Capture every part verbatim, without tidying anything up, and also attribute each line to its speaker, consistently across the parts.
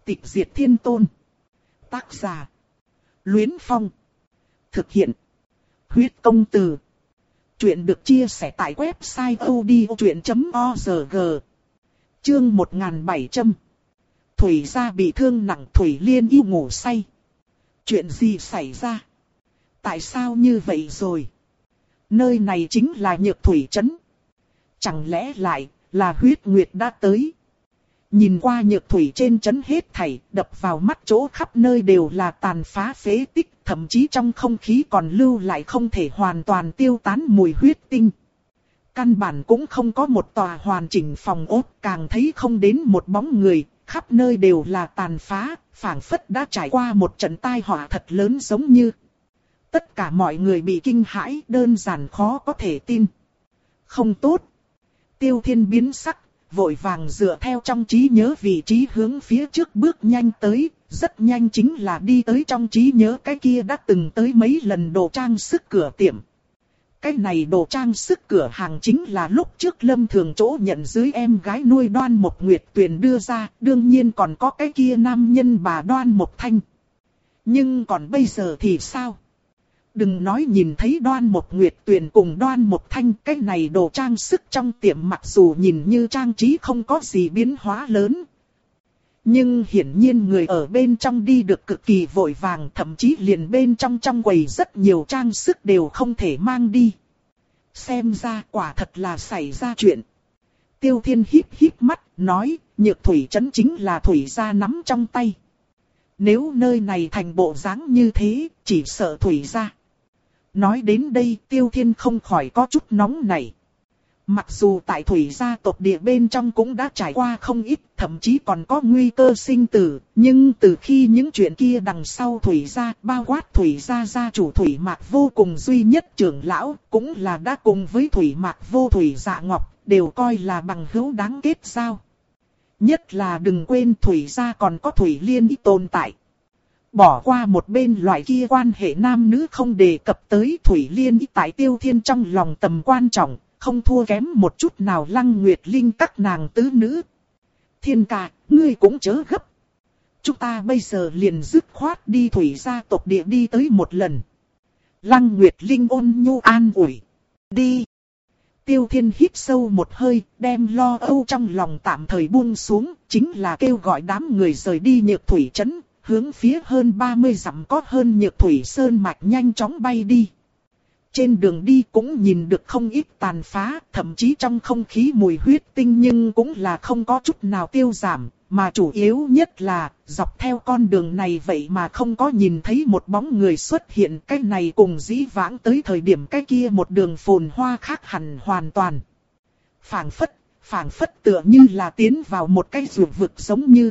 Speaker 1: Tịch diệt thiên tôn. Tác giả. Luyến Phong. Thực hiện. Huyết công từ. Chuyện được chia sẻ tại website odchuyện chấm org. Chương một nghìn bảy trăm. Thủy gia bị thương nặng, Thủy Liên yêu ngủ say. Chuyện gì xảy ra? Tại sao như vậy rồi? Nơi này chính là Nhược Thủy trấn. Chẳng lẽ lại là huyết nguyệt đã tới? Nhìn qua Nhược Thủy trên trấn hết thảy, đập vào mắt chỗ khắp nơi đều là tàn phá phế tích, thậm chí trong không khí còn lưu lại không thể hoàn toàn tiêu tán mùi huyết tinh. Căn bản cũng không có một tòa hoàn chỉnh phòng ốt, càng thấy không đến một bóng người, khắp nơi đều là tàn phá, phảng phất đã trải qua một trận tai họa thật lớn giống như. Tất cả mọi người bị kinh hãi, đơn giản khó có thể tin. Không tốt. Tiêu Thiên biến sắc, vội vàng dựa theo trong trí nhớ vị trí hướng phía trước bước nhanh tới, rất nhanh chính là đi tới trong trí nhớ cái kia đã từng tới mấy lần đồ trang sức cửa tiệm. Cái này đồ trang sức cửa hàng chính là lúc trước Lâm Thường chỗ nhận dưới em gái nuôi Đoan Mộc Nguyệt Tuyền đưa ra, đương nhiên còn có cái kia nam nhân bà Đoan Mộc Thanh. Nhưng còn bây giờ thì sao? Đừng nói nhìn thấy Đoan Mộc Nguyệt Tuyền cùng Đoan Mộc Thanh, cái này đồ trang sức trong tiệm mặc dù nhìn như trang trí không có gì biến hóa lớn. Nhưng hiển nhiên người ở bên trong đi được cực kỳ vội vàng, thậm chí liền bên trong trong quầy rất nhiều trang sức đều không thể mang đi. Xem ra quả thật là xảy ra chuyện. Tiêu Thiên híp híp mắt, nói, Nhược Thủy trấn chính là Thủy gia nắm trong tay. Nếu nơi này thành bộ dáng như thế, chỉ sợ Thủy gia. Nói đến đây, Tiêu Thiên không khỏi có chút nóng nảy. Mặc dù tại Thủy gia tộc địa bên trong cũng đã trải qua không ít, thậm chí còn có nguy cơ sinh tử, nhưng từ khi những chuyện kia đằng sau Thủy gia, bao quát Thủy gia gia chủ Thủy Mạc Vô cùng duy nhất trưởng lão, cũng là đã cùng với Thủy Mạc Vô Thủy Dạ Ngọc, đều coi là bằng hữu đáng kết giao. Nhất là đừng quên Thủy gia còn có Thủy Liên tồn tại. Bỏ qua một bên loại kia quan hệ nam nữ không đề cập tới, Thủy Liên tại Tiêu Thiên trong lòng tầm quan trọng, không thua kém một chút nào Lăng Nguyệt Linh các nàng tứ nữ. Thiên ca, ngươi cũng chớ gấp. Chúng ta bây giờ liền dứt khoát đi Thủy gia tộc địa đi tới một lần. Lăng Nguyệt Linh ôn nhu an ủi. Đi. Tiêu Thiên hít sâu một hơi, đem lo âu trong lòng tạm thời buông xuống, chính là kêu gọi đám người rời đi Nhược Thủy trấn, hướng phía hơn ba mươi dặm có hơn Nhược Thủy sơn mạch nhanh chóng bay đi. Trên đường đi cũng nhìn được không ít tàn phá, thậm chí trong không khí mùi huyết tinh nhưng cũng là không có chút nào tiêu giảm, mà chủ yếu nhất là dọc theo con đường này vậy mà không có nhìn thấy một bóng người xuất hiện, cái này cùng dĩ vãng tới thời điểm cái kia một đường phồn hoa khác hẳn hoàn toàn. Phảng phất, phảng phất tựa như là tiến vào một cái ruộng vực giống như.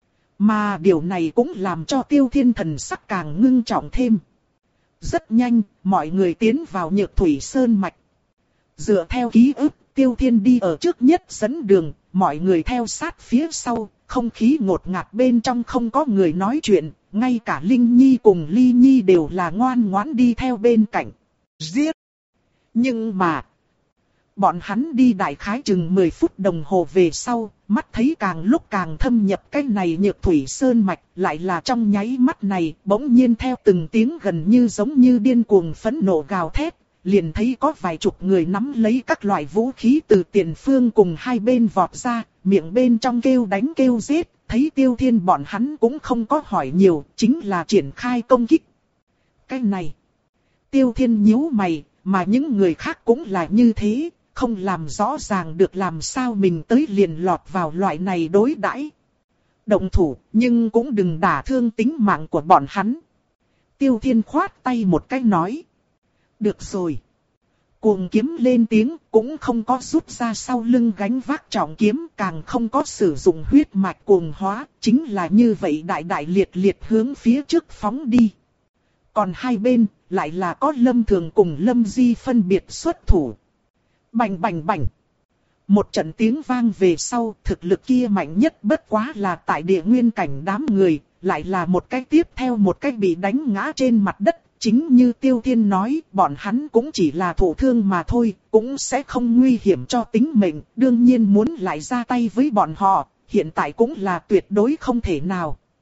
Speaker 1: Mà điều này cũng làm cho Tiêu Thiên thần sắc càng ngưng trọng thêm. Rất nhanh, mọi người tiến vào Nhược Thủy sơn mạch. Dựa theo ký ức, Tiêu Thiên đi ở trước nhất dẫn đường, mọi người theo sát phía sau, không khí ngột ngạt bên trong không có người nói chuyện, ngay cả Linh Nhi cùng Ly Nhi đều là ngoan ngoãn đi theo bên cạnh. Giết! Nhưng mà, bọn hắn đi đại khái chừng mười phút đồng hồ về sau, mắt thấy càng lúc càng thâm nhập cái này Nhược Thủy sơn mạch, lại là trong nháy mắt này, bỗng nhiên theo từng tiếng gần như giống như điên cuồng phẫn nộ gào thét, liền thấy có vài chục người nắm lấy các loại vũ khí từ tiền phương cùng hai bên vọt ra, miệng bên trong kêu đánh kêu giết, thấy Tiêu Thiên bọn hắn cũng không có hỏi nhiều, chính là triển khai công kích. Cái này, Tiêu Thiên nhíu mày, mà những người khác cũng là như thế. Không làm rõ ràng được làm sao mình tới liền lọt vào loại này đối đãi. Động thủ, nhưng cũng đừng đả thương tính mạng của bọn hắn. Tiêu Thiên khoát tay một cái nói. Được rồi. Cuồng kiếm lên tiếng, cũng không có rút ra sau lưng gánh vác trọng kiếm, càng không có sử dụng huyết mạch cuồng hóa, chính là như vậy đại đại liệt liệt hướng phía trước phóng đi. Còn hai bên, lại là có Lâm Thường cùng Lâm Di phân biệt xuất thủ. Bành bành bành. Một trận tiếng vang về sau, thực lực kia mạnh nhất bất quá là tại địa nguyên cảnh đám người, lại là một cái tiếp theo một cái bị đánh ngã trên mặt đất. Chính như Tiêu Thiên nói, bọn hắn cũng chỉ là thụ thương mà thôi, cũng sẽ không nguy hiểm cho tính mệnh, đương nhiên muốn lại ra tay với bọn họ, hiện tại cũng là tuyệt đối không thể nào.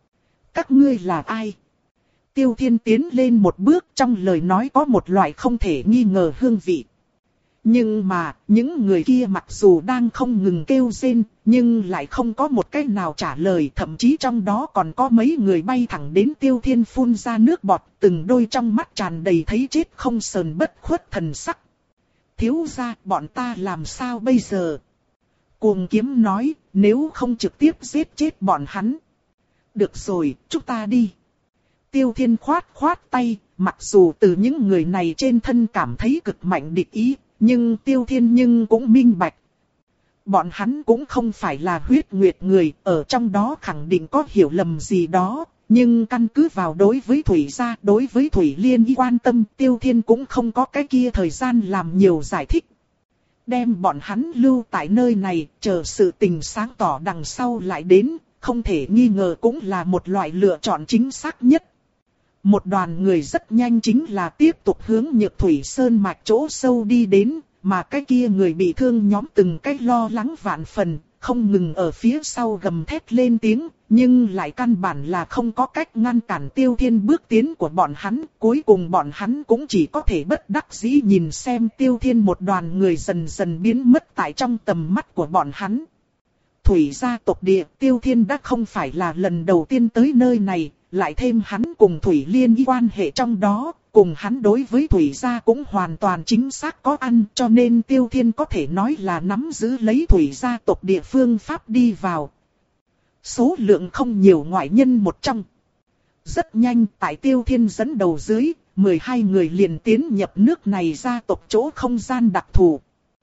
Speaker 1: Các ngươi là ai? Tiêu Thiên tiến lên một bước, trong lời nói có một loại không thể nghi ngờ hương vị. Nhưng mà, những người kia mặc dù đang không ngừng kêu rên, nhưng lại không có một cái nào trả lời. Thậm chí trong đó còn có mấy người bay thẳng đến Tiêu Thiên phun ra nước bọt, từng đôi trong mắt tràn đầy thấy chết không sờn bất khuất thần sắc. Thiếu gia, bọn ta làm sao bây giờ? Cuồng Kiếm nói, nếu không trực tiếp giết chết bọn hắn. Được rồi, chúng ta đi. Tiêu Thiên khoát khoát tay, mặc dù từ những người này trên thân cảm thấy cực mạnh địch ý, nhưng Tiêu Thiên nhưng cũng minh bạch. Bọn hắn cũng không phải là huyết nguyệt người, ở trong đó khẳng định có hiểu lầm gì đó. Nhưng căn cứ vào đối với Thủy gia, đối với Thủy Liên y quan tâm, Tiêu Thiên cũng không có cái kia thời gian làm nhiều giải thích. Đem bọn hắn lưu tại nơi này, chờ sự tình sáng tỏ đằng sau lại đến, không thể nghi ngờ cũng là một loại lựa chọn chính xác nhất. Một đoàn người rất nhanh chính là tiếp tục hướng Nhược Thủy Sơn mạch chỗ sâu đi đến, mà cái kia người bị thương nhóm từng cách lo lắng vạn phần, không ngừng ở phía sau gầm thét lên tiếng, nhưng lại căn bản là không có cách ngăn cản Tiêu Thiên bước tiến của bọn hắn. Cuối cùng bọn hắn cũng chỉ có thể bất đắc dĩ nhìn xem Tiêu Thiên một đoàn người dần dần biến mất tại trong tầm mắt của bọn hắn. Thủy gia tộc địa, Tiêu Thiên đã không phải là lần đầu tiên tới nơi này, lại thêm hắn cùng Thủy Liên y quan hệ trong đó, cùng hắn đối với Thủy gia cũng hoàn toàn chính xác có ăn, cho nên Tiêu Thiên có thể nói là nắm giữ lấy Thủy gia tộc địa phương pháp đi vào. Số lượng không nhiều ngoại nhân một trong. Rất nhanh, tại Tiêu Thiên dẫn đầu dưới, mười hai người liền tiến nhập nước này gia tộc chỗ không gian đặc thù.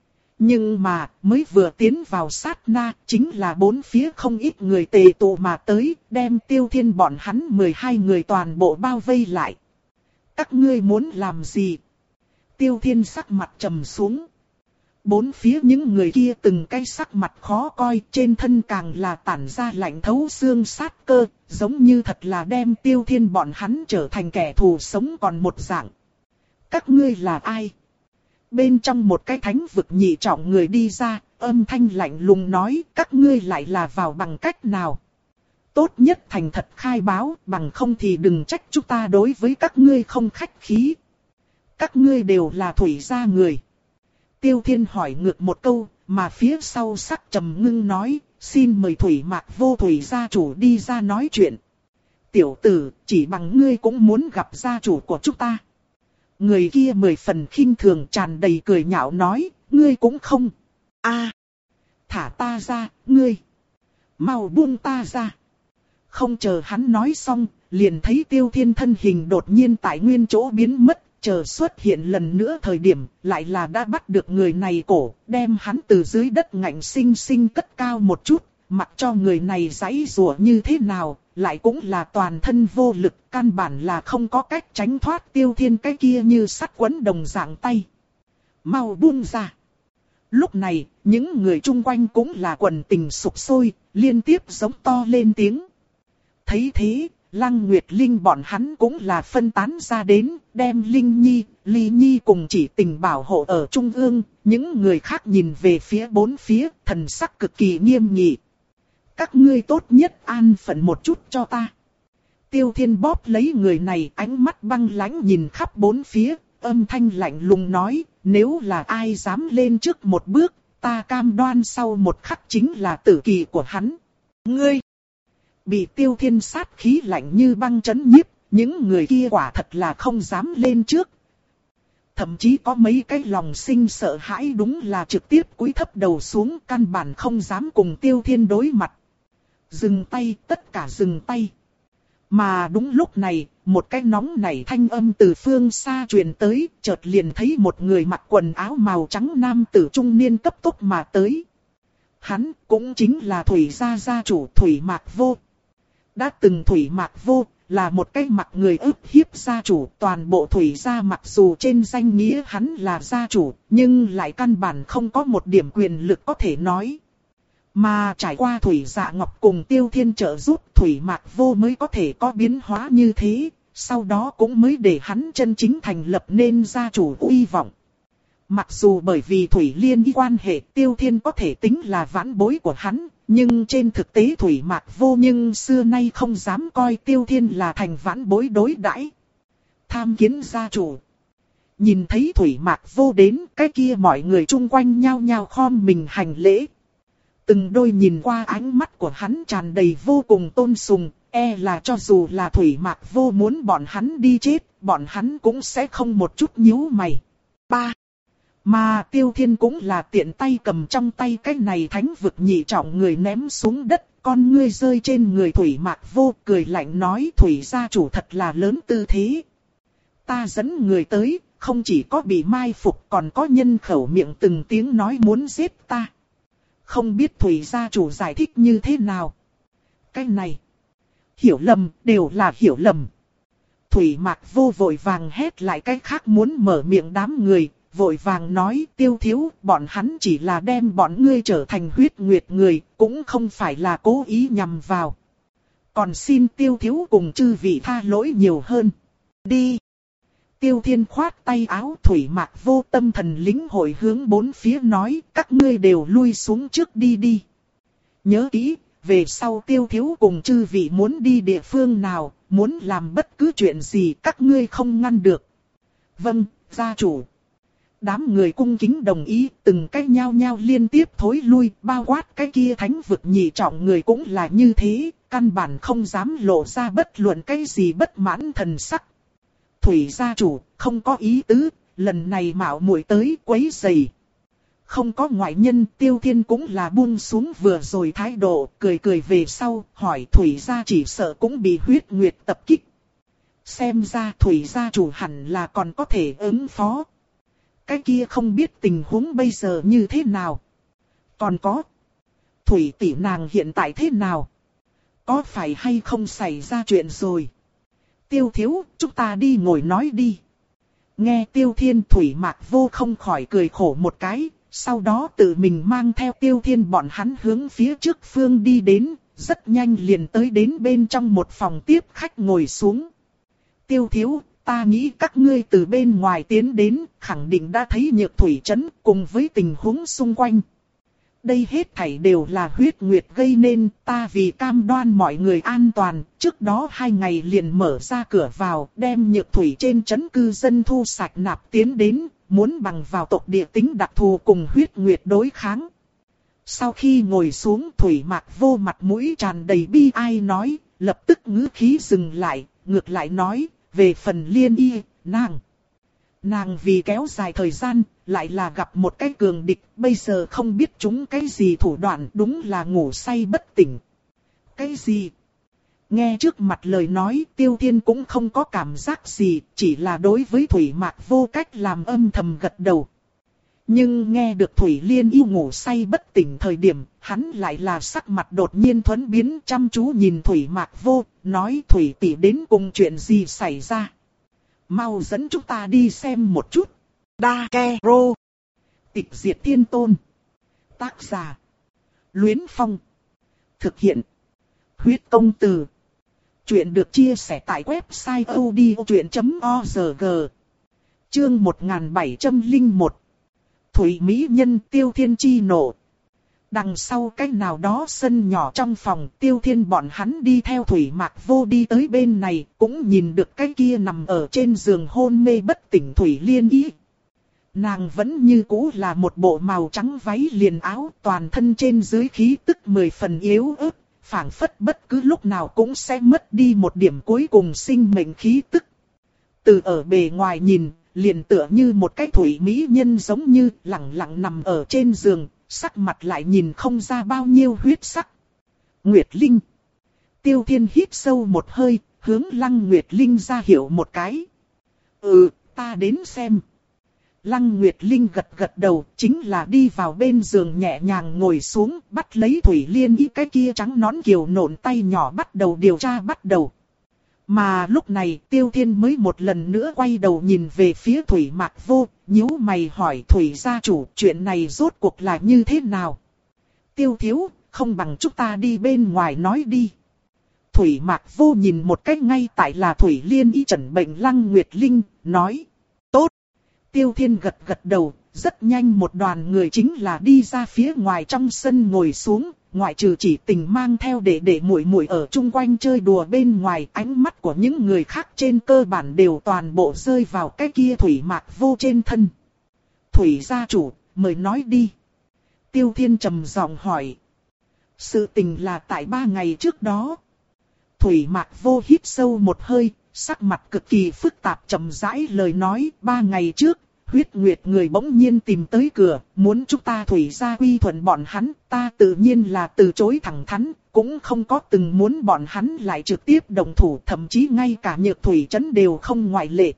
Speaker 1: Nhưng mà, mới vừa tiến vào sát na, chính là bốn phía không ít người tề tụ mà tới, đem Tiêu Thiên bọn hắn mười hai người toàn bộ bao vây lại. Các ngươi muốn làm gì? Tiêu Thiên sắc mặt trầm xuống. Bốn phía những người kia từng cái sắc mặt khó coi, trên thân càng là tản ra lạnh thấu xương sát cơ, giống như thật là đem Tiêu Thiên bọn hắn trở thành kẻ thù sống còn một dạng. Các ngươi là ai? Bên trong một cái thánh vực nhị trọng người đi ra, âm thanh lạnh lùng nói, các ngươi lại là vào bằng cách nào? Tốt nhất thành thật khai báo, bằng không thì đừng trách chúng ta đối với các ngươi không khách khí. Các ngươi đều là Thủy gia người. Tiêu Thiên hỏi ngược một câu, mà phía sau sắc trầm ngưng nói, xin mời Thủy Mạc Vô Thủy gia chủ đi ra nói chuyện. Tiểu tử, chỉ bằng ngươi cũng muốn gặp gia chủ của chúng ta. Người kia mười phần khinh thường tràn đầy cười nhạo nói, ngươi cũng không. A, thả ta ra, ngươi. Mau buông ta ra. Không chờ hắn nói xong, liền thấy Tiêu Thiên thân hình đột nhiên tại nguyên chỗ biến mất, chờ xuất hiện lần nữa thời điểm, lại là đã bắt được người này cổ, đem hắn từ dưới đất ngạnh sinh sinh cất cao một chút, mặc cho người này giãy giụa như thế nào, lại cũng là toàn thân vô lực, căn bản là không có cách tránh thoát Tiêu Thiên cái kia như sắt quấn đồng dạng tay. Mau buông ra. Lúc này, những người chung quanh cũng là quần tình sục sôi, liên tiếp giống to lên tiếng. Thấy thế, Lăng Nguyệt Linh bọn hắn cũng là phân tán ra đến, đem Linh Nhi, Ly Nhi cùng chỉ tình bảo hộ ở trung ương, những người khác nhìn về phía bốn phía, thần sắc cực kỳ nghiêm nghị. Các ngươi tốt nhất an phận một chút cho ta. Tiêu Thiên bóp lấy người này, ánh mắt băng lãnh nhìn khắp bốn phía, âm thanh lạnh lùng nói, nếu là ai dám lên trước một bước, ta cam đoan sau một khắc chính là tử kỳ của hắn. Ngươi! Bị Tiêu Thiên sát khí lạnh như băng chấn nhiếp, những người kia quả thật là không dám lên trước. Thậm chí có mấy cái lòng sinh sợ hãi đúng là trực tiếp cúi thấp đầu xuống, căn bản không dám cùng Tiêu Thiên đối mặt. Dừng tay, tất cả dừng tay. Mà đúng lúc này, một cái nóng nảy thanh âm từ phương xa truyền tới, chợt liền thấy một người mặc quần áo màu trắng nam tử trung niên cấp tốc mà tới. Hắn cũng chính là Thủy gia gia chủ Thủy Mạc Vô. Đã từng Thủy Mạc Vô là một cái mặt người ức hiếp gia chủ, toàn bộ Thủy gia mặc dù trên danh nghĩa hắn là gia chủ, nhưng lại căn bản không có một điểm quyền lực có thể nói. Mà trải qua Thủy Dạ Ngọc cùng Tiêu Thiên trợ giúp, Thủy Mạc Vô mới có thể có biến hóa như thế, sau đó cũng mới để hắn chân chính thành lập nên gia chủ uy vọng. Mặc dù bởi vì Thủy Liên y quan hệ Tiêu Thiên có thể tính là vãn bối của hắn, Nhưng trên thực tế Thủy Mạc Vô nhưng xưa nay không dám coi Tiêu Thiên là thành vãn bối đối đãi. Tham kiến gia chủ. Nhìn thấy Thủy Mạc Vô đến, cái kia mọi người chung quanh nhao nhao khom mình hành lễ. Từng đôi nhìn qua ánh mắt của hắn tràn đầy vô cùng tôn sùng, e là cho dù là Thủy Mạc Vô muốn bọn hắn đi chết, bọn hắn cũng sẽ không một chút nhíu mày. Ba. Mà Tiêu Thiên cũng là tiện tay cầm trong tay cái này thánh vực nhị trọng người ném xuống đất, con ngươi rơi trên người Thủy Mạc Vô, cười lạnh nói Thủy gia chủ thật là lớn tư thế. Ta dẫn người tới, không chỉ có bị mai phục còn có nhân khẩu miệng từng tiếng nói muốn giết ta. Không biết Thủy gia chủ giải thích như thế nào. Cái này, hiểu lầm, đều là hiểu lầm. Thủy Mạc Vô vội vàng hét lại cái khác muốn mở miệng đám người, vội vàng nói Tiêu thiếu, bọn hắn chỉ là đem bọn ngươi trở thành huyết nguyệt người, cũng không phải là cố ý nhằm vào. Còn xin Tiêu thiếu cùng chư vị tha lỗi nhiều hơn. Đi. Tiêu Thiên khoát tay áo, Thủy Mạc Vô tâm thần lĩnh hội hướng bốn phía nói, các ngươi đều lui xuống trước đi đi. Nhớ kỹ, về sau Tiêu thiếu cùng chư vị muốn đi địa phương nào, muốn làm bất cứ chuyện gì các ngươi không ngăn được. Vâng, gia chủ. Đám người cung kính đồng ý, từng cái nhao nhao liên tiếp thối lui, bao quát cái kia thánh vực nhị trọng người cũng là như thế, căn bản không dám lộ ra bất luận cái gì bất mãn thần sắc. Thủy gia chủ, không có ý tứ, lần này mạo muội tới quấy rầy. Không có ngoại nhân, Tiêu Thiên cũng là buông xuống vừa rồi thái độ, cười cười về sau, hỏi Thủy gia chỉ sợ cũng bị huyết nguyệt tập kích. Xem ra Thủy gia chủ hẳn là còn có thể ứng phó. Cái kia không biết tình huống bây giờ như thế nào. Còn có, Thủy tỷ nàng hiện tại thế nào? Có phải hay không xảy ra chuyện rồi? Tiêu thiếu, chúng ta đi ngồi nói đi. Nghe Tiêu Thiên, Thủy Mạc Vô không khỏi cười khổ một cái, sau đó tự mình mang theo Tiêu Thiên bọn hắn hướng phía trước phương đi đến, rất nhanh liền tới đến bên trong một phòng tiếp khách ngồi xuống. Tiêu thiếu, ta nghĩ các ngươi từ bên ngoài tiến đến, khẳng định đã thấy Nhược Thủy trấn cùng với tình huống xung quanh. Đây hết thảy đều là huyết nguyệt gây nên, ta vì cam đoan mọi người an toàn, trước đó hai ngày liền mở ra cửa vào, đem Nhược Thủy trên trấn cư dân thu sạch nạp tiến đến, muốn bằng vào tộc địa tính đặc thù cùng huyết nguyệt đối kháng. Sau khi ngồi xuống, Thủy Mạc Vô mặt mũi tràn đầy bi ai nói, lập tức ngữ khí dừng lại, ngược lại nói, về phần Liên Y, nàng. Nàng vì kéo dài thời gian, lại là gặp một cái cường địch, bây giờ không biết chúng cái gì thủ đoạn, đúng là ngủ say bất tỉnh. Cái gì? Nghe trước mặt lời nói, Tiêu Thiên cũng không có cảm giác gì, chỉ là đối với Thủy Mạc Vô cách làm âm thầm gật đầu. Nhưng nghe được Thủy Liên Y ngủ say bất tỉnh thời điểm, hắn lại là sắc mặt đột nhiên thuẫn biến, chăm chú nhìn Thủy Mạc Vô, nói Thủy tỷ đến cùng chuyện gì xảy ra. Mau dẫn chúng ta đi xem một chút. Đa Ke Rô. Tịch Diệt Thiên Tôn. Tác giả. Luyến Phong. Thực hiện. Huyết Công Từ. Chuyện được chia sẻ tại website odchuyện chấm org. Chương một nghìn bảy trăm lẻ một. Thủy Mỹ Nhân Tiêu Thiên chi nộ. Đằng sau cách nào đó sân nhỏ trong phòng, Tiêu Thiên bọn hắn đi theo Thủy Mạc Vô đi tới bên này, cũng nhìn được cái kia nằm ở trên giường hôn mê bất tỉnh Thủy Liên Y. Nàng vẫn như cũ là một bộ màu trắng váy liền áo, toàn thân trên dưới khí tức mười phần yếu ớt, phảng phất bất cứ lúc nào cũng sẽ mất đi một điểm cuối cùng sinh mệnh khí tức. Từ ở bề ngoài nhìn, liền tựa như một cái thủy mỹ nhân giống như lẳng lặng nằm ở trên giường, sắc mặt lại nhìn không ra bao nhiêu huyết sắc. Nguyệt Linh. Tiêu Thiên hít sâu một hơi, hướng Lăng Nguyệt Linh ra hiệu một cái. Ừ, ta đến xem. Lăng Nguyệt Linh gật gật đầu, chính là đi vào bên giường nhẹ nhàng ngồi xuống, bắt lấy Thủy Liên Y cái kia trắng nõn kiều nộn tay nhỏ bắt đầu điều tra bắt đầu. Mà lúc này Tiêu Thiên mới một lần nữa quay đầu nhìn về phía Thủy Mạc Vô, nhíu mày hỏi Thủy gia chủ chuyện này rốt cuộc là như thế nào. Tiêu thiếu, không bằng chúng ta đi bên ngoài nói đi. Thủy Mạc Vô nhìn một cách ngay tại là Thủy Liên Y chẩn bệnh Lăng Nguyệt Linh, nói. Tốt. Tiêu Thiên gật gật đầu, rất nhanh một đoàn người chính là đi ra phía ngoài trong sân ngồi xuống, ngoại trừ chỉ tình mang theo để để muội muội ở chung quanh chơi đùa bên ngoài, ánh mắt của những người khác trên cơ bản đều toàn bộ rơi vào cái kia Thủy Mạc Vô trên thân. Thủy gia chủ, mời nói đi. Tiêu Thiên trầm giọng hỏi. Sự tình là tại ba ngày trước đó. Thủy Mạc Vô hít sâu một hơi, sắc mặt cực kỳ phức tạp chậm rãi lời nói. Ba ngày trước, Huyết Nguyệt người bỗng nhiên tìm tới cửa, muốn chúng ta Thủy gia quy thuận bọn hắn. Ta tự nhiên là từ chối thẳng thắn, cũng không có từng muốn bọn hắn lại trực tiếp động thủ. Thậm chí ngay cả Nhược Thủy trấn đều không ngoại lệ.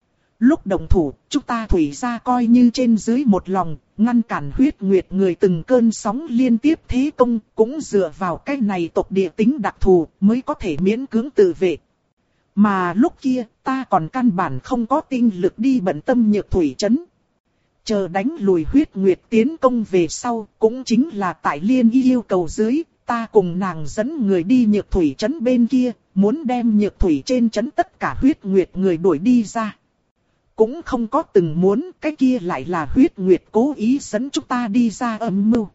Speaker 1: Lúc động thủ, chúng ta Thủy gia coi như trên dưới một lòng, ngăn cản Huyết Nguyệt người từng cơn sóng liên tiếp thế công, cũng dựa vào cái này tộc địa tính đặc thù mới có thể miễn cưỡng tự vệ. Mà lúc kia, ta còn căn bản không có tinh lực đi bận tâm Nhược Thủy trấn. Chờ đánh lùi Huyết Nguyệt tiến công về sau, cũng chính là tại Liên Y yêu cầu dưới, ta cùng nàng dẫn người đi Nhược Thủy trấn bên kia, muốn đem Nhược Thủy trên trấn tất cả Huyết Nguyệt người đuổi đi ra. Cũng không có từng muốn, cái kia lại là Huyết Nguyệt cố ý dẫn chúng ta đi ra âm mưu.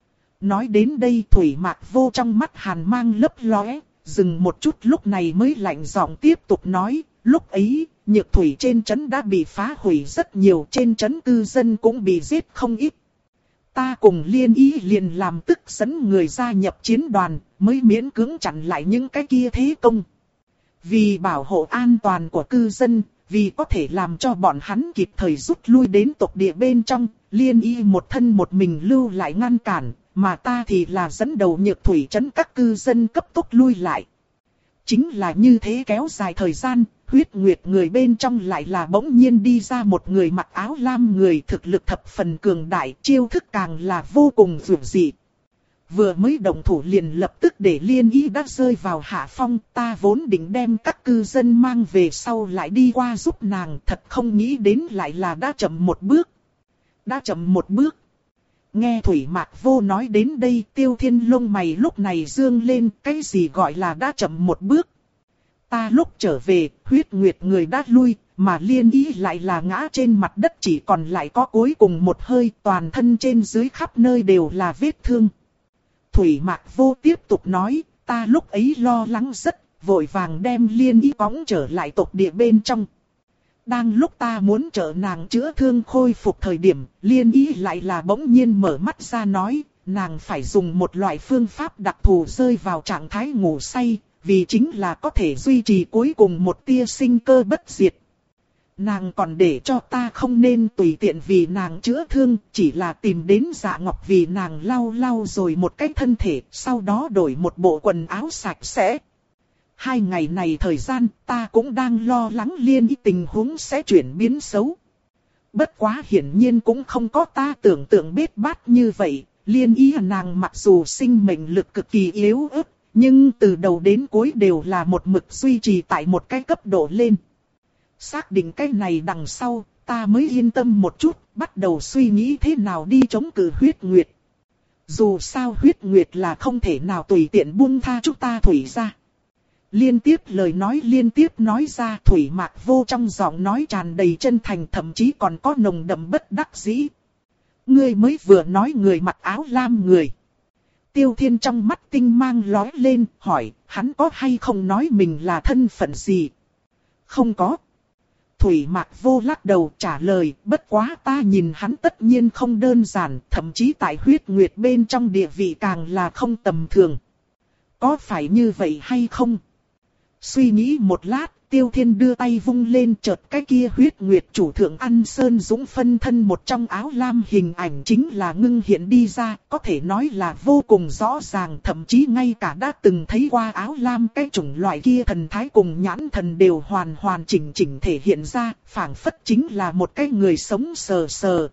Speaker 1: Nói đến đây Thủy Mạc Vô trong mắt hàn mang lấp lóe, dừng một chút lúc này mới lạnh giọng tiếp tục nói, lúc ấy, Nhược Thủy trên trấn đã bị phá hủy rất nhiều, trên trấn cư dân cũng bị giết không ít. Ta cùng Liên Y liền làm tức dẫn người gia nhập chiến đoàn, mới miễn cưỡng chặn lại những cái kia thế công. Vì bảo hộ an toàn của cư dân, vì có thể làm cho bọn hắn kịp thời rút lui đến tộc địa bên trong, Liên Y một thân một mình lưu lại ngăn cản, mà ta thì là dẫn đầu Nhược Thủy trấn các cư dân cấp tốc lui lại. Chính là như thế kéo dài thời gian, Huyết Nguyệt người bên trong lại là bỗng nhiên đi ra một người mặc áo lam người thực lực thập phần cường đại, chiêu thức càng là vô cùng dữ dị. Vừa mới động thủ liền lập tức để Liên Y đã rơi vào hạ phong, ta vốn định đem các cư dân mang về sau lại đi qua giúp nàng, thật không nghĩ đến lại là đã chậm một bước. Đã chậm một bước. Nghe Thủy Mạc Vô nói đến đây, Tiêu Thiên lông mày lúc này dương lên, cái gì gọi là đã chậm một bước. Ta lúc trở về, Huyết Nguyệt người đã lui, mà Liên Y lại là ngã trên mặt đất chỉ còn lại có cuối cùng một hơi, toàn thân trên dưới khắp nơi đều là vết thương. Thủy Mạc Vô tiếp tục nói, ta lúc ấy lo lắng rất, vội vàng đem Liên Y cõng trở lại tộc địa bên trong. Đang lúc ta muốn trợ nàng chữa thương khôi phục thời điểm, Liên Y lại là bỗng nhiên mở mắt ra nói, nàng phải dùng một loại phương pháp đặc thù rơi vào trạng thái ngủ say, vì chính là có thể duy trì cuối cùng một tia sinh cơ bất diệt. Nàng còn để cho ta không nên tùy tiện vì nàng chữa thương, chỉ là tìm đến Dạ Ngọc vì nàng lau lau rồi một cái thân thể, sau đó đổi một bộ quần áo sạch sẽ. Hai ngày này thời gian ta cũng đang lo lắng Liên Y tình huống sẽ chuyển biến xấu. Bất quá hiển nhiên cũng không có ta tưởng tượng bết bát như vậy, Liên Y nàng mặc dù sinh mệnh lực cực kỳ yếu ớt, nhưng từ đầu đến cuối đều là một mực duy trì tại một cái cấp độ lên. Xác định cái này đằng sau, ta mới yên tâm một chút, bắt đầu suy nghĩ thế nào đi chống cự Huyết Nguyệt. Dù sao Huyết Nguyệt là không thể nào tùy tiện buông tha chúng ta Thủy gia. Liên tiếp lời nói liên tiếp nói ra, Thủy Mạc Vô trong giọng nói tràn đầy chân thành, thậm chí còn có nồng đậm bất đắc dĩ. Ngươi mới vừa nói người mặc áo lam người. Tiêu Thiên trong mắt tinh mang lóe lên, hỏi, hắn có hay không nói mình là thân phận gì? Không có. Thủy Mạc Vô lắc đầu trả lời, bất quá ta nhìn hắn tất nhiên không đơn giản, thậm chí tại Huyết Nguyệt bên trong địa vị càng là không tầm thường. Có phải như vậy hay không? Suy nghĩ một lát, Tiêu Thiên đưa tay vung lên, chợt cái kia Huyết Nguyệt chủ thượng Ăn Sơn Dũng phân thân một trong áo lam hình ảnh chính là ngưng hiện đi ra, có thể nói là vô cùng rõ ràng, thậm chí ngay cả đã từng thấy qua áo lam cái chủng loại kia thần thái cùng nhãn thần đều hoàn hoàn chỉnh chỉnh thể hiện ra, phảng phất chính là một cái người sống sờ sờ.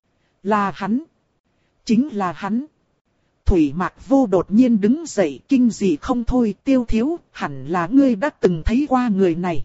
Speaker 1: Là hắn. Chính là hắn. Thủy Mạc Vô đột nhiên đứng dậy, kinh dị không thôi, Tiêu thiếu, hẳn là ngươi đã từng thấy qua người này.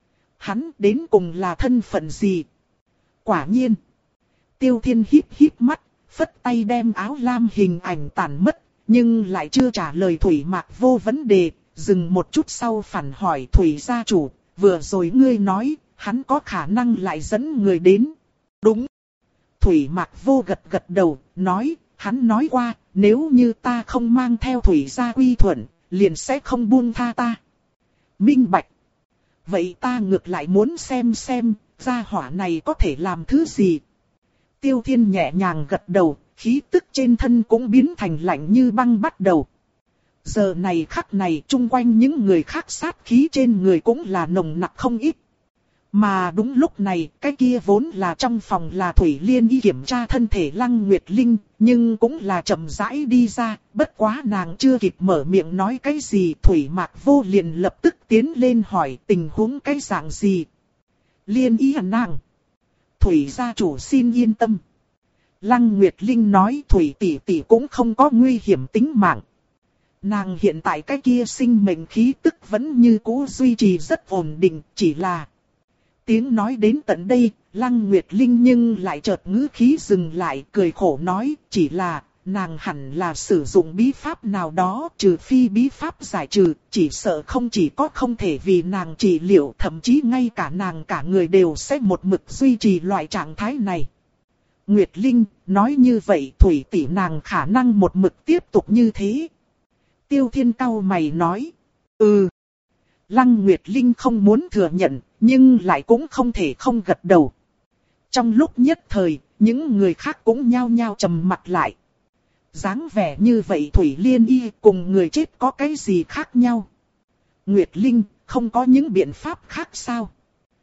Speaker 1: Hắn đến cùng là thân phận gì? Quả nhiên. Tiêu Thiên híp híp mắt, phất tay đem áo lam hình ảnh tản mất, nhưng lại chưa trả lời Thủy Mạc Vô vấn đề, dừng một chút sau phản hỏi Thủy gia chủ, vừa rồi ngươi nói, hắn có khả năng lại dẫn người đến. Đúng. Thủy Mạc Vô gật gật đầu, nói, hắn nói qua, nếu như ta không mang theo Thủy gia quy thuận, liền sẽ không buông tha ta. Minh bạch. Vậy ta ngược lại muốn xem xem, gia hỏa này có thể làm thứ gì. Tiêu Thiên nhẹ nhàng gật đầu, khí tức trên thân cũng biến thành lạnh như băng bắt đầu. Giờ này khắc này chung quanh những người khác sát khí trên người cũng là nồng nặc không ít. Mà đúng lúc này, cái kia vốn là trong phòng là Thủy Liên Y kiểm tra thân thể Lăng Nguyệt Linh, nhưng cũng là chậm rãi đi ra, bất quá nàng chưa kịp mở miệng nói cái gì, Thủy Mạc Vô liền lập tức tiến lên hỏi tình huống cái dạng gì. Liên Y hẳn nàng. Thủy gia chủ xin yên tâm. Lăng Nguyệt Linh nói Thủy tỷ tỷ cũng không có nguy hiểm tính mạng. Nàng hiện tại cái kia sinh mệnh khí tức vẫn như cũ duy trì rất ổn định, chỉ là... Tiếng nói đến tận đây, Lăng Nguyệt Linh nhưng lại chợt ngữ khí dừng lại, cười khổ nói, chỉ là, nàng hẳn là sử dụng bí pháp nào đó, trừ phi bí pháp giải trừ, chỉ sợ không chỉ có không thể vì nàng trị liệu, thậm chí ngay cả nàng cả người đều sẽ một mực duy trì loại trạng thái này. Nguyệt Linh, nói như vậy Thủy tỷ nàng khả năng một mực tiếp tục như thế. Tiêu Thiên cau mày nói, ừ. Lăng Nguyệt Linh không muốn thừa nhận, nhưng lại cũng không thể không gật đầu. Trong lúc nhất thời, những người khác cũng nhao nhao trầm mặt lại. Dáng vẻ như vậy Thủy Liên Y cùng người chết có cái gì khác nhau? Nguyệt Linh, không có những biện pháp khác sao?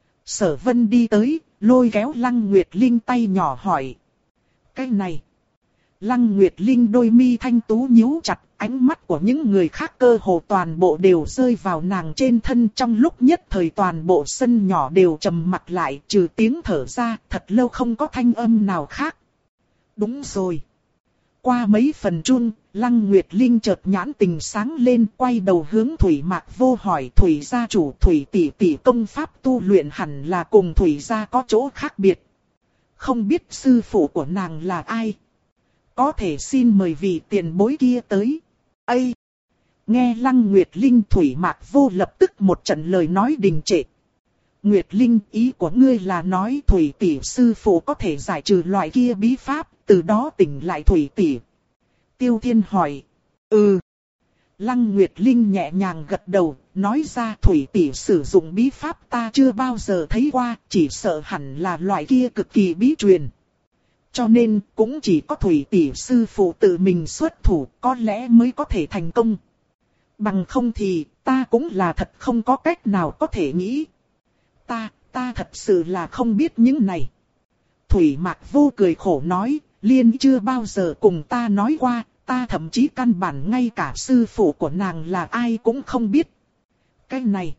Speaker 1: Sở Vân đi tới, lôi kéo Lăng Nguyệt Linh tay nhỏ hỏi. Cái này... Lăng Nguyệt Linh đôi mi thanh tú nhíu chặt, ánh mắt của những người khác cơ hồ toàn bộ đều rơi vào nàng trên thân, trong lúc nhất thời toàn bộ sân nhỏ đều trầm mặt lại, trừ tiếng thở ra, thật lâu không có thanh âm nào khác. Đúng rồi. Qua mấy phần chun, Lăng Nguyệt Linh chợt nhãn tình sáng lên, quay đầu hướng Thủy Mạc Vô hỏi Thủy gia chủ, Thủy tỷ tỷ công pháp tu luyện hẳn là cùng Thủy gia có chỗ khác biệt. Không biết sư phụ của nàng là ai? Có thể xin mời vị tiền bối kia tới. Ây! Nghe Lăng Nguyệt Linh, Thủy Mạc Vô lập tức một trận lời nói đình trệ. Nguyệt Linh, ý của ngươi là nói Thủy tỷ sư phụ có thể giải trừ loại kia bí pháp, từ đó tỉnh lại Thủy tỷ. Tiêu Thiên hỏi. Ừ. Lăng Nguyệt Linh nhẹ nhàng gật đầu, nói ra Thủy tỷ sử dụng bí pháp ta chưa bao giờ thấy qua, chỉ sợ hẳn là loại kia cực kỳ bí truyền. Cho nên cũng chỉ có Thủy tỷ sư phụ tự mình xuất thủ có lẽ mới có thể thành công. Bằng không thì ta cũng là thật không có cách nào có thể nghĩ. Ta, ta thật sự là không biết những này. Thủy Mạc Vô cười khổ nói, Liên chưa bao giờ cùng ta nói qua, ta thậm chí căn bản ngay cả sư phụ của nàng là ai cũng không biết. Cái này...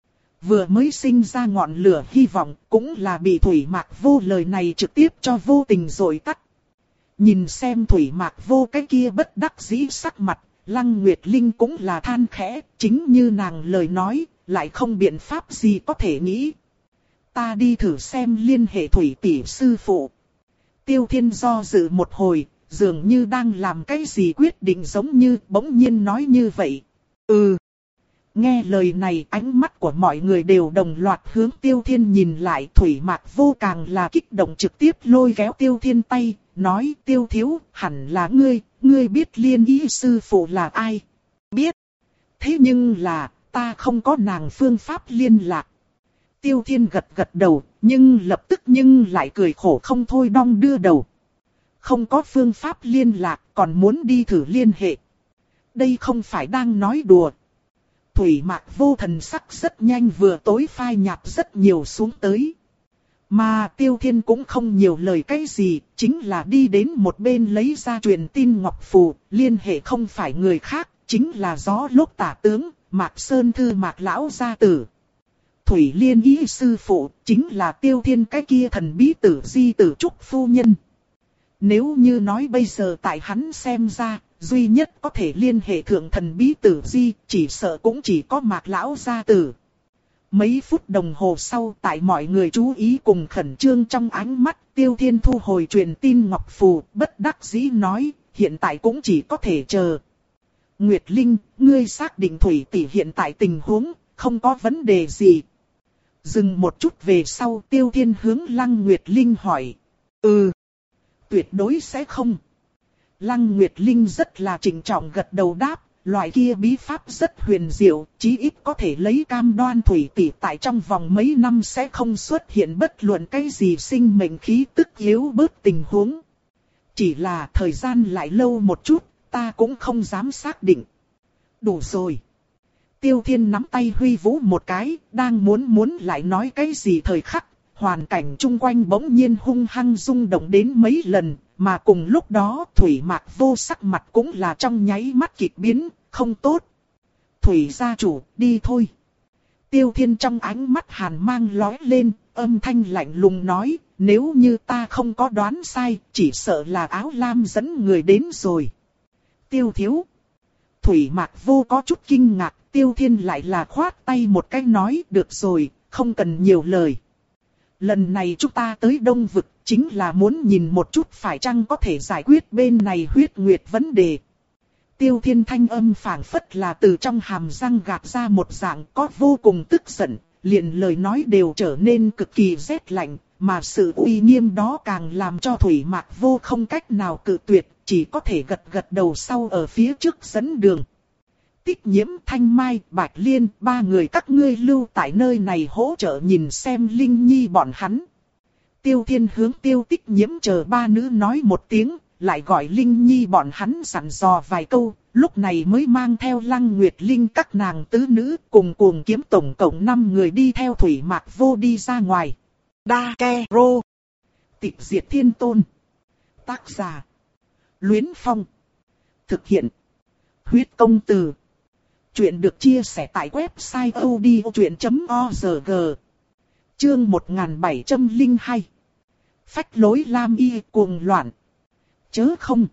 Speaker 1: Vừa mới sinh ra ngọn lửa hy vọng cũng là bị Thủy Mạc Vô lời này trực tiếp cho vô tình dội tắt. Nhìn xem Thủy Mạc Vô cái kia bất đắc dĩ sắc mặt, Lăng Nguyệt Linh cũng là than khẽ, chính như nàng lời nói, lại không biện pháp gì có thể nghĩ. Ta đi thử xem liên hệ Thủy tỷ sư phụ. Tiêu Thiên do dự một hồi, dường như đang làm cái gì quyết định giống như bỗng nhiên nói như vậy. Ừ. Nghe lời này ánh mắt của mọi người đều đồng loạt hướng Tiêu Thiên nhìn lại, Thủy Mạc Vô càng là kích động trực tiếp lôi kéo Tiêu Thiên tay, nói Tiêu thiếu hẳn là ngươi, ngươi biết Liên Y sư phụ là ai? Biết. Thế nhưng là ta không có nàng phương pháp liên lạc. Tiêu Thiên gật gật đầu, nhưng lập tức nhưng lại cười khổ không thôi đong đưa đầu. Không có phương pháp liên lạc còn muốn đi thử liên hệ. Đây không phải đang nói đùa. Thủy Mạc Vô thần sắc rất nhanh vừa tối phai nhạt rất nhiều xuống tới. Mà Tiêu Thiên cũng không nhiều lời cái gì, chính là đi đến một bên lấy ra truyền tin ngọc phù, liên hệ không phải người khác, chính là Gió Lốc tả tướng, Mạc Sơn Thư Mạc Lão gia tử. Thủy Liên Y sư phụ, chính là Tiêu Thiên cái kia thần bí tử Di Tử Trúc phu nhân. Nếu như nói bây giờ tại hắn xem ra, duy nhất có thể liên hệ thượng thần bí tử Di, chỉ sợ cũng chỉ có Mạc Lão gia tử. Mấy phút đồng hồ sau, tại mọi người chú ý cùng khẩn trương trong ánh mắt, Tiêu Thiên thu hồi truyền tin ngọc phù, bất đắc dĩ nói, hiện tại cũng chỉ có thể chờ. Nguyệt Linh, ngươi xác định Thủy tỷ hiện tại tình huống, không có vấn đề gì. Dừng một chút về sau, Tiêu Thiên hướng Lăng Nguyệt Linh hỏi. Ừ, tuyệt đối sẽ không. Lăng Nguyệt Linh rất là trịnh trọng gật đầu đáp, loại kia bí pháp rất huyền diệu, chí ít có thể lấy cam đoan Thủy tỷ tại trong vòng mấy năm sẽ không xuất hiện bất luận cái gì sinh mệnh khí tức yếu bớt tình huống. Chỉ là thời gian lại lâu một chút, ta cũng không dám xác định. Đủ rồi. Tiêu Thiên nắm tay huy vũ một cái, đang muốn muốn lại nói cái gì thời khắc, hoàn cảnh chung quanh bỗng nhiên hung hăng rung động đến mấy lần, mà cùng lúc đó Thủy Mạc Vô sắc mặt cũng là trong nháy mắt kịch biến, không tốt. Thủy gia chủ, đi thôi. Tiêu Thiên trong ánh mắt hàn mang lóe lên, âm thanh lạnh lùng nói, nếu như ta không có đoán sai, chỉ sợ là áo lam dẫn người đến rồi. Tiêu thiếu. Thủy Mạc Vô có chút kinh ngạc, Tiêu Thiên lại là khoát tay một cái nói, được rồi, không cần nhiều lời. Lần này chúng ta tới Đông Vực, chính là muốn nhìn một chút phải chăng có thể giải quyết bên này huyết nguyệt vấn đề. Tiêu Thiên thanh âm phảng phất là từ trong hàm răng gạt ra một dạng có vô cùng tức giận, liền lời nói đều trở nên cực kỳ rét lạnh, mà sự uy nghiêm đó càng làm cho Thủy Mạc Vô không cách nào cự tuyệt, chỉ có thể gật gật đầu sau ở phía trước dẫn đường. Tích Nhiễm, Thanh Mai, Bạch Liên, ba người các ngươi lưu tại nơi này hỗ trợ nhìn xem Linh Nhi bọn hắn. Tiêu Thiên hướng Tiêu Tích Nhiễm chờ ba nữ nói một tiếng, lại gọi Linh Nhi bọn hắn sẵn dò vài câu, lúc này mới mang theo Lăng Nguyệt Linh các nàng tứ nữ cùng cuồng kiếm tổng cộng năm người đi theo Thủy Mạc Vô đi ra ngoài. Đa Ke Rô. Tịch Diệt Thiên Tôn. Tác giả. Luyến Phong. Thực hiện. Huyết Công Từ. Chuyện được chia sẻ tại website odchuyện chấm org. Chương một nghìn bảy trăm lẻ hai. Phách lối Lam Y cuồng loạn. Chớ không.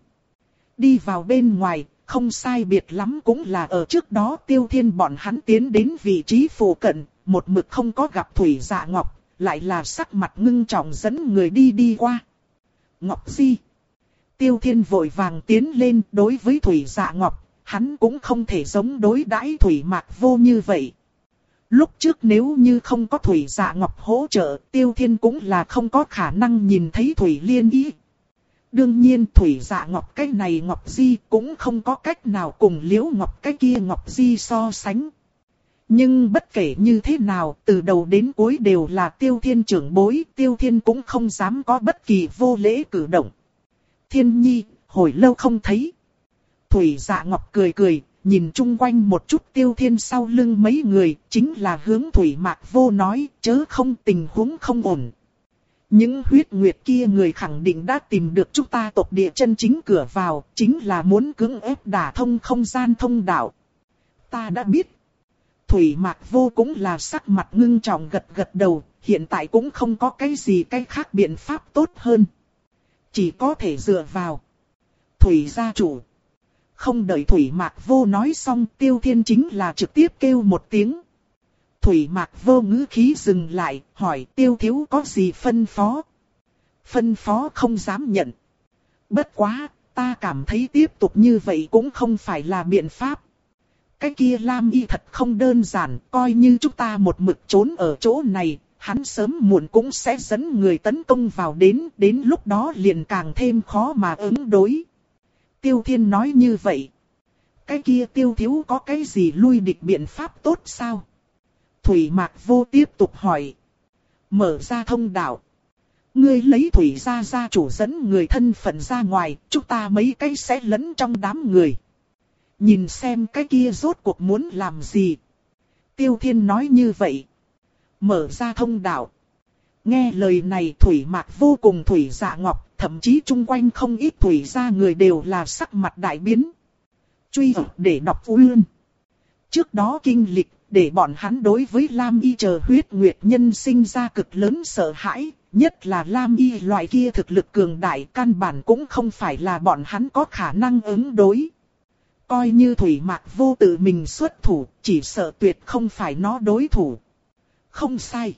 Speaker 1: Đi vào bên ngoài, không sai biệt lắm cũng là ở trước đó Tiêu Thiên bọn hắn tiến đến vị trí phụ cận, một mực không có gặp Thủy Dạ Ngọc, lại là sắc mặt ngưng trọng dẫn người đi đi qua. Ngọc Di. Tiêu Thiên vội vàng tiến lên đối với Thủy Dạ Ngọc, hắn cũng không thể giống đối đãi Thủy Mạc Vô như vậy. Lúc trước nếu như không có Thủy Dạ Ngọc hỗ trợ, Tiêu Thiên cũng là không có khả năng nhìn thấy Thủy Liên Y. Đương nhiên Thủy Dạ Ngọc cái này Ngọc Di cũng không có cách nào cùng Liễu Ngọc cái kia Ngọc Di so sánh. Nhưng bất kể như thế nào, từ đầu đến cuối đều là Tiêu Thiên trưởng bối, Tiêu Thiên cũng không dám có bất kỳ vô lễ cử động. Thiên Nhi, hồi lâu không thấy. Thủy Dạ Ngọc cười cười, nhìn chung quanh một chút Tiêu Thiên sau lưng mấy người, chính là hướng Thủy Mạc Vô nói, chớ không tình huống không ổn. Những huyết nguyệt kia người khẳng định đã tìm được chúng ta tộc địa chân chính cửa vào, chính là muốn cưỡng ép đả thông không gian thông đạo. Ta đã biết. Thủy Mạc Vô cũng là sắc mặt ngưng trọng gật gật đầu, hiện tại cũng không có cái gì cái khác biện pháp tốt hơn. Chỉ có thể dựa vào Thủy gia chủ. Không đợi Thủy Mạc Vô nói xong, Tiêu Thiên chính là trực tiếp kêu một tiếng. Thủy Mạc Vô ngữ khí dừng lại, hỏi Tiêu thiếu có gì phân phó. Phân phó không dám nhận. Bất quá, ta cảm thấy tiếp tục như vậy cũng không phải là biện pháp. Cái kia Lam Y thật không đơn giản, coi như chúng ta một mực trốn ở chỗ này, hắn sớm muộn cũng sẽ dẫn người tấn công vào đến, đến lúc đó liền càng thêm khó mà ứng đối. Tiêu Thiên nói như vậy. Cái kia Tiêu thiếu có cái gì lui địch biện pháp tốt sao? Thủy Mạc Vô tiếp tục hỏi. Mở ra thông đạo. Ngươi lấy Thủy gia gia chủ dẫn người thân phận ra ngoài, chúng ta mấy cái sẽ lẫn trong đám người. Nhìn xem cái kia rốt cuộc muốn làm gì. Tiêu Thiên nói như vậy. Mở ra thông đạo. Nghe lời này Thủy Mạc Vô cùng Thủy Dạ Ngọc, thậm chí chung quanh không ít Thủy gia người đều là sắc mặt đại biến. Truy ẩn để đọc uyên. Trước đó kinh lịch, để bọn hắn đối với Lam Y chờ huyết nguyệt nhân sinh ra cực lớn sợ hãi, nhất là Lam Y loại kia thực lực cường đại căn bản cũng không phải là bọn hắn có khả năng ứng đối. Coi như Thủy Mạc Vô tự mình xuất thủ, chỉ sợ tuyệt không phải nó đối thủ. Không sai.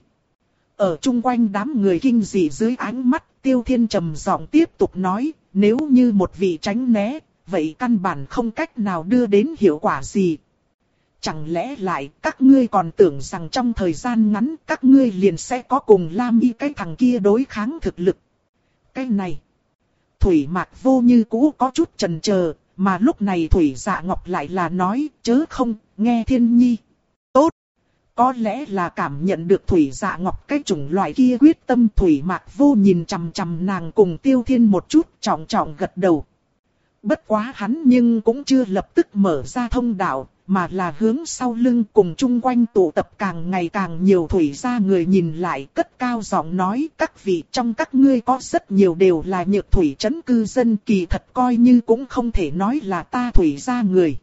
Speaker 1: Ở chung quanh đám người kinh dị dưới ánh mắt, Tiêu Thiên trầm giọng tiếp tục nói, nếu như một vị tránh né, vậy căn bản không cách nào đưa đến hiệu quả gì. Chẳng lẽ lại các ngươi còn tưởng rằng trong thời gian ngắn các ngươi liền sẽ có cùng Lam Y cái thằng kia đối kháng thực lực. Cái này. Thủy Mạc Vô như cũ có chút chần chờ, mà lúc này Thủy Dạ Ngọc lại là nói, chớ không, nghe Thiên Nhi. Tốt. Có lẽ là cảm nhận được Thủy Dạ Ngọc cái chủng loại kia quyết tâm, Thủy Mạc Vô nhìn chằm chằm nàng cùng Tiêu Thiên một chút, trọng trọng gật đầu. Bất quá hắn nhưng cũng chưa lập tức mở ra thông đạo, mà là hướng sau lưng cùng chung quanh tụ tập càng ngày càng nhiều Thủy gia người nhìn lại, cất cao giọng nói, các vị trong các ngươi có rất nhiều đều là Nhược Thủy trấn cư dân, kỳ thật coi như cũng không thể nói là ta Thủy gia người.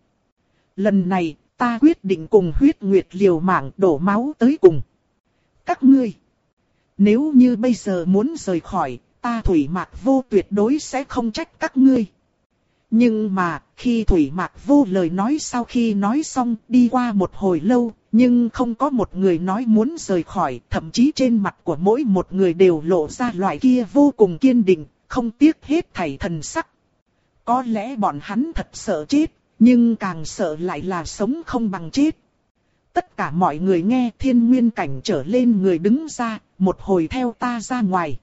Speaker 1: Lần này, ta quyết định cùng Huyết Nguyệt liều mạng đổ máu tới cùng. Các ngươi, nếu như bây giờ muốn rời khỏi, ta Thủy Mạc Vô tuyệt đối sẽ không trách các ngươi. Nhưng mà, khi Thủy Mạc Vô lời nói sau khi nói xong, đi qua một hồi lâu, nhưng không có một người nói muốn rời khỏi, thậm chí trên mặt của mỗi một người đều lộ ra loại kia vô cùng kiên định, không tiếc hết thảy thần sắc. Có lẽ bọn hắn thật sợ chết, nhưng càng sợ lại là sống không bằng chết. Tất cả mọi người nghe Thiên Nguyên cảnh trở lên người đứng ra, một hồi theo ta ra ngoài.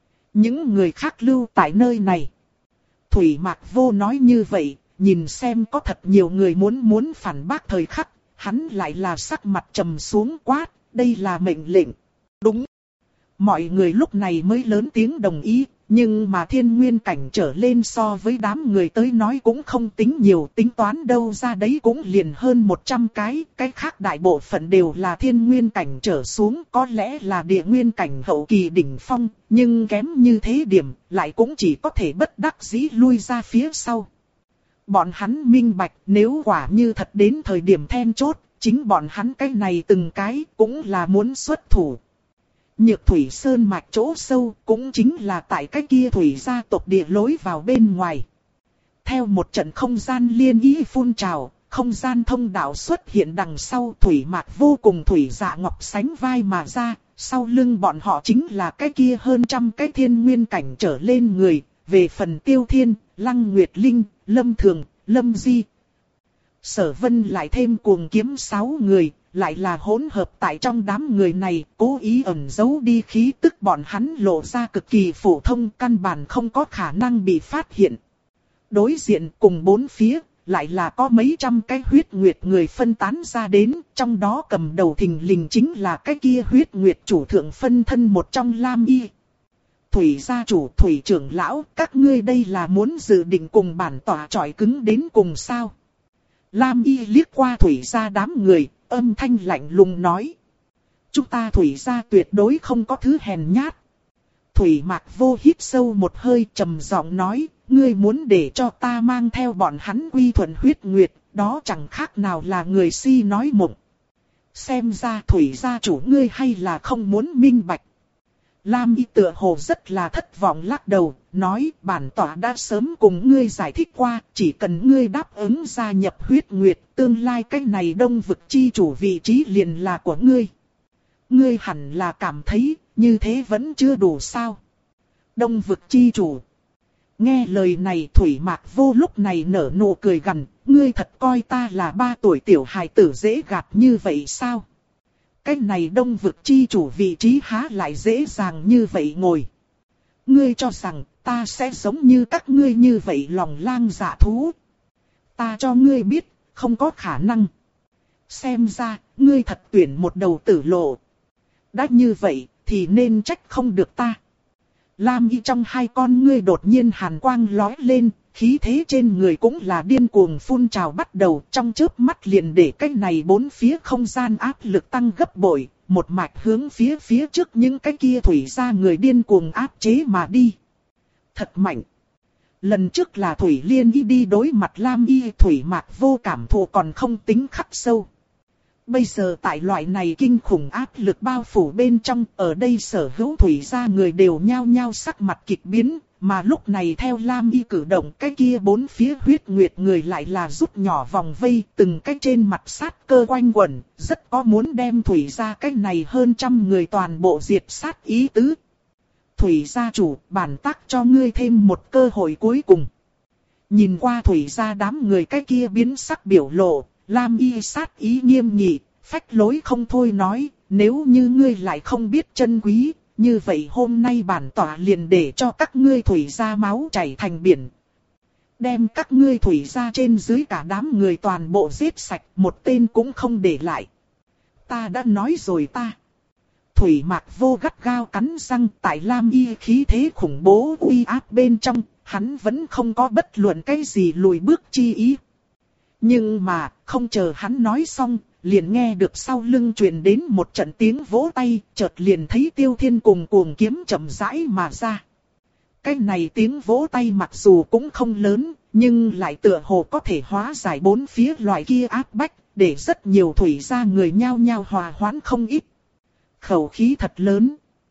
Speaker 1: Những người khác lưu tại nơi này. Thủy Mạc Vô nói như vậy, nhìn xem có thật nhiều người muốn muốn phản bác thời khắc, hắn lại là sắc mặt trầm xuống quát, đây là mệnh lệnh. Đúng. Mọi người lúc này mới lớn tiếng đồng ý, nhưng mà Thiên Nguyên cảnh trở lên so với đám người tới nói cũng không tính nhiều, tính toán đâu ra đấy cũng liền hơn một trăm cái, cái khác đại bộ phận đều là Thiên Nguyên cảnh trở xuống, có lẽ là Địa Nguyên cảnh hậu kỳ đỉnh phong, nhưng kém như thế điểm, lại cũng chỉ có thể bất đắc dĩ lui ra phía sau. Bọn hắn minh bạch, nếu quả như thật đến thời điểm then chốt, chính bọn hắn cái này từng cái cũng là muốn xuất thủ. Nhược Thủy Sơn mạch chỗ sâu cũng chính là tại cái kia Thủy gia tộc địa lối vào bên ngoài. Theo một trận không gian liên ý phun trào, không gian thông đạo xuất hiện đằng sau, Thủy Mạc Vô cùng Thủy Dạ Ngọc sánh vai mà ra, sau lưng bọn họ chính là cái kia hơn trăm cái Thiên Nguyên cảnh trở lên người, về phần Tiêu Thiên, Lăng Nguyệt Linh, Lâm Thường, Lâm Di. Sở Vân lại thêm cuồng kiếm sáu người, lại là hỗn hợp tại trong đám người này, cố ý ẩn giấu đi khí tức bọn hắn lộ ra cực kỳ phổ thông, căn bản không có khả năng bị phát hiện. Đối diện cùng bốn phía, lại là có mấy trăm cái Huyết Nguyệt người phân tán ra đến, trong đó cầm đầu thình lình chính là cái kia Huyết Nguyệt chủ thượng phân thân một trong Lam Y. Thủy gia chủ, Thủy trưởng lão, các ngươi đây là muốn dự định cùng bản tỏa chọi cứng đến cùng sao? Lam Y liếc qua Thủy gia đám người, âm thanh lạnh lùng nói. Chúng ta Thủy gia tuyệt đối không có thứ hèn nhát. Thủy Mạc Vô hít sâu một hơi, trầm giọng nói, ngươi muốn để cho ta mang theo bọn hắn quy thuận Huyết Nguyệt, đó chẳng khác nào là người si nói mộng. Xem ra Thủy gia chủ ngươi hay là không muốn minh bạch. Lam Y tựa hồ rất là thất vọng lắc đầu, nói bản tỏa đã sớm cùng ngươi giải thích qua, chỉ cần ngươi đáp ứng gia nhập Huyết Nguyệt, tương lai cái này Đông vực chi chủ vị trí liền là của ngươi. Ngươi hẳn là cảm thấy, như thế vẫn chưa đủ sao. Đông vực chi chủ. Nghe lời này Thủy Mạc Vô lúc này nở nụ cười gằn, ngươi thật coi ta là ba tuổi tiểu hài tử dễ gạt như vậy sao? Cái này Đông vực chi chủ vị trí há lại dễ dàng như vậy ngồi. Ngươi cho rằng ta sẽ giống như các ngươi như vậy lòng lang dạ thú. Ta cho ngươi biết, không có khả năng. Xem ra, ngươi thật tuyển một đầu tử lộ. Đã như vậy, thì nên trách không được ta. Lam Y trong hai con ngươi đột nhiên hàn quang lóe lên, khí thế trên người cũng là điên cuồng phun trào bắt đầu, trong chớp mắt liền để cái này bốn phía không gian áp lực tăng gấp bội, một mạch hướng phía phía trước những cái kia Thủy gia người điên cuồng áp chế mà đi. Thật mạnh. Lần trước là Thủy Liên Y đi đối mặt Lam Y, Thủy Mạc Vô cảm thụ còn không tính khắc sâu. Bây giờ tại loại này kinh khủng áp lực bao phủ bên trong, ở đây sở hữu Thủy gia người đều nhao nhao sắc mặt kịch biến, mà lúc này theo Lam Y cử động, cái kia bốn phía Huyết Nguyệt người lại là rút nhỏ vòng vây, từng cái trên mặt sát cơ quanh quẩn, rất có muốn đem Thủy gia cái này hơn trăm người toàn bộ diệt sát ý tứ. Thủy gia chủ, bản tác cho ngươi thêm một cơ hội cuối cùng. Nhìn qua Thủy gia đám người cái kia biến sắc biểu lộ, Lam Y sát ý nghiêm nghị, phách lối không thôi nói, nếu như ngươi lại không biết chân quý, như vậy hôm nay bản tỏa liền để cho các ngươi thủy ra máu chảy thành biển. Đem các ngươi thủy ra trên dưới cả đám người toàn bộ giết sạch, một tên cũng không để lại. Ta đã nói rồi ta. Thủy Mạc Vô gắt gao cắn răng, tại Lam Y khí thế khủng bố uy áp bên trong, hắn vẫn không có bất luận cái gì lùi bước chi ý. Nhưng mà, không chờ hắn nói xong, liền nghe được sau lưng truyền đến một trận tiếng vỗ tay, chợt liền thấy Tiêu Thiên cùng cuồng kiếm chậm rãi mà ra. Cái này tiếng vỗ tay mặc dù cũng không lớn, nhưng lại tựa hồ có thể hóa giải bốn phía loại kia áp bách, để rất nhiều thủy gia người nhao nhao hòa hoãn không ít. Khẩu khí thật lớn.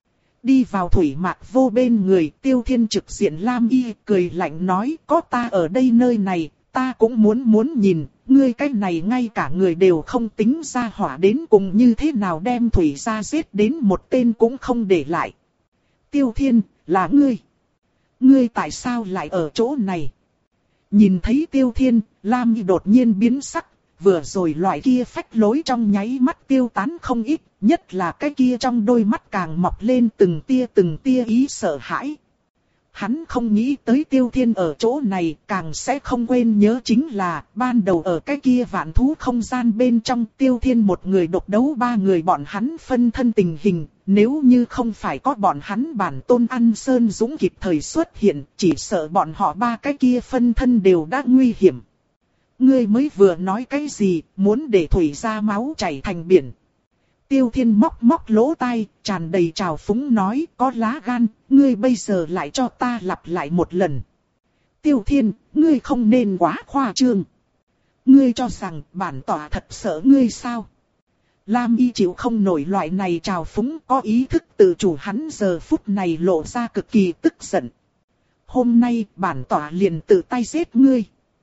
Speaker 1: Đi vào Thủy Mạc Vô bên người, Tiêu Thiên trực diện Lam Y, cười lạnh nói, có ta ở đây nơi này, ta cũng muốn muốn nhìn, ngươi cái này ngay cả người đều không tính ra hỏa đến cùng như thế nào đem thủy gia giết đến một tên cũng không để lại. Tiêu Thiên, là ngươi. Ngươi tại sao lại ở chỗ này? Nhìn thấy Tiêu Thiên, Lam Y đột nhiên biến sắc, vừa rồi loại kia phách lối trong nháy mắt tiêu tán không ít, nhất là cái kia trong đôi mắt càng mọc lên từng tia từng tia ý sợ hãi. Hắn không nghĩ tới Tiêu Thiên ở chỗ này, càng sẽ không quên nhớ chính là ban đầu ở cái kia vạn thú không gian bên trong Tiêu Thiên một người độc đấu ba người bọn hắn phân thân tình hình. Nếu như không phải có bọn hắn bản tôn Ăn Sơn Dũng kịp thời xuất hiện, chỉ sợ bọn họ ba cái kia phân thân đều đã nguy hiểm. Ngươi mới vừa nói cái gì, muốn để thủy ra máu chảy thành biển. Tiêu Thiên móc móc lỗ tai, tràn đầy trào phúng nói, có lá gan, ngươi bây giờ lại cho ta lặp lại một lần. Tiêu Thiên, ngươi không nên quá khoa trương. Ngươi cho rằng bản tỏa thật sợ ngươi sao? Lam Y chịu không nổi loại này trào phúng, có ý thức tự chủ, hắn giờ phút này lộ ra cực kỳ tức giận. Hôm nay bản tỏa liền tự tay giết ngươi.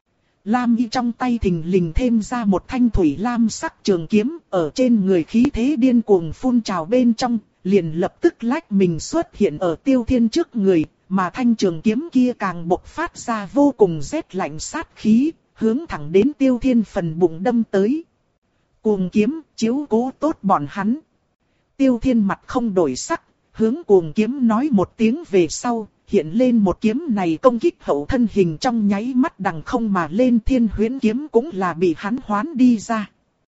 Speaker 1: Lam Y trong tay thình lình thêm ra một thanh thủy lam sắc trường kiếm, ở trên người khí thế điên cuồng phun trào bên trong, liền lập tức lách mình xuất hiện ở Tiêu Thiên trước người, mà thanh trường kiếm kia càng bộc phát ra vô cùng rét lạnh sát khí, hướng thẳng đến Tiêu Thiên phần bụng đâm tới. Cuồng kiếm, chiếu cố tốt bọn hắn. Tiêu Thiên mặt không đổi sắc, hướng cuồng kiếm nói một tiếng về sau, hiện lên một kiếm này công kích hậu thân hình trong nháy mắt đằng không mà lên, Thiên Huyễn kiếm cũng là bị hắn hoán đi ra.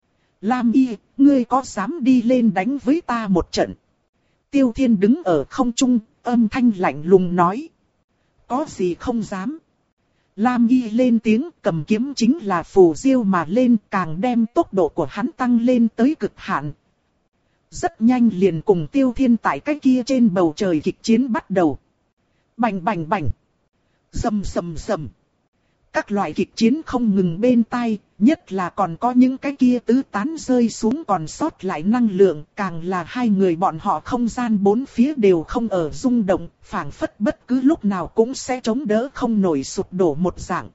Speaker 1: Lam Y, ngươi có dám đi lên đánh với ta một trận? Tiêu Thiên đứng ở không trung, âm thanh lạnh lùng nói. Có gì không dám? Lam Y lên tiếng, cầm kiếm chính là phù diêu mà lên, càng đem tốc độ của hắn tăng lên tới cực hạn. Rất nhanh liền cùng Tiêu Thiên tại cái kia trên bầu trời kịch chiến bắt đầu. Bành bành bành. Rầm rầm rầm. Các loại kịch chiến không ngừng bên tai, nhất là còn có những cái kia tứ tán rơi xuống còn sót lại năng lượng, càng là hai người bọn họ không gian bốn phía đều không ở rung động, phảng phất bất cứ lúc nào cũng sẽ chống đỡ không nổi sụp đổ một dạng.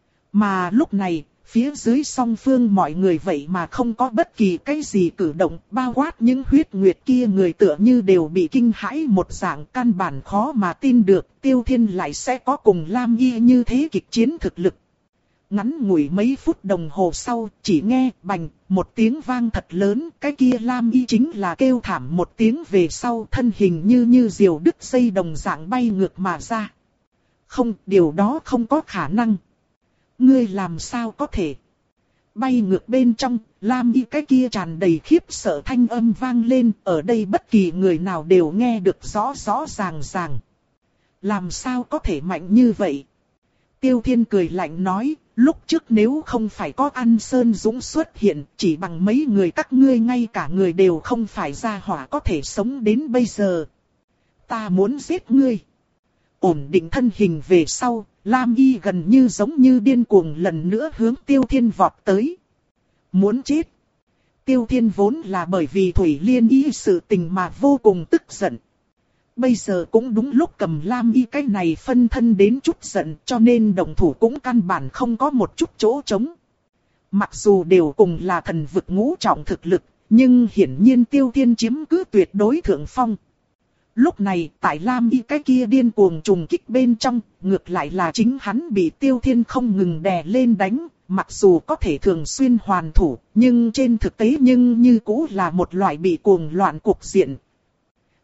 Speaker 1: Mà lúc này, phía dưới song phương mọi người vậy mà không có bất kỳ cái gì cử động, bao quát những huyết nguyệt kia người tựa như đều bị kinh hãi một dạng, căn bản khó mà tin được Tiêu Thiên lại sẽ có cùng Lam Y như thế kịch chiến thực lực. Ngắn ngủi mấy phút đồng hồ sau, chỉ nghe bành, một tiếng vang thật lớn, cái kia Lam Y chính là kêu thảm một tiếng về sau, thân hình như như diều đứt dây đồng dạng bay ngược mà ra. Không, điều đó không có khả năng. Ngươi làm sao có thể? Bay ngược bên trong, Lam Y cái kia tràn đầy khiếp sợ thanh âm vang lên, ở đây bất kỳ người nào đều nghe được rõ rõ ràng ràng. Làm sao có thể mạnh như vậy? Tiêu Thiên cười lạnh nói, lúc trước nếu không phải có Ăn Sơn Dũng xuất hiện, chỉ bằng mấy người các ngươi ngay cả người đều không phải ra hỏa có thể sống đến bây giờ. Ta muốn giết ngươi. Ổn định thân hình về sau, Lam Y gần như giống như điên cuồng lần nữa hướng Tiêu Thiên vọt tới. Muốn chết. Tiêu Thiên vốn là bởi vì Thủy Liên Y sự tình mà vô cùng tức giận. Bây giờ cũng đúng lúc cầm Lam Y cái này phân thân đến chút giận, cho nên đồng thủ cũng căn bản không có một chút chỗ trống. Mặc dù đều cùng là thần vực ngũ trọng thực lực, nhưng hiển nhiên Tiêu Thiên chiếm cứ tuyệt đối thượng phong. Lúc này, tại Lam Y cái kia điên cuồng trùng kích bên trong, ngược lại là chính hắn bị Tiêu Thiên không ngừng đè lên đánh, mặc dù có thể thường xuyên hoàn thủ, nhưng trên thực tế nhưng như cũ là một loại bị cuồng loạn cục diện.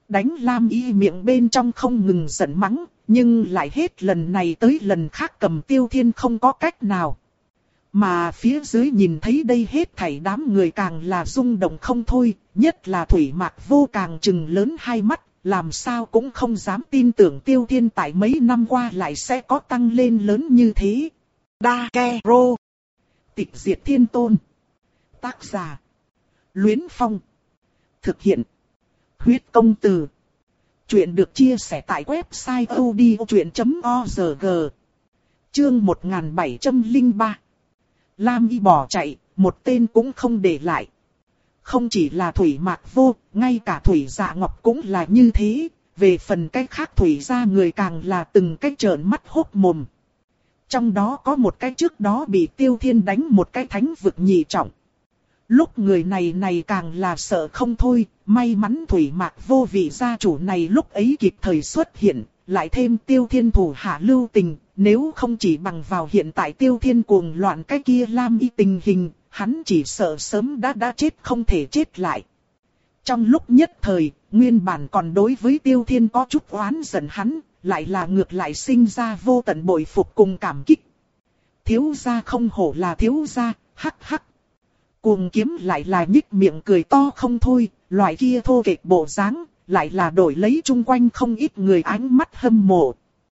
Speaker 1: Đánh Lam Y miệng bên trong không ngừng giận mắng, nhưng lại hết lần này tới lần khác cầm Tiêu Thiên không có cách nào. Mà phía dưới nhìn thấy đây hết thảy đám người càng là rung động không thôi, nhất là Thủy Mạc Vô càng trừng lớn hai mắt, làm sao cũng không dám tin tưởng Tiêu Thiên tại mấy năm qua lại sẽ có tăng lên lớn như thế. Đa Ke Rô. Tịch diệt thiên tôn. Tác giả. Luyến Phong. Thực hiện. Huyết công từ. Chuyện được chia sẻ tại website odchuyện chấm org. Chương một nghìn bảy trăm lẻ ba. Lam Y bỏ chạy, một tên cũng không để lại. Không chỉ là Thủy Mạc Vô, ngay cả Thủy Dạ Ngọc cũng là như thế. Về phần cách khác Thủy gia người càng là từng cái trợn mắt hốt mồm. Trong đó có một cái trước đó bị Tiêu Thiên đánh một cái thánh vực nhị trọng. Lúc người này này càng là sợ không thôi, may mắn Thủy Mạc Vô vị gia chủ này lúc ấy kịp thời xuất hiện, lại thêm Tiêu Thiên thủ hạ lưu tình, nếu không chỉ bằng vào hiện tại Tiêu Thiên cuồng loạn cái kia Lam Y tình hình, hắn chỉ sợ sớm đã đã chết không thể chết lại. Trong lúc nhất thời, nguyên bản còn đối với Tiêu Thiên có chút oán giận hắn, lại là ngược lại sinh ra vô tận bội phục cùng cảm kích. Thiếu gia không hổ là thiếu gia, hắc hắc. Cuồng Kiếm lại là nhích miệng cười to không thôi, loại kia thô kệch bộ dáng, lại là đổi lấy chung quanh không ít người ánh mắt hâm mộ.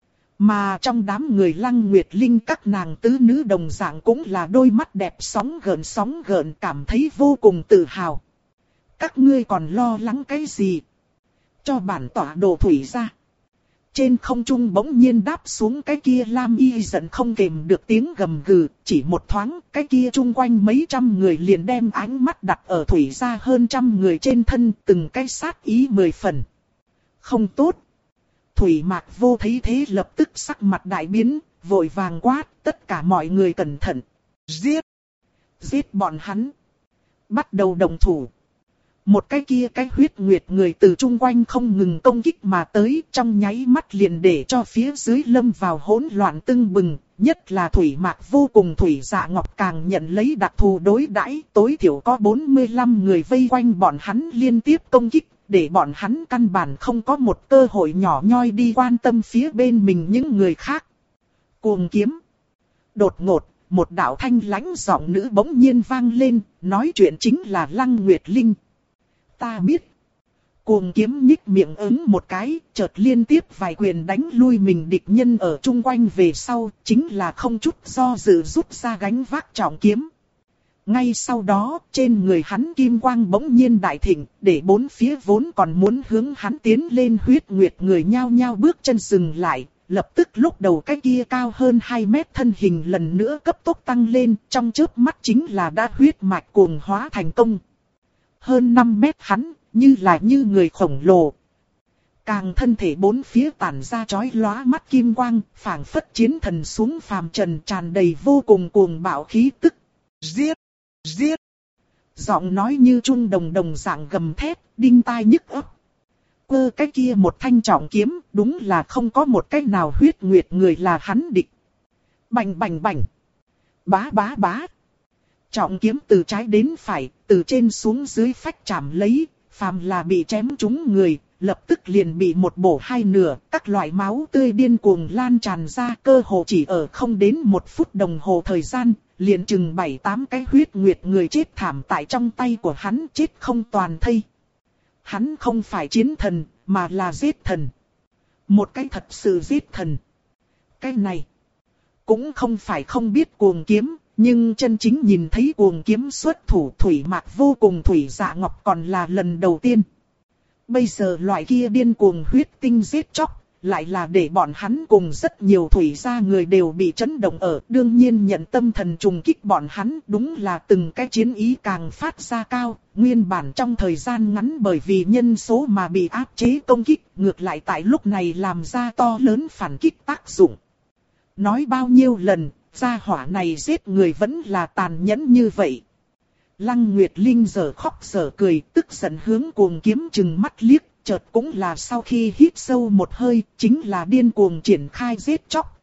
Speaker 1: Mà trong đám người Lăng Nguyệt Linh các nàng tứ nữ đồng dạng cũng là đôi mắt đẹp sóng gợn sóng gợn cảm thấy vô cùng tự hào. Các ngươi còn lo lắng cái gì? Cho bản tỏa đồ thủy ra. Trên không trung bỗng nhiên đáp xuống cái kia Lam Y giận không kềm được tiếng gầm gừ, chỉ một thoáng, cái kia chung quanh mấy trăm người liền đem ánh mắt đặt ở thủy ra hơn trăm người trên thân, từng cái sát ý mười phần. Không tốt. Thủy Mạc Vô thấy thế lập tức sắc mặt đại biến, vội vàng quát, tất cả mọi người cẩn thận. Giết! Giết bọn hắn! Bắt đầu đồng thủ. Một cái kia cái huyết nguyệt người từ chung quanh không ngừng công kích mà tới, trong nháy mắt liền để cho phía dưới lâm vào hỗn loạn tưng bừng, nhất là Thủy Mạc Vô cùng Thủy Dạ Ngọc càng nhận lấy đặc thù đối đãi, tối thiểu có bốn mươi lăm người vây quanh bọn hắn liên tiếp công kích, để bọn hắn căn bản không có một cơ hội nhỏ nhoi đi quan tâm phía bên mình những người khác. Cuồng Kiếm. Đột ngột, một đạo thanh lãnh giọng nữ bỗng nhiên vang lên, nói chuyện chính là Lăng Nguyệt Linh. Ta biết. Cuồng Kiếm nhích miệng ứng một cái, chợt liên tiếp vài quyền đánh lui mình địch nhân ở chung quanh về sau, chính là không chút do dự rút ra gánh vác trọng kiếm. Ngay sau đó, trên người hắn kim quang bỗng nhiên đại thịnh, để bốn phía vốn còn muốn hướng hắn tiến lên huyết nguyệt người nhao nhao bước chân dừng lại, lập tức lúc đầu cái kia cao hơn hai mét thân hình lần nữa cấp tốc tăng lên, trong chớp mắt chính là đã huyết mạch cuồng hóa thành công. Hơn năm mét hắn, như là như người khổng lồ. Càng thân thể bốn phía tản ra chói lóa mắt kim quang, phảng phất chiến thần xuống phàm trần tràn đầy vô cùng cuồng bạo khí tức. Giết! Giết! Giọng nói như trung đồng đồng dạng gầm thét, đinh tai nhức óc. Quơ cái kia một thanh trọng kiếm, đúng là không có một cái nào huyết nguyệt người là hắn địch. Bành bành bành! Bá bá bá! Trọng kiếm từ trái đến phải, từ trên xuống dưới phách chạm lấy, phàm là bị chém trúng người, lập tức liền bị một bổ hai nửa, các loại máu tươi điên cuồng lan tràn ra, cơ hồ chỉ ở không đến một phút đồng hồ thời gian, liền chừng bảy tám cái huyết nguyệt người chết thảm tại trong tay của hắn, chết không toàn thây. Hắn không phải chiến thần, mà là giết thần. Một cái thật sự giết thần. Cái này cũng không phải không biết Cuồng Kiếm, nhưng chân chính nhìn thấy Cuồng Kiếm xuất thủ Thủy Mạc Vô cùng Thủy Dạ Ngọc còn là lần đầu tiên. Bây giờ loại kia điên cuồng huyết tinh giết chóc, lại là để bọn hắn cùng rất nhiều thủy gia người đều bị chấn động ở. Đương nhiên nhận tâm thần trùng kích bọn hắn, đúng là từng cái chiến ý càng phát ra cao. Nguyên bản trong thời gian ngắn bởi vì nhân số mà bị áp chế công kích, ngược lại tại lúc này làm ra to lớn phản kích tác dụng. Nói bao nhiêu lần, gia hỏa này giết người vẫn là tàn nhẫn như vậy. Lăng Nguyệt Linh giờ khóc giờ cười, tức giận hướng Cuồng Kiếm chừng mắt liếc, chợt cũng là sau khi hít sâu một hơi, chính là điên cuồng triển khai giết chóc.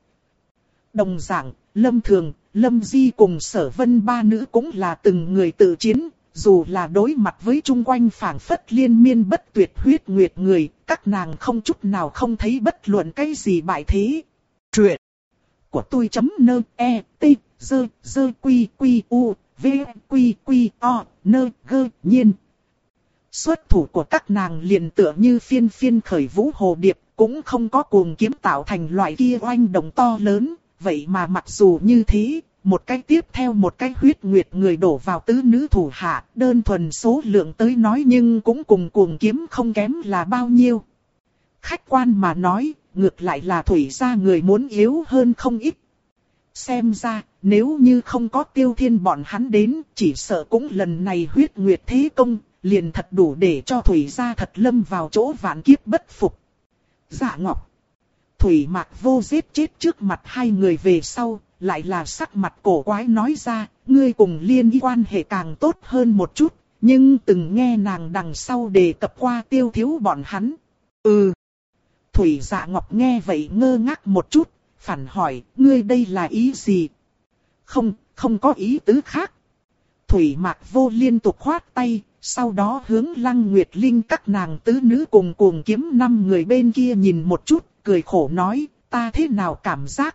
Speaker 1: Đồng dạng, Lâm Thường, Lâm Di cùng Sở Vân ba nữ cũng là từng người tự chiến, dù là đối mặt với chung quanh phảng phất liên miên bất tuyệt huyết nguyệt người, các nàng không chút nào không thấy bất luận cái gì bại thế. Truyện của tôi chấm nơ e t dơ dơ quy quy u v quy quy o nơ gơ nhiên. Xuất thủ của các nàng liền tựa như phiên phiên khởi vũ hồ điệp, cũng không có cuồng kiếm tạo thành loại kia oanh động to lớn. Vậy mà mặc dù như thế, một cái tiếp theo một cái huyết nguyệt người đổ vào tứ nữ thủ hạ, đơn thuần số lượng tới nói nhưng cũng cùng cuồng kiếm không kém là bao nhiêu. Khách quan mà nói, ngược lại là Thủy gia người muốn yếu hơn không ít. Xem ra, nếu như không có Tiêu Thiên bọn hắn đến, chỉ sợ cũng lần này huyết nguyệt thế công, liền thật đủ để cho Thủy gia thật lâm vào chỗ vạn kiếp bất phục. Dạ Ngọc. Thủy Mạc Vô giết chết trước mặt hai người về sau, lại là sắc mặt cổ quái nói ra, ngươi cùng Liên Y quan hệ càng tốt hơn một chút, nhưng từng nghe nàng đằng sau đề cập qua Tiêu thiếu bọn hắn. Ừ. Thủy Dạ Ngọc nghe vậy ngơ ngác một chút, phản hỏi, ngươi đây là ý gì? Không, không có ý tứ khác. Thủy Mạc Vô liên tục khoát tay, sau đó hướng Lăng Nguyệt Linh các nàng tứ nữ cùng cuồng kiếm năm người bên kia nhìn một chút, cười khổ nói, ta thế nào cảm giác?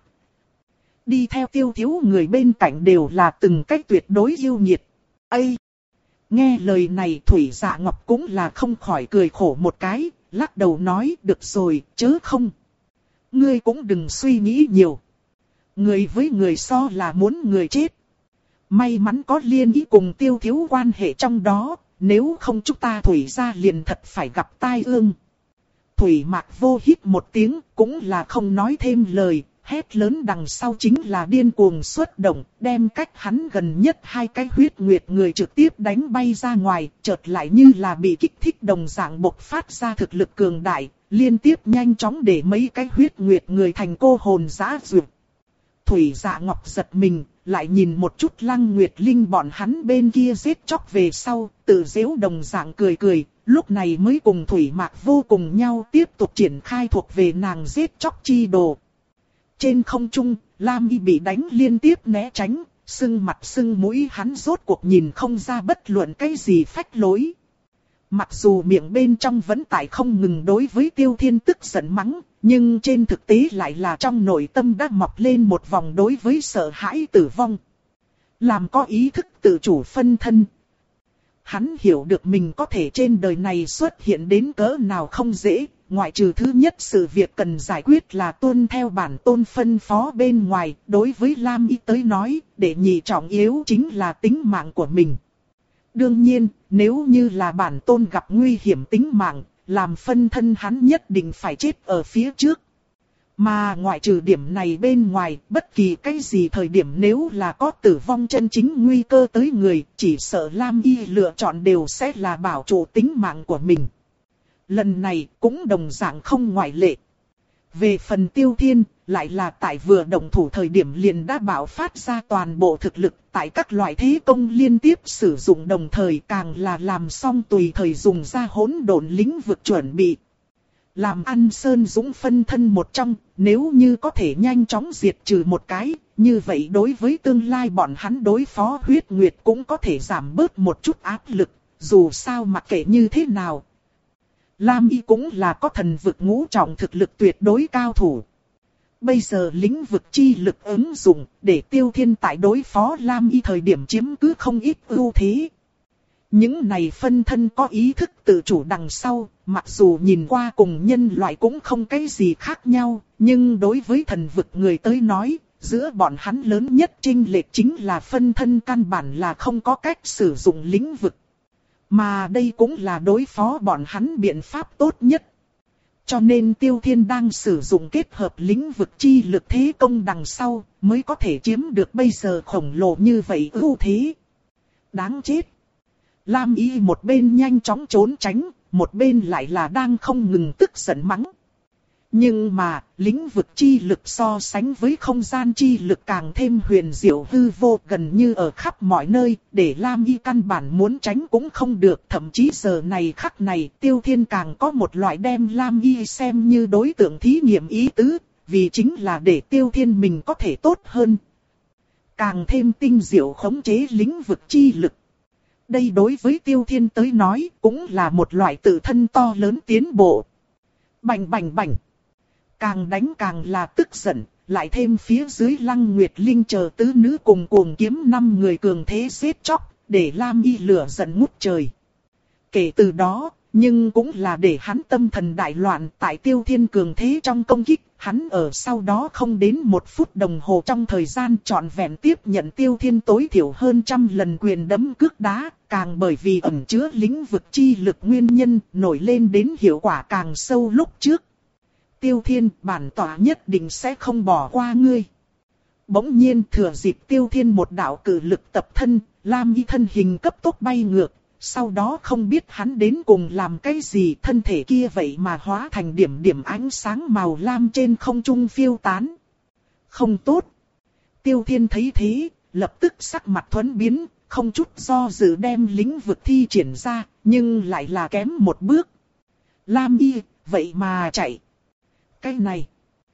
Speaker 1: Đi theo Tiêu thiếu người bên cạnh đều là từng cách tuyệt đối yêu nhiệt. Ây! Nghe lời này Thủy Dạ Ngọc cũng là không khỏi cười khổ một cái, lắc đầu nói, được rồi, chớ không. Ngươi cũng đừng suy nghĩ nhiều. Người với người so là muốn người chết. May mắn có Liên Y cùng Tiêu thiếu quan hệ trong đó, nếu không chúng ta Thủy gia liền thật phải gặp tai ương. Thủy Mạc Vô hít một tiếng, cũng là không nói thêm lời, hét lớn đằng sau chính là điên cuồng xuất động, đem cách hắn gần nhất hai cái huyết nguyệt người trực tiếp đánh bay ra ngoài, chợt lại như là bị kích thích đồng dạng bộc phát ra thực lực cường đại, liên tiếp nhanh chóng để mấy cái huyết nguyệt người thành cô hồn dã duyệt. Thủy Dạ Ngọc giật mình, lại nhìn một chút Lăng Nguyệt Linh bọn hắn bên kia giết chóc về sau, tự giễu đồng dạng cười cười, lúc này mới cùng Thủy Mạc Vô cùng nhau tiếp tục triển khai thuộc về nàng giết chóc chi đồ. Trên không trung, Lam Y bị đánh liên tiếp né tránh, sưng mặt sưng mũi hắn rốt cuộc nhìn không ra bất luận cái gì phách lối. Mặc dù miệng bên trong vẫn tại không ngừng đối với Tiêu Thiên tức giận mắng, nhưng trên thực tế lại là trong nội tâm đã mọc lên một vòng đối với sợ hãi tử vong. Làm có ý thức tự chủ phân thân. Hắn hiểu được mình có thể trên đời này xuất hiện đến cỡ nào không dễ, ngoại trừ thứ nhất sự việc cần giải quyết là tuân theo bản tôn phân phó bên ngoài, đối với Lam Y tới nói, để nhị trọng yếu chính là tính mạng của mình. Đương nhiên, nếu như là bản tôn gặp nguy hiểm tính mạng, làm phân thân hắn nhất định phải chết ở phía trước. Mà ngoại trừ điểm này bên ngoài, bất kỳ cái gì thời điểm nếu là có tử vong chân chính nguy cơ tới người, chỉ sợ Lam Y lựa chọn đều sẽ là bảo trụ tính mạng của mình. Lần này cũng đồng dạng không ngoại lệ. Về phần Tiêu Thiên, lại là tại vừa động thủ thời điểm liền đã bạo phát ra toàn bộ thực lực, tại các loại thế công liên tiếp sử dụng đồng thời càng là làm xong tùy thời dùng ra hỗn độn lĩnh vực chuẩn bị. Làm Ăn Sơn Dũng phân thân một trong, nếu như có thể nhanh chóng diệt trừ một cái, như vậy đối với tương lai bọn hắn đối phó huyết nguyệt cũng có thể giảm bớt một chút áp lực, dù sao mặc kệ như thế nào. Lam Y cũng là có thần vực ngũ trọng thực lực tuyệt đối cao thủ. Bây giờ lĩnh vực chi lực ứng dụng để Tiêu Thiên tại đối phó Lam Y thời điểm chiếm cứ không ít ưu thế. Những này phân thân có ý thức tự chủ đằng sau, mặc dù nhìn qua cùng nhân loại cũng không cái gì khác nhau, nhưng đối với thần vực người tới nói, giữa bọn hắn lớn nhất chênh lệch chính là phân thân căn bản là không có cách sử dụng lĩnh vực. Mà đây cũng là đối phó bọn hắn biện pháp tốt nhất. Cho nên Tiêu Thiên đang sử dụng kết hợp lĩnh vực chi lực thế công đằng sau, mới có thể chiếm được bây giờ khổng lồ như vậy ưu thế. Đáng chết! Lam Y một bên nhanh chóng trốn tránh, một bên lại là đang không ngừng tức giận mắng. Nhưng mà, lĩnh vực chi lực so sánh với không gian chi lực càng thêm huyền diệu hư vô, gần như ở khắp mọi nơi, để Lam Y căn bản muốn tránh cũng không được. Thậm chí giờ này khắc này, Tiêu Thiên càng có một loại đem Lam Y xem như đối tượng thí nghiệm ý tứ, vì chính là để Tiêu Thiên mình có thể tốt hơn. Càng thêm tinh diệu khống chế lĩnh vực chi lực. Đây đối với Tiêu Thiên tới nói cũng là một loại tự thân to lớn tiến bộ. Bành bành bành. Càng đánh càng là tức giận, lại thêm phía dưới Lăng Nguyệt Linh chờ tứ nữ cùng cuồng kiếm năm người cường thế giết chóc, để Lam Y lửa giận ngút trời. Kể từ đó, nhưng cũng là để hắn tâm thần đại loạn, tại Tiêu Thiên cường thế trong công kích, hắn ở sau đó không đến một phút đồng hồ trong thời gian trọn vẹn tiếp nhận Tiêu Thiên tối thiểu hơn trăm lần quyền đấm cước đá, càng bởi vì ẩn chứa lĩnh vực chi lực nguyên nhân nổi lên đến hiệu quả càng sâu lúc trước. Tiêu Thiên, bản tỏa nhất định sẽ không bỏ qua ngươi. Bỗng nhiên thừa dịp Tiêu Thiên một đạo cử lực tập thân, Lam Y thân hình cấp tốc bay ngược. Sau đó không biết hắn đến cùng làm cái gì, thân thể kia vậy mà hóa thành điểm điểm ánh sáng màu lam trên không trung phiêu tán. Không tốt. Tiêu Thiên thấy thế, lập tức sắc mặt thuẫn biến, không chút do dự đem lĩnh vực thi triển ra, nhưng lại là kém một bước. Lam Y, vậy mà chạy. Cái này.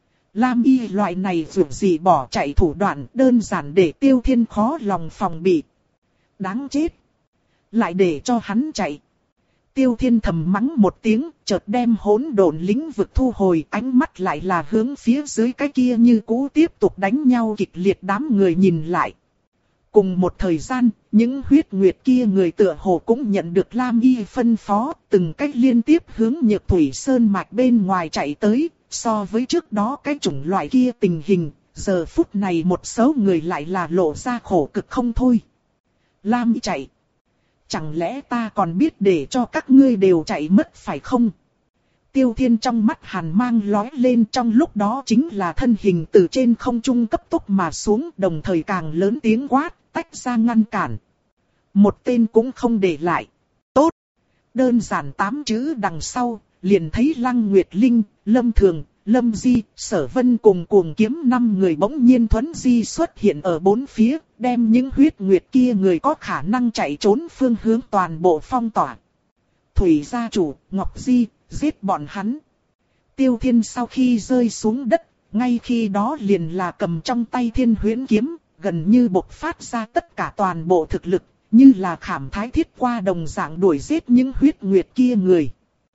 Speaker 1: Lam Y loại này dù gì bỏ chạy thủ đoạn đơn giản để Tiêu Thiên khó lòng phòng bị. Đáng chết. Lại để cho hắn chạy. Tiêu Thiên thầm mắng một tiếng, chợt đem hỗn độn lĩnh vực thu hồi, ánh mắt lại là hướng phía dưới cái kia như cũ tiếp tục đánh nhau kịch liệt đám người nhìn lại. Cùng một thời gian, những huyết nguyệt kia người tựa hồ cũng nhận được Lam Y phân phó, từng cách liên tiếp hướng Nhược Thủy Sơn mạch bên ngoài chạy tới, so với trước đó cái chủng loại kia tình hình, giờ phút này một số người lại là lộ ra khổ cực không thôi. Lam Y chạy. Chẳng lẽ ta còn biết để cho các ngươi đều chạy mất phải không? Tiêu Thiên trong mắt hàn mang lóe lên, trong lúc đó chính là thân hình từ trên không trung cấp tốc mà xuống, đồng thời càng lớn tiếng quát, tách ra ngăn cản. Một tên cũng không để lại. Tốt! Đơn giản tám chữ đằng sau, liền thấy Lăng Nguyệt Linh, Lâm Thường, Lâm Di, Sở Vân cùng cuồng kiếm năm người bỗng nhiên thuấn di xuất hiện ở bốn phía, đem những huyết nguyệt kia người có khả năng chạy trốn phương hướng toàn bộ phong tỏa. Thủy gia chủ, Ngọc Di, giết bọn hắn. Tiêu Thiên sau khi rơi xuống đất, ngay khi đó liền là cầm trong tay Thiên Huyễn kiếm, gần như bộc phát ra tất cả toàn bộ thực lực, như là khảm thái thiết qua đồng dạng đuổi giết những huyết nguyệt kia người.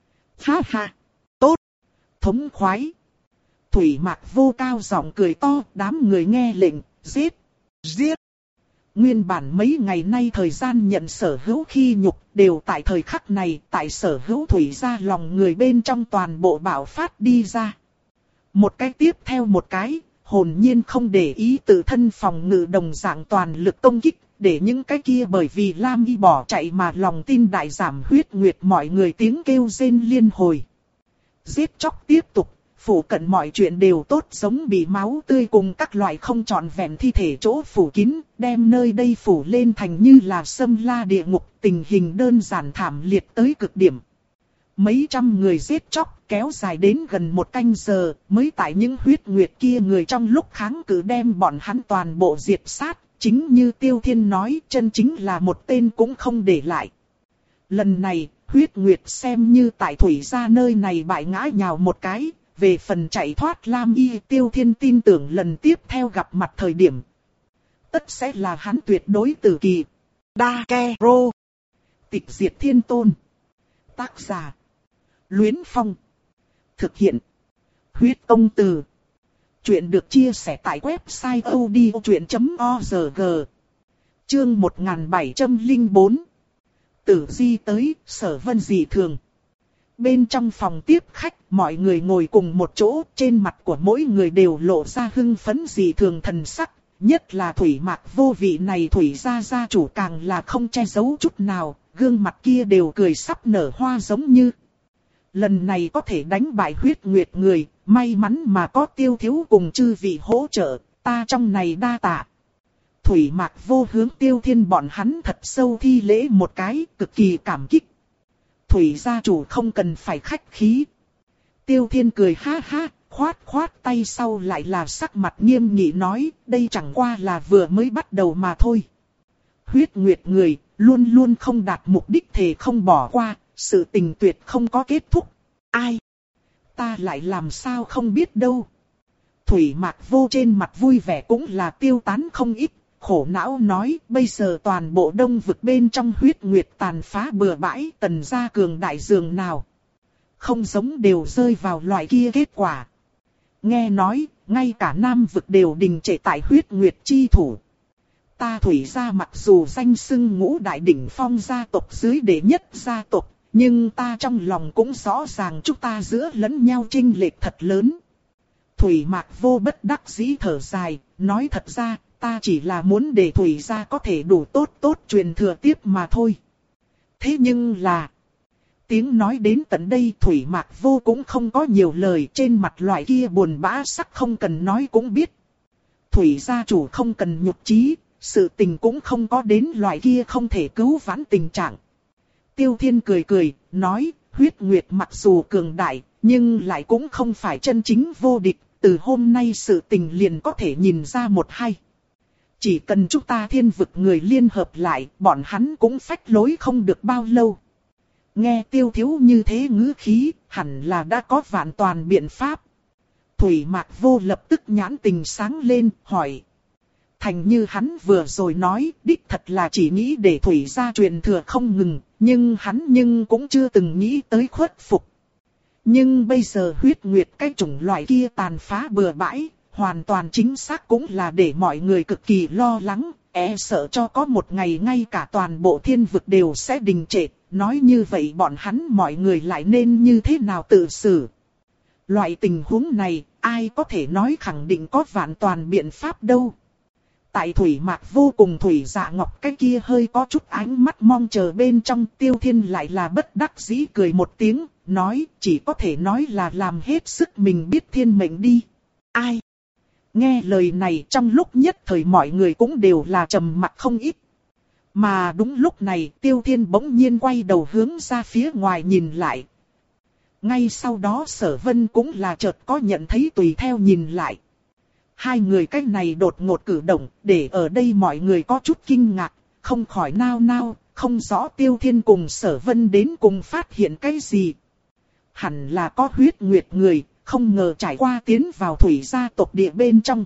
Speaker 1: Ha ha! Tốt! Thống khoái! Thủy Mạc Vô cao giọng cười to, đám người nghe lệnh, giết! Giết! Nguyên bản mấy ngày nay thời gian nhận sở hữu khi nhục, đều tại thời khắc này, tại sở hữu thủy ra lòng người bên trong toàn bộ bạo phát đi ra. Một cái tiếp theo một cái, hồn nhiên không để ý tự thân phòng ngự đồng dạng toàn lực công kích, để những cái kia bởi vì Lam Y bỏ chạy mà lòng tin đại giảm huyết nguyệt mọi người tiếng kêu rên liên hồi. Giết chóc tiếp tục. Phủ cận mọi chuyện đều tốt giống bị máu tươi cùng các loại không trọn vẹn thi thể chỗ phủ kín, đem nơi đây phủ lên thành như là xâm la địa ngục, tình hình đơn giản thảm liệt tới cực điểm. Mấy trăm người giết chóc kéo dài đến gần một canh giờ, mới tại những huyết nguyệt kia người trong lúc kháng cự đem bọn hắn toàn bộ diệt sát, chính như Tiêu Thiên nói, chân chính là một tên cũng không để lại. Lần này, huyết nguyệt xem như tại thủy gia nơi này bại ngã nhào một cái. Về phần chạy thoát Lam Y, Tiêu Thiên tin tưởng lần tiếp theo gặp mặt thời điểm, tất sẽ là hắn tuyệt đối tử kỳ. Đa Ke Rô. Tịch diệt thiên tôn. Tác giả. Luyến Phong. Thực hiện. Huyết công từ. Chuyện được chia sẻ tại website odchuyện chấm org. Chương một nghìn bảy trăm lẻ bốn. Tử Di tới, Sở Vân dị thường. Bên trong phòng tiếp khách, mọi người ngồi cùng một chỗ, trên mặt của mỗi người đều lộ ra hưng phấn dị thường thần sắc, nhất là Thủy Mạc Vô vị này Thủy gia gia chủ càng là không che giấu chút nào, gương mặt kia đều cười sắp nở hoa giống như. Lần này có thể đánh bại huyết nguyệt người, may mắn mà có Tiêu thiếu cùng chư vị hỗ trợ, ta trong này đa tạ. Thủy Mạc Vô hướng Tiêu Thiên bọn hắn thật sâu thi lễ một cái, cực kỳ cảm kích. Thủy gia chủ không cần phải khách khí. Tiêu Thiên cười ha ha, khoát khoát tay sau lại là sắc mặt nghiêm nghị nói, đây chẳng qua là vừa mới bắt đầu mà thôi. Huyết nguyệt người, luôn luôn không đạt mục đích thề không bỏ qua, sự tình tuyệt không có kết thúc. Ai? Ta lại làm sao không biết đâu. Thủy Mạc Vô trên mặt vui vẻ cũng là tiêu tán không ít, khổ não nói, bây giờ toàn bộ đông vực bên trong huyết nguyệt tàn phá bừa bãi, Tần gia cường đại dường nào. Không giống đều rơi vào loại kia kết quả. Nghe nói, ngay cả nam vực đều đình trệ tại huyết nguyệt chi thủ. Ta Thủy gia mặc dù danh xưng ngũ đại đỉnh phong gia tộc dưới đệ nhất gia tộc, nhưng ta trong lòng cũng rõ ràng chúng ta giữa lẫn nhau chênh lệch thật lớn. Thủy Mạc Vô bất đắc dĩ thở dài, nói thật ra, ta chỉ là muốn để Thủy gia có thể đủ tốt tốt truyền thừa tiếp mà thôi. Thế nhưng là... Tiếng nói đến tận đây Thủy Mạc Vô cũng không có nhiều lời, trên mặt loại kia buồn bã sắc không cần nói cũng biết. Thủy gia chủ không cần nhục chí, sự tình cũng không có đến loại kia không thể cứu vãn tình trạng. Tiêu Thiên cười cười, nói, huyết nguyệt mặc dù cường đại, nhưng lại cũng không phải chân chính vô địch, từ hôm nay sự tình liền có thể nhìn ra một hay. Chỉ cần chúng ta thiên vực người liên hợp lại, bọn hắn cũng phách lối không được bao lâu. Nghe Tiêu Thiếu như thế ngữ khí, hẳn là đã có vạn toàn biện pháp. Thủy Mạc Vô lập tức nhãn tình sáng lên, hỏi. Thành như hắn vừa rồi nói, đích thật là chỉ nghĩ để Thủy gia truyền thừa không ngừng, nhưng hắn nhưng cũng chưa từng nghĩ tới khuất phục. Nhưng bây giờ huyết nguyệt cái chủng loại kia tàn phá bừa bãi, hoàn toàn chính xác cũng là để mọi người cực kỳ lo lắng, e sợ cho có một ngày ngay cả toàn bộ thiên vực đều sẽ đình trệ. Nói như vậy bọn hắn mọi người lại nên như thế nào tự xử. Loại tình huống này, ai có thể nói khẳng định có vạn toàn biện pháp đâu. Tại Thủy Mạc Vô cùng Thủy Dạ Ngọc cái kia hơi có chút ánh mắt mong chờ bên trong, Tiêu Thiên lại là bất đắc dĩ cười một tiếng, nói chỉ có thể nói là làm hết sức mình biết thiên mệnh đi. Ai? Nghe lời này trong lúc nhất thời mọi người cũng đều là trầm mặc không ít. Mà đúng lúc này Tiêu Thiên bỗng nhiên quay đầu hướng ra phía ngoài nhìn lại. Ngay sau đó Sở Vân cũng là chợt có nhận thấy tùy theo nhìn lại. Hai người cách này đột ngột cử động để ở đây mọi người có chút kinh ngạc, không khỏi nao nao, không rõ Tiêu Thiên cùng Sở Vân đến cùng phát hiện cái gì. Hẳn là có huyết nguyệt người, không ngờ trải qua tiến vào Thủy gia tộc địa bên trong.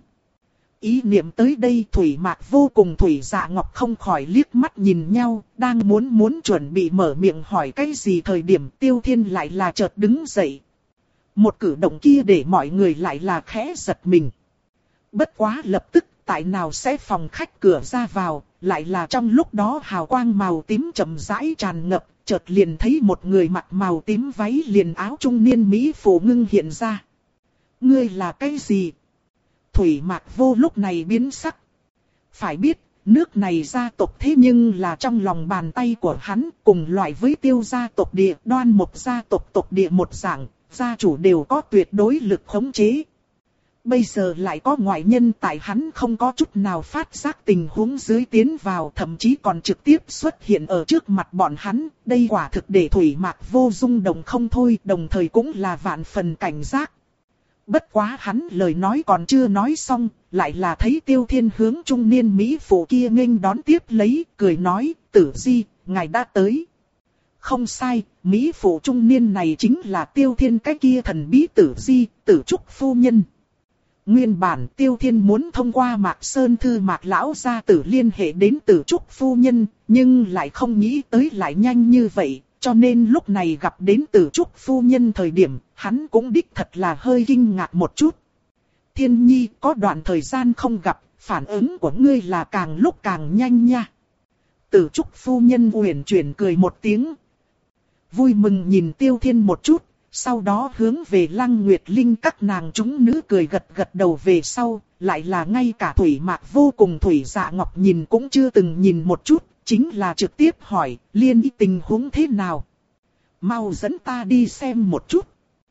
Speaker 1: Ý niệm tới đây Thủy Mạc Vô cùng Thủy Dạ Ngọc không khỏi liếc mắt nhìn nhau, đang muốn muốn chuẩn bị mở miệng hỏi cái gì thời điểm Tiêu Thiên lại là chợt đứng dậy. Một cử động kia để mọi người lại là khẽ giật mình. Bất quá lập tức tại nào sẽ phòng khách cửa ra vào, lại là trong lúc đó hào quang màu tím chậm rãi tràn ngập, chợt liền thấy một người mặc màu tím váy liền áo trung niên mỹ phụ ngưng hiện ra. Ngươi là cái gì? Thủy Mạc Vô lúc này biến sắc. Phải biết, nước này gia tộc thế nhưng là trong lòng bàn tay của hắn, cùng loại với Tiêu gia tộc địa, Đoan Mộc gia tộc tộc địa một dạng, gia chủ đều có tuyệt đối lực khống chế. Bây giờ lại có ngoại nhân tại hắn không có chút nào phát giác tình huống dưới tiến vào, thậm chí còn trực tiếp xuất hiện ở trước mặt bọn hắn, đây quả thực để Thủy Mạc Vô rung động không thôi, đồng thời cũng là vạn phần cảnh giác. Bất quá hắn lời nói còn chưa nói xong, lại là thấy Tiêu Thiên hướng trung niên mỹ phụ kia nghênh đón tiếp lấy, cười nói, Tử Di, ngài đã tới. Không sai, mỹ phụ trung niên này chính là Tiêu Thiên cái kia thần bí Tử Di, Tử Trúc phu nhân. Nguyên bản Tiêu Thiên muốn thông qua Mạc Sơn Thư Mạc Lão gia tử liên hệ đến Tử Trúc phu nhân, nhưng lại không nghĩ tới lại nhanh như vậy. Cho nên lúc này gặp đến Tử Trúc phu nhân thời điểm, hắn cũng đích thật là hơi kinh ngạc một chút. Thiên Nhi, có đoạn thời gian không gặp, phản ứng của ngươi là càng lúc càng nhanh nha. Tử Trúc phu nhân uyển chuyển cười một tiếng. Vui mừng nhìn Tiêu Thiên một chút, sau đó hướng về Lăng Nguyệt Linh các nàng chúng nữ cười gật gật đầu về sau, lại là ngay cả Thủy Mạc Vô cùng Thủy Dạ Ngọc nhìn cũng chưa từng nhìn một chút. Chính là trực tiếp hỏi, Liên Y tình huống thế nào? Mau dẫn ta đi xem một chút.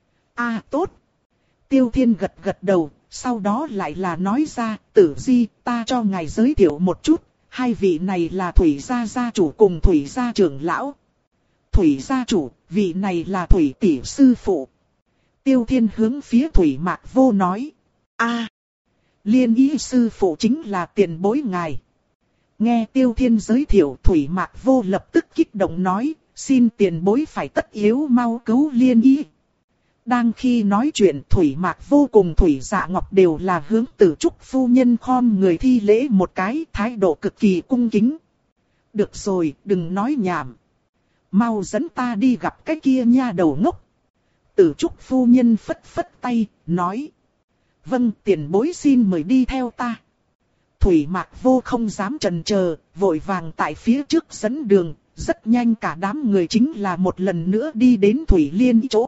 Speaker 1: À tốt. Tiêu Thiên gật gật đầu, sau đó lại là nói ra, Tử Di, ta cho ngài giới thiệu một chút. Hai vị này là Thủy gia gia chủ cùng Thủy gia trưởng lão. Thủy gia chủ, vị này là Thủy tỷ sư phụ. Tiêu Thiên hướng phía Thủy Mạc Vô nói. À, Liên Y sư phụ chính là tiền bối ngài. Nghe Tiêu Thiên giới thiệu Thủy Mạc Vô lập tức kích động nói, xin tiền bối phải tất yếu mau cứu Liên Y. Đang khi nói chuyện Thủy Mạc Vô cùng Thủy Dạ Ngọc đều là hướng Tử Trúc phu nhân khom người thi lễ một cái, thái độ cực kỳ cung kính. Được rồi, đừng nói nhảm. Mau dẫn ta đi gặp cái kia nha đầu ngốc. Tử Trúc phu nhân phất phất tay, nói. Vâng, tiền bối xin mời đi theo ta. Thủy Mạc Vô không dám chần chờ, vội vàng tại phía trước dẫn đường, rất nhanh cả đám người chính là một lần nữa đi đến Thủy Liên chỗ.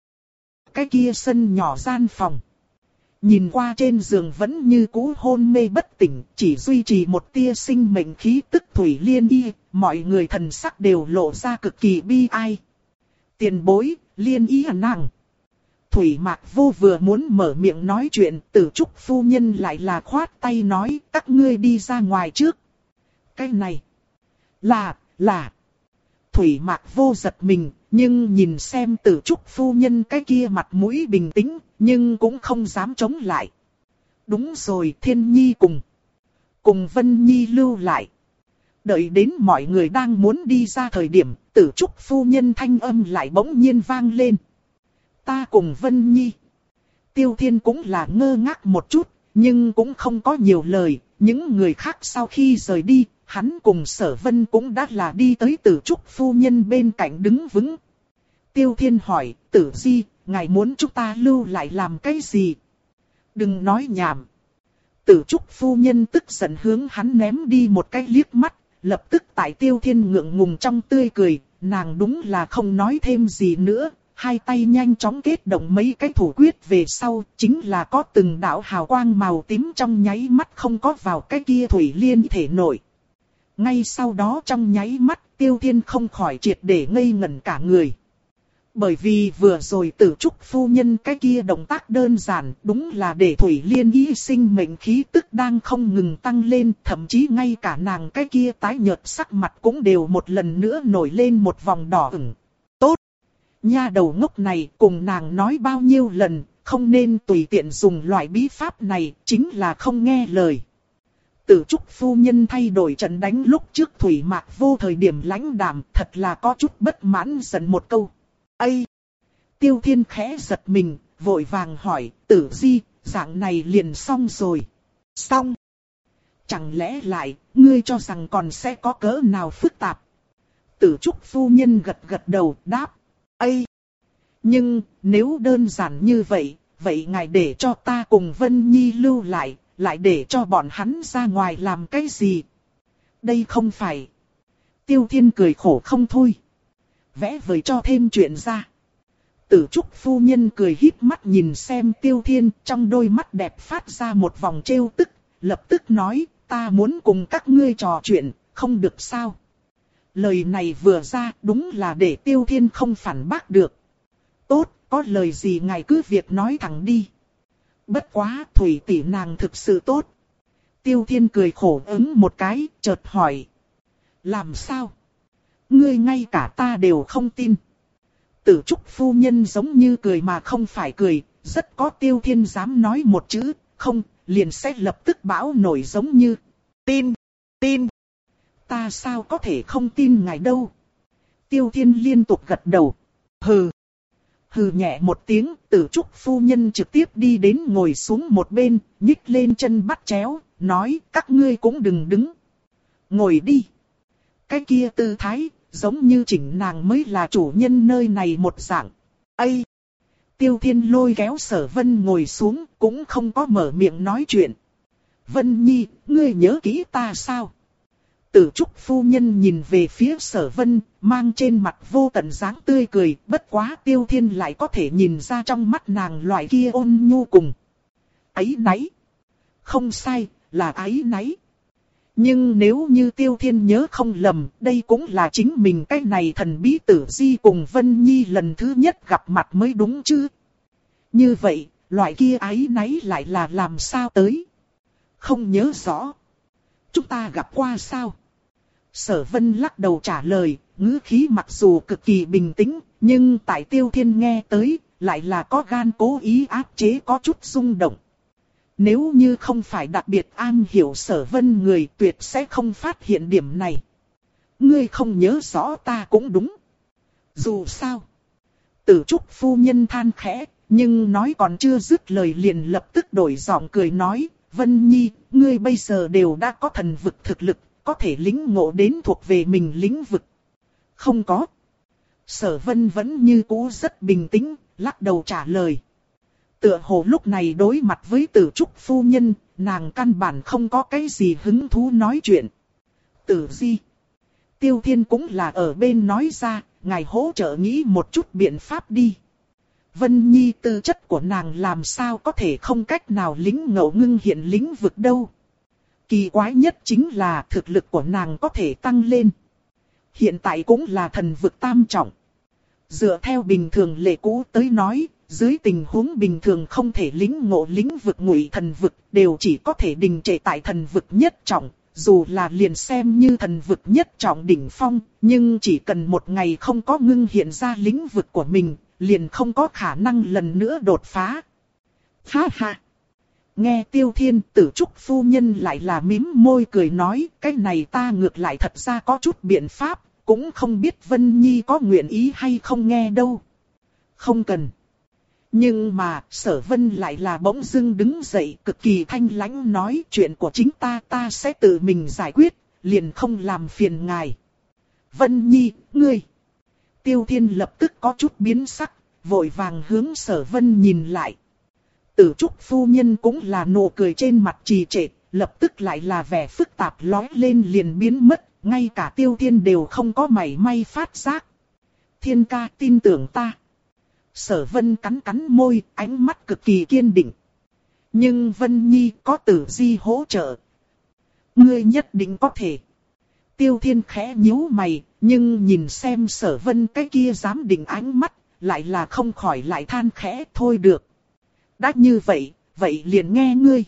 Speaker 1: Cái kia sân nhỏ gian phòng. Nhìn qua trên giường vẫn như cũ hôn mê bất tỉnh, chỉ duy trì một tia sinh mệnh khí tức Thủy Liên y, mọi người thần sắc đều lộ ra cực kỳ bi ai. Tiền bối, Liên y à nàng. Thủy Mạc Vô vừa muốn mở miệng nói chuyện, Tử Trúc phu nhân lại là khoát tay nói, các ngươi đi ra ngoài trước. Cái này, là, là. Thủy Mạc Vô giật mình, nhưng nhìn xem Tử Trúc phu nhân cái kia mặt mũi bình tĩnh, nhưng cũng không dám chống lại. Đúng rồi, Thiên Nhi cùng. Cùng Vân Nhi lưu lại. Đợi đến mọi người đang muốn đi ra thời điểm, Tử Trúc phu nhân thanh âm lại bỗng nhiên vang lên. Ta cùng Vân Nhi. Tiêu Thiên cũng là ngơ ngác một chút, nhưng cũng không có nhiều lời. Những người khác sau khi rời đi, hắn cùng Sở Vân cũng đã là đi tới Tử Trúc phu nhân bên cạnh đứng vững. Tiêu Thiên hỏi, Tử Di, ngài muốn chúng ta lưu lại làm cái gì? Đừng nói nhảm. Tử Trúc phu nhân tức giận hướng hắn ném đi một cái liếc mắt, lập tức tại Tiêu Thiên ngượng ngùng trong tươi cười, nàng đúng là không nói thêm gì nữa. Hai tay nhanh chóng kết động mấy cái thủ quyết về sau, chính là có từng đạo hào quang màu tím trong nháy mắt không có vào cái kia Thủy Liên thể nội. Ngay sau đó trong nháy mắt, Tiêu Thiên không khỏi triệt để ngây ngẩn cả người. Bởi vì vừa rồi Tử Trúc phu nhân cái kia động tác đơn giản, đúng là để Thủy Liên y sinh mệnh khí tức đang không ngừng tăng lên, thậm chí ngay cả nàng cái kia tái nhợt sắc mặt cũng đều một lần nữa nổi lên một vòng đỏ ửng. Tốt! Nha đầu ngốc này cùng nàng nói bao nhiêu lần, không nên tùy tiện dùng loại bí pháp này, chính là không nghe lời. Tử Trúc phu nhân thay đổi trận đánh lúc trước Thủy Mạc Vô thời điểm lãnh đạm, thật là có chút bất mãn giận một câu. Ây! Tiêu Thiên khẽ giật mình, vội vàng hỏi, Tử Di, dạng này liền xong rồi. Xong! Chẳng lẽ lại, ngươi cho rằng còn sẽ có cỡ nào phức tạp? Tử Trúc phu nhân gật gật đầu, đáp. Ây! Nhưng, nếu đơn giản như vậy, vậy ngài để cho ta cùng Vân Nhi lưu lại, lại để cho bọn hắn ra ngoài làm cái gì? Đây không phải. Tiêu Thiên cười khổ không thôi. Vẽ vời cho thêm chuyện ra. Tử Trúc phu nhân cười híp mắt nhìn xem Tiêu Thiên, trong đôi mắt đẹp phát ra một vòng trêu tức, lập tức nói, ta muốn cùng các ngươi trò chuyện, không được sao? Lời này vừa ra, đúng là để Tiêu Thiên không phản bác được. Tốt, có lời gì ngài cứ việc nói thẳng đi. Bất quá, Thủy tỷ nàng thực sự tốt. Tiêu Thiên cười khổ ứng một cái, chợt hỏi. Làm sao? Ngươi ngay cả ta đều không tin. Tử Trúc phu nhân giống như cười mà không phải cười, rất có Tiêu Thiên dám nói một chữ, không, liền sẽ lập tức bão nổi giống như. Tin, tin. Ta sao có thể không tin ngài đâu? Tiêu Thiên liên tục gật đầu. Hừ. Hừ nhẹ một tiếng, Tử Trúc phu nhân trực tiếp đi đến ngồi xuống một bên, nhích lên chân bắt chéo, nói các ngươi cũng đừng đứng. Ngồi đi. Cái kia tư thái, giống như chỉnh nàng mới là chủ nhân nơi này một dạng. Ây! Tiêu Thiên lôi kéo Sở Vân ngồi xuống, cũng không có mở miệng nói chuyện. Vân Nhi, ngươi nhớ kỹ ta sao? Tử Trúc phu nhân nhìn về phía Sở Vân, mang trên mặt vô tận dáng tươi cười, bất quá Tiêu Thiên lại có thể nhìn ra trong mắt nàng loại kia ôn nhu cùng. Áy náy. Không sai, là áy náy. Nhưng nếu như Tiêu Thiên nhớ không lầm, đây cũng là chính mình cái này thần bí Tử Di cùng Vân Nhi lần thứ nhất gặp mặt mới đúng chứ. Như vậy, loại kia áy náy lại là làm sao tới? Không nhớ rõ. Chúng ta gặp qua sao? Sở Vân lắc đầu trả lời, ngữ khí mặc dù cực kỳ bình tĩnh, nhưng tại Tiêu Thiên nghe tới, lại là có gan cố ý áp chế có chút rung động. Nếu như không phải đặc biệt an hiểu Sở Vân người tuyệt sẽ không phát hiện điểm này. Ngươi không nhớ rõ ta cũng đúng. Dù sao, Tử Trúc phu nhân than khẽ, nhưng nói còn chưa dứt lời liền lập tức đổi giọng cười nói, Vân Nhi, ngươi bây giờ đều đã có thần vực thực lực, có thể lĩnh ngộ đến thuộc về mình lĩnh vực. Không có. Sở Vân vẫn như cũ rất bình tĩnh, lắc đầu trả lời. Tựa hồ lúc này đối mặt với Tử Trúc phu nhân, nàng căn bản không có cái gì hứng thú nói chuyện. Tử Di. Tiêu Thiên cũng là ở bên nói ra, ngài hỗ trợ nghĩ một chút biện pháp đi. Vân Nhi tư chất của nàng làm sao có thể không cách nào lĩnh ngộ ngưng hiện lĩnh vực đâu. Kỳ quái nhất chính là thực lực của nàng có thể tăng lên. Hiện tại cũng là thần vực tam trọng. Dựa theo bình thường lệ cũ tới nói, dưới tình huống bình thường không thể lĩnh ngộ lĩnh vực ngụy thần vực, đều chỉ có thể đình trệ tại thần vực nhất trọng. Dù là liền xem như thần vực nhất trọng đỉnh phong, nhưng chỉ cần một ngày không có ngưng hiện ra lĩnh vực của mình, liền không có khả năng lần nữa đột phá. Ha ha! Nghe Tiêu Thiên, Tử Trúc phu nhân lại là mím môi cười nói, cái này ta ngược lại thật ra có chút biện pháp, cũng không biết Vân Nhi có nguyện ý hay không nghe đâu. Không cần. Nhưng mà, Sở Vân lại là bỗng dưng đứng dậy cực kỳ thanh lãnh nói chuyện của chính ta ta sẽ tự mình giải quyết, liền không làm phiền ngài. Vân Nhi, ngươi. Tiêu Thiên lập tức có chút biến sắc, vội vàng hướng Sở Vân nhìn lại. Tử Trúc phu nhân cũng là nụ cười trên mặt trì trệ, lập tức lại là vẻ phức tạp lóe lên liền biến mất, ngay cả Tiêu Thiên đều không có mảy may phát giác. Thiên ca tin tưởng ta. Sở Vân cắn cắn môi, ánh mắt cực kỳ kiên định. Nhưng Vân Nhi có Tử Di hỗ trợ. Ngươi nhất định có thể. Tiêu Thiên khẽ nhíu mày, nhưng nhìn xem Sở Vân cái kia dám định ánh mắt, lại là không khỏi lại than khẽ thôi được. Đã như vậy, vậy liền nghe ngươi.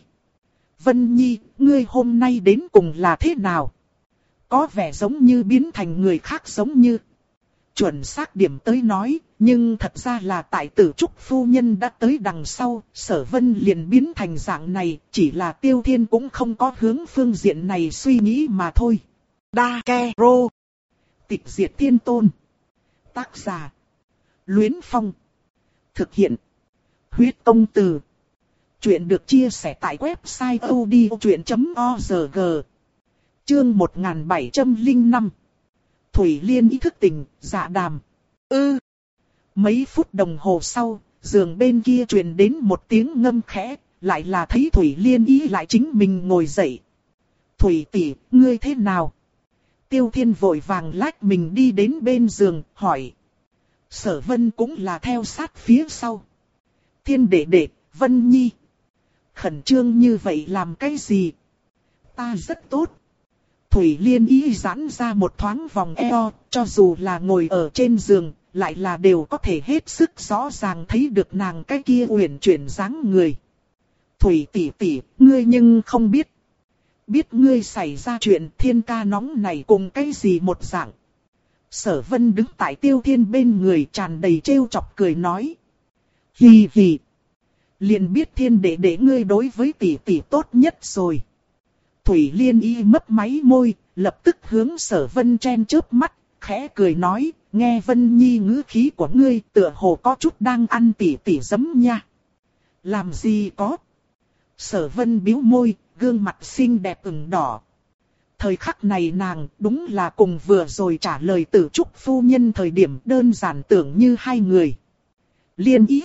Speaker 1: Vân Nhi, ngươi hôm nay đến cùng là thế nào? Có vẻ giống như biến thành người khác giống như. Chuẩn xác điểm tới nói, nhưng thật ra là tại Tử Trúc phu nhân đã tới đằng sau, Sở Vân liền biến thành dạng này, chỉ là Tiêu Thiên cũng không có hướng phương diện này suy nghĩ mà thôi. Đa Ke Rô. Tịch diệt thiên tôn. Tác giả. Luyến Phong. Thực hiện. Huyết công từ. Chuyện được chia sẻ tại website odchuyện chấm org. Chương một nghìn bảy trăm lẻ năm. Thủy Liên ý thức tỉnh, dạ đàm. Ư. Ừ. Mấy phút đồng hồ sau, giường bên kia truyền đến một tiếng ngâm khẽ, lại là thấy Thủy Liên ý lại chính mình ngồi dậy. Thủy tỷ, ngươi thế nào? Tiêu Thiên vội vàng lách mình đi đến bên giường, hỏi. Sở Vân cũng là theo sát phía sau. Thiên đệ đệ, Vân Nhi. Khẩn trương như vậy làm cái gì? Ta rất tốt. Thủy Liên ý giãn ra một thoáng vòng eo, cho dù là ngồi ở trên giường, lại là đều có thể hết sức rõ ràng thấy được nàng cái kia uyển chuyển dáng người. Thủy tỷ tỷ, ngươi nhưng không biết. Biết ngươi xảy ra chuyện Thiên ca nóng này cùng cái gì một dạng. Sở Vân đứng tại Tiêu Thiên bên người tràn đầy trêu chọc cười nói. Hì hì. Liền biết Thiên đệ đệ ngươi đối với tỷ tỷ tốt nhất rồi. Thủy Liên y mấp máy môi, lập tức hướng Sở Vân chen chớp mắt, khẽ cười nói, nghe Vân Nhi ngữ khí của ngươi tựa hồ có chút đang ăn tỉ tỉ giấm nha. Làm gì có. Sở Vân bĩu môi, gương mặt xinh đẹp ửng đỏ. Thời khắc này nàng đúng là cùng vừa rồi trả lời Tử Trúc phu nhân thời điểm đơn giản tưởng như hai người. Liên ý.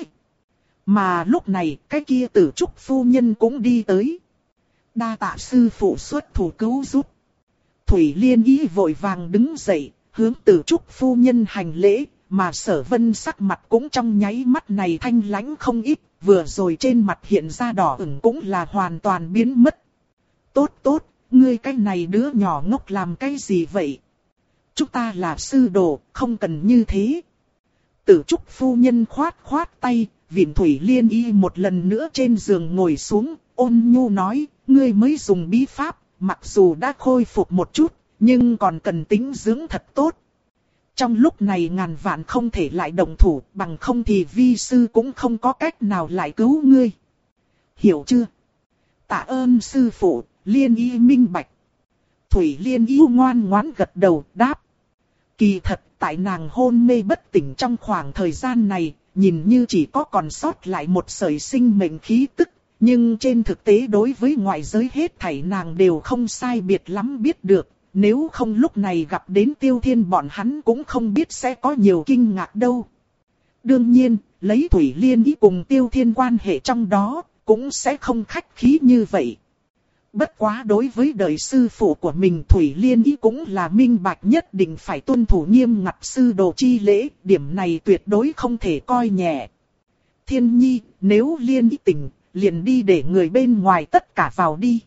Speaker 1: Mà lúc này cái kia Tử Trúc phu nhân cũng đi tới. Đa tạ sư phụ xuất thủ cứu giúp. Thủy Liên ý vội vàng đứng dậy, hướng Tử Trúc phu nhân hành lễ, mà Sở Vân sắc mặt cũng trong nháy mắt này thanh lãnh không ít, vừa rồi trên mặt hiện ra đỏ ửng cũng là hoàn toàn biến mất. Tốt tốt, ngươi cái này đứa nhỏ ngốc làm cái gì vậy? Chúng ta là sư đồ, không cần như thế. Tử Trúc phu nhân khoát khoát tay, vịn Thủy Liên y một lần nữa trên giường ngồi xuống, ôn nhu nói, ngươi mới dùng bí pháp, mặc dù đã khôi phục một chút, nhưng còn cần tĩnh dưỡng thật tốt. Trong lúc này ngàn vạn không thể lại động thủ, bằng không thì vi sư cũng không có cách nào lại cứu ngươi. Hiểu chưa? Tạ ơn sư phụ, Liên y minh bạch. Thủy Liên y ngoan ngoãn gật đầu, đáp. Kỳ thật, tại nàng hôn mê bất tỉnh trong khoảng thời gian này, nhìn như chỉ có còn sót lại một sợi sinh mệnh khí tức, nhưng trên thực tế đối với ngoại giới hết thảy nàng đều không sai biệt lắm biết được, nếu không lúc này gặp đến Tiêu Thiên bọn hắn cũng không biết sẽ có nhiều kinh ngạc đâu. Đương nhiên, lấy Thủy Liên Ý cùng Tiêu Thiên quan hệ trong đó, cũng sẽ không khách khí như vậy. Bất quá đối với đời sư phụ của mình Thủy Liên Ý cũng là minh bạch nhất định phải tuân thủ nghiêm ngặt sư đồ chi lễ, điểm này tuyệt đối không thể coi nhẹ. Thiên Nhi, nếu Liên Ý tỉnh, liền đi để người bên ngoài tất cả vào đi.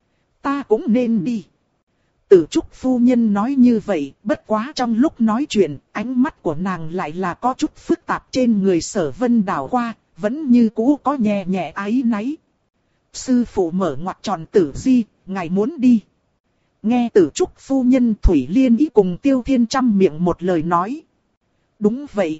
Speaker 1: Ta cũng nên đi. Tử Trúc phu nhân nói như vậy, bất quá trong lúc nói chuyện, ánh mắt của nàng lại là có chút phức tạp trên người Sở Vân đảo qua, vẫn như cũ có nhẹ nhẹ áy náy. Sư phụ mở ngoặt tròn Tử Di, ngài muốn đi. Nghe Tử Trúc phu nhân Thủy Liên Ý cùng Tiêu Thiên trăm miệng một lời nói. Đúng vậy.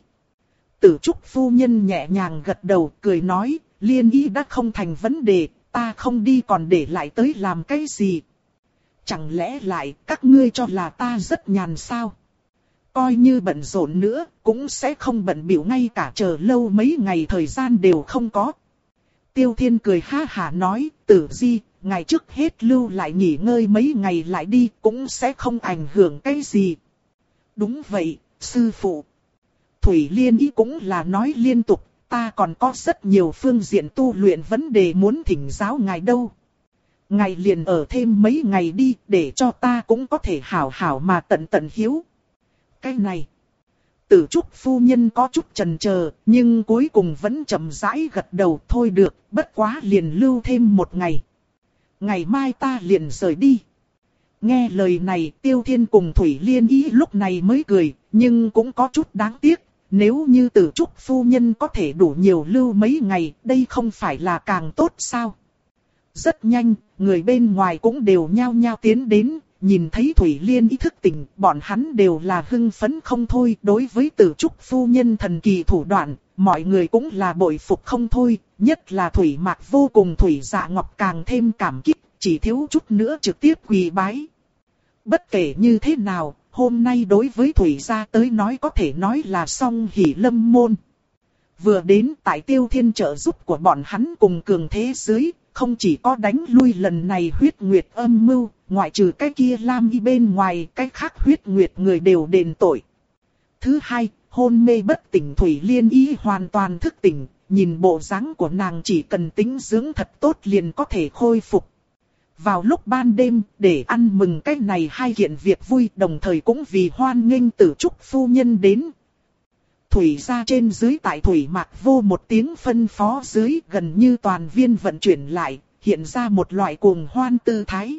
Speaker 1: Tử Trúc phu nhân nhẹ nhàng gật đầu cười nói, Liên Ý đã không thành vấn đề, ta không đi còn để lại tới làm cái gì. Chẳng lẽ lại các ngươi cho là ta rất nhàn sao? Coi như bận rộn nữa, cũng sẽ không bận bịu ngay cả chờ lâu mấy ngày thời gian đều không có. Tiêu Thiên cười ha hả nói, Tử Di, ngày trước hết lưu lại nghỉ ngơi mấy ngày lại đi, cũng sẽ không ảnh hưởng cái gì. Đúng vậy, sư phụ. Thủy Liên Ý cũng là nói liên tục, ta còn có rất nhiều phương diện tu luyện vấn đề muốn thỉnh giáo ngài đâu. Ngài liền ở thêm mấy ngày đi, để cho ta cũng có thể hảo hảo mà tận tận hiếu. Cái này, Tử Trúc phu nhân có chút chần chờ, nhưng cuối cùng vẫn chậm rãi gật đầu, thôi được, bất quá liền lưu thêm một ngày. Ngày mai ta liền rời đi. Nghe lời này, Tiêu Thiên cùng Thủy Liên Ý lúc này mới cười, nhưng cũng có chút đáng tiếc. Nếu như Tử Trúc phu nhân có thể đủ nhiều lưu mấy ngày, đây không phải là càng tốt sao? Rất nhanh, người bên ngoài cũng đều nhao nhao tiến đến, nhìn thấy Thủy Liên Ý thức tỉnh, bọn hắn đều là hưng phấn không thôi. Đối với Tử Trúc phu nhân thần kỳ thủ đoạn, mọi người cũng là bội phục không thôi, nhất là Thủy Mạc vô cùng Thủy Dạ Ngọc càng thêm cảm kích, chỉ thiếu chút nữa trực tiếp quỳ bái. Bất kể như thế nào, hôm nay đối với Thủy gia tới nói có thể nói là song hỷ lâm môn. Vừa đến tại Tiêu Thiên trợ giúp của bọn hắn cùng cường thế dưới, không chỉ có đánh lui lần này huyết nguyệt âm mưu, ngoại trừ cái kia Lam Y bên ngoài, cái khác huyết nguyệt người đều đền tội. Thứ hai, hôn mê bất tỉnh Thủy Liên Ý hoàn toàn thức tỉnh, nhìn bộ dáng của nàng chỉ cần tĩnh dưỡng thật tốt liền có thể khôi phục. Vào lúc ban đêm, để ăn mừng cái này hai kiện việc vui, đồng thời cũng vì hoan nghênh Tử Trúc phu nhân đến. Thủy gia trên dưới tại Thủy Mạc vô một tiếng phân phó dưới, gần như toàn viên vận chuyển lại, hiện ra một loại cuồng hoan tư thái.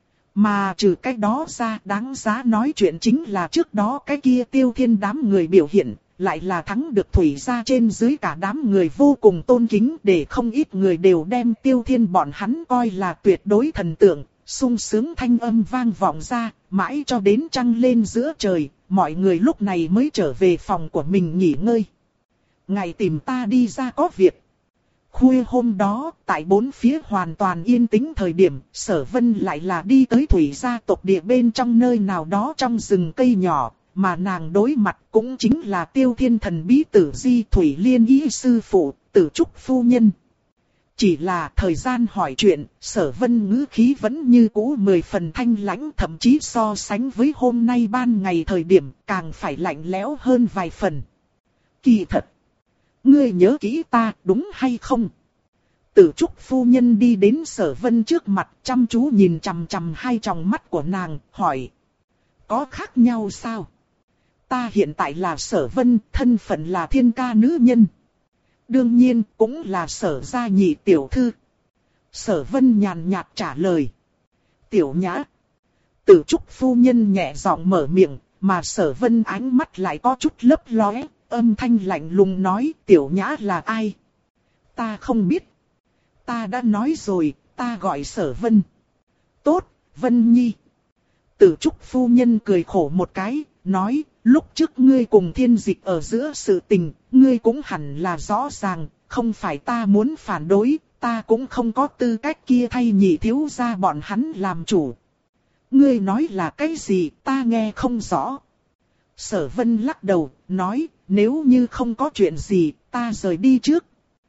Speaker 1: Mà trừ cái đó ra, đáng giá nói chuyện chính là trước đó cái kia Tiêu Thiên đám người biểu hiện, lại là thắng được Thủy gia trên dưới cả đám người vô cùng tôn kính, để không ít người đều đem Tiêu Thiên bọn hắn coi là tuyệt đối thần tượng, sung sướng thanh âm vang vọng ra, mãi cho đến trăng lên giữa trời, mọi người lúc này mới trở về phòng của mình nghỉ ngơi. Ngày tìm ta đi ra có việc. Khuya hôm đó, tại bốn phía hoàn toàn yên tĩnh thời điểm, Sở Vân lại là đi tới Thủy gia tộc địa bên trong nơi nào đó trong rừng cây nhỏ, mà nàng đối mặt cũng chính là Tiêu Thiên thần bí Tử Di Thủy Liên Ý sư phụ, Tử Trúc phu nhân. Chỉ là thời gian hỏi chuyện, Sở Vân ngữ khí vẫn như cũ mười phần thanh lãnh, thậm chí so sánh với hôm nay ban ngày thời điểm càng phải lạnh lẽo hơn vài phần. Kỳ thật, ngươi nhớ kỹ ta đúng hay không? Tử Trúc phu nhân đi đến Sở Vân trước mặt, chăm chú nhìn chằm chằm hai tròng mắt của nàng, hỏi. Có khác nhau sao? Ta hiện tại là Sở Vân, thân phận là thiên ca nữ nhân. Đương nhiên, cũng là Sở gia nhị tiểu thư. Sở Vân nhàn nhạt trả lời. Tiểu Nhã. Tử Trúc phu nhân nhẹ giọng mở miệng, mà Sở Vân ánh mắt lại có chút lấp lóe, âm thanh lạnh lùng nói, Tiểu Nhã là ai? Ta không biết. Ta đã nói rồi, ta gọi Sở Vân. Tốt, Vân Nhi. Tử Trúc phu nhân cười khổ một cái, nói, lúc trước ngươi cùng Thiên Dịch ở giữa sự tình, ngươi cũng hẳn là rõ ràng, không phải ta muốn phản đối, ta cũng không có tư cách kia thay nhị thiếu gia bọn hắn làm chủ. Ngươi nói là cái gì, ta nghe không rõ. Sở Vân lắc đầu, nói, nếu như không có chuyện gì, ta rời đi trước.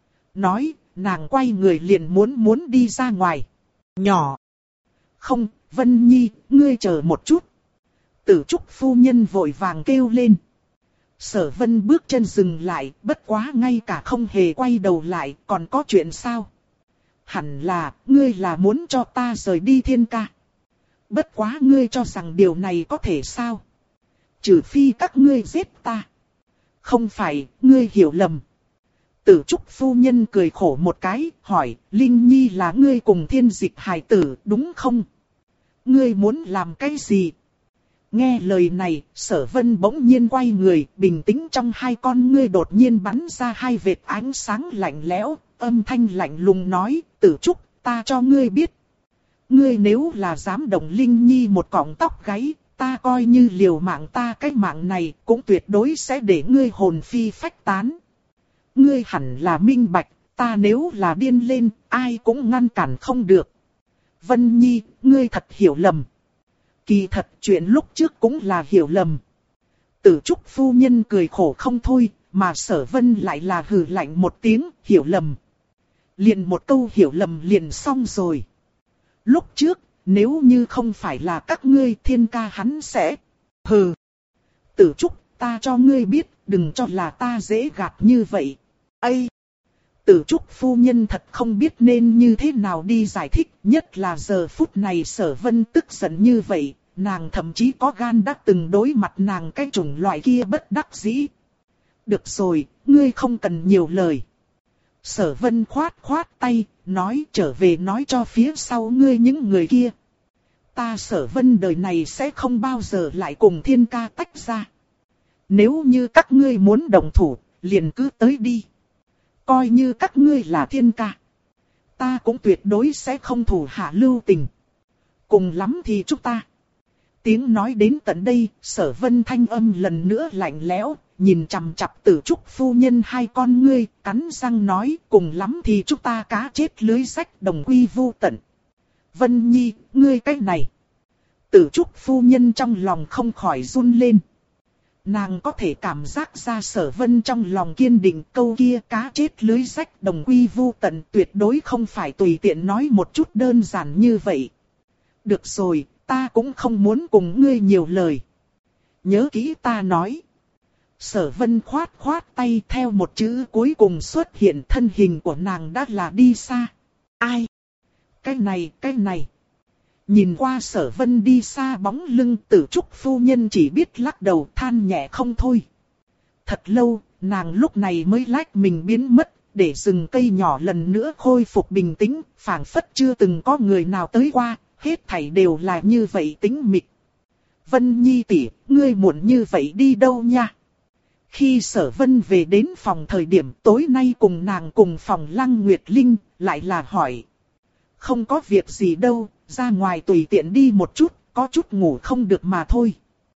Speaker 1: Nói, nàng quay người liền muốn muốn đi ra ngoài. Nhỏ. Không, Vân Nhi, ngươi chờ một chút. Tử Trúc phu nhân vội vàng kêu lên. Sở Vân bước chân dừng lại, bất quá ngay cả không hề quay đầu lại, còn có chuyện sao? Hẳn là, ngươi là muốn cho ta rời đi Thiên Ca. Bất quá ngươi cho rằng điều này có thể sao? Trừ phi các ngươi giết ta. Không phải, ngươi hiểu lầm. Tử Trúc phu nhân cười khổ một cái, hỏi, Linh Nhi là ngươi cùng Thiên Dịch hài tử, đúng không? Ngươi muốn làm cái gì? Nghe lời này, Sở Vân bỗng nhiên quay người, bình tĩnh trong hai con ngươi đột nhiên bắn ra hai vệt ánh sáng lạnh lẽo, âm thanh lạnh lùng nói, Tử Trúc, ta cho ngươi biết. Ngươi nếu là dám động Linh Nhi một cọng tóc gáy, ta coi như liều mạng ta cái mạng này, cũng tuyệt đối sẽ để ngươi hồn phi phách tán. Ngươi hẳn là minh bạch, ta nếu là điên lên, ai cũng ngăn cản không được. Vân Nhi, ngươi thật hiểu lầm. Kỳ thật chuyện lúc trước cũng là hiểu lầm. Tử Trúc phu nhân cười khổ không thôi, mà Sở Vân lại là hừ lạnh một tiếng, hiểu lầm. Liền một câu hiểu lầm liền xong rồi. Lúc trước, nếu như không phải là các ngươi Thiên Ca hắn sẽ... Hừ. Tử Trúc, ta cho ngươi biết, đừng cho là ta dễ gạt như vậy. Ây! Tử Trúc phu nhân thật không biết nên như thế nào đi giải thích, nhất là giờ phút này Sở Vân tức giận như vậy, nàng thậm chí có gan đã từng đối mặt nàng cái chủng loại kia bất đắc dĩ. Được rồi, ngươi không cần nhiều lời. Sở Vân khoát khoát tay, nói trở về nói cho phía sau ngươi những người kia. Ta Sở Vân đời này sẽ không bao giờ lại cùng Thiên Ca tách ra. Nếu như các ngươi muốn đồng thủ, liền cứ tới đi. Coi như các ngươi là Thiên Ca, ta cũng tuyệt đối sẽ không thủ hạ lưu tình. Cùng lắm thì chúng ta. Tiếng nói đến tận đây, Sở Vân thanh âm lần nữa lạnh lẽo, nhìn chằm chằm Tử Trúc phu nhân hai con ngươi, cắn răng nói, cùng lắm thì chúng ta cá chết lưới rách đồng quy vu tận. Vân Nhi, ngươi cái này. Tử Trúc phu nhân trong lòng không khỏi run lên. Nàng có thể cảm giác ra Sở Vân trong lòng kiên định, câu kia cá chết lưới rách đồng quy vu tận tuyệt đối không phải tùy tiện nói một chút đơn giản như vậy. Được rồi, ta cũng không muốn cùng ngươi nhiều lời. Nhớ kỹ ta nói. Sở Vân khoát khoát tay, theo một chữ cuối cùng xuất hiện, thân hình của nàng đã là đi xa. Ai? Cái này, cái này. Nhìn qua Sở Vân đi xa bóng lưng, Tử Trúc phu nhân chỉ biết lắc đầu than nhẹ không thôi. Thật lâu, nàng lúc này mới lách mình biến mất, để rừng cây nhỏ lần nữa khôi phục bình tĩnh, phảng phất chưa từng có người nào tới qua, hết thảy đều là như vậy tĩnh mịch. Vân Nhi tỷ, ngươi muộn như vậy đi đâu nha? Khi Sở Vân về đến phòng thời điểm tối nay cùng nàng cùng phòng Lăng Nguyệt Linh, lại là hỏi. Không có việc gì đâu, ra ngoài tùy tiện đi một chút, có chút ngủ không được mà thôi.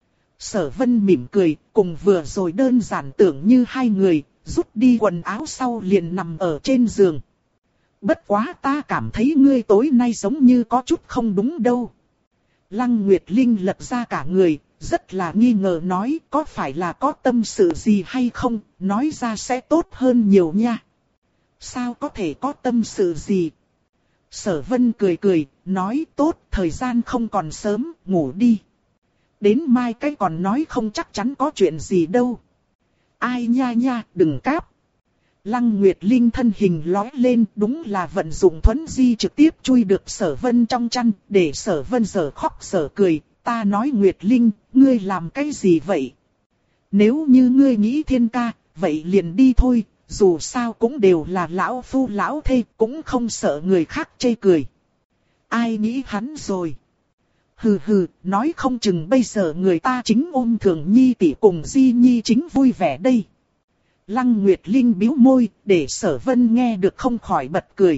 Speaker 1: Sở Vân mỉm cười, cùng vừa rồi đơn giản tưởng như hai người, rút đi quần áo sau liền nằm ở trên giường. Bất quá ta cảm thấy ngươi tối nay giống như có chút không đúng đâu. Lăng Nguyệt Linh lật ra cả người, rất là nghi ngờ nói, có phải là có tâm sự gì hay không, nói ra sẽ tốt hơn nhiều nha. Sao có thể có tâm sự gì? Sở Vân cười cười, nói tốt, thời gian không còn sớm, ngủ đi. Đến mai cái còn nói không chắc chắn có chuyện gì đâu. Ai nha nha, đừng cáp. Lăng Nguyệt Linh thân hình lói lên, đúng là vận dụng thuấn di trực tiếp chui được Sở Vân trong chăn, để Sở Vân giờ khóc giờ cười. Ta nói Nguyệt Linh, ngươi làm cái gì vậy? Nếu như ngươi nghĩ Thiên Ca, vậy liền đi thôi, dù sao cũng đều là lão phu lão thê, cũng không sợ người khác chê cười. Ai nghĩ hắn rồi? Hừ hừ, nói không chừng bây giờ người ta chính ôm Thường Nhi tỷ cùng Di Nhi chính vui vẻ đây. Lăng Nguyệt Linh bĩu môi, để Sở Vân nghe được không khỏi bật cười.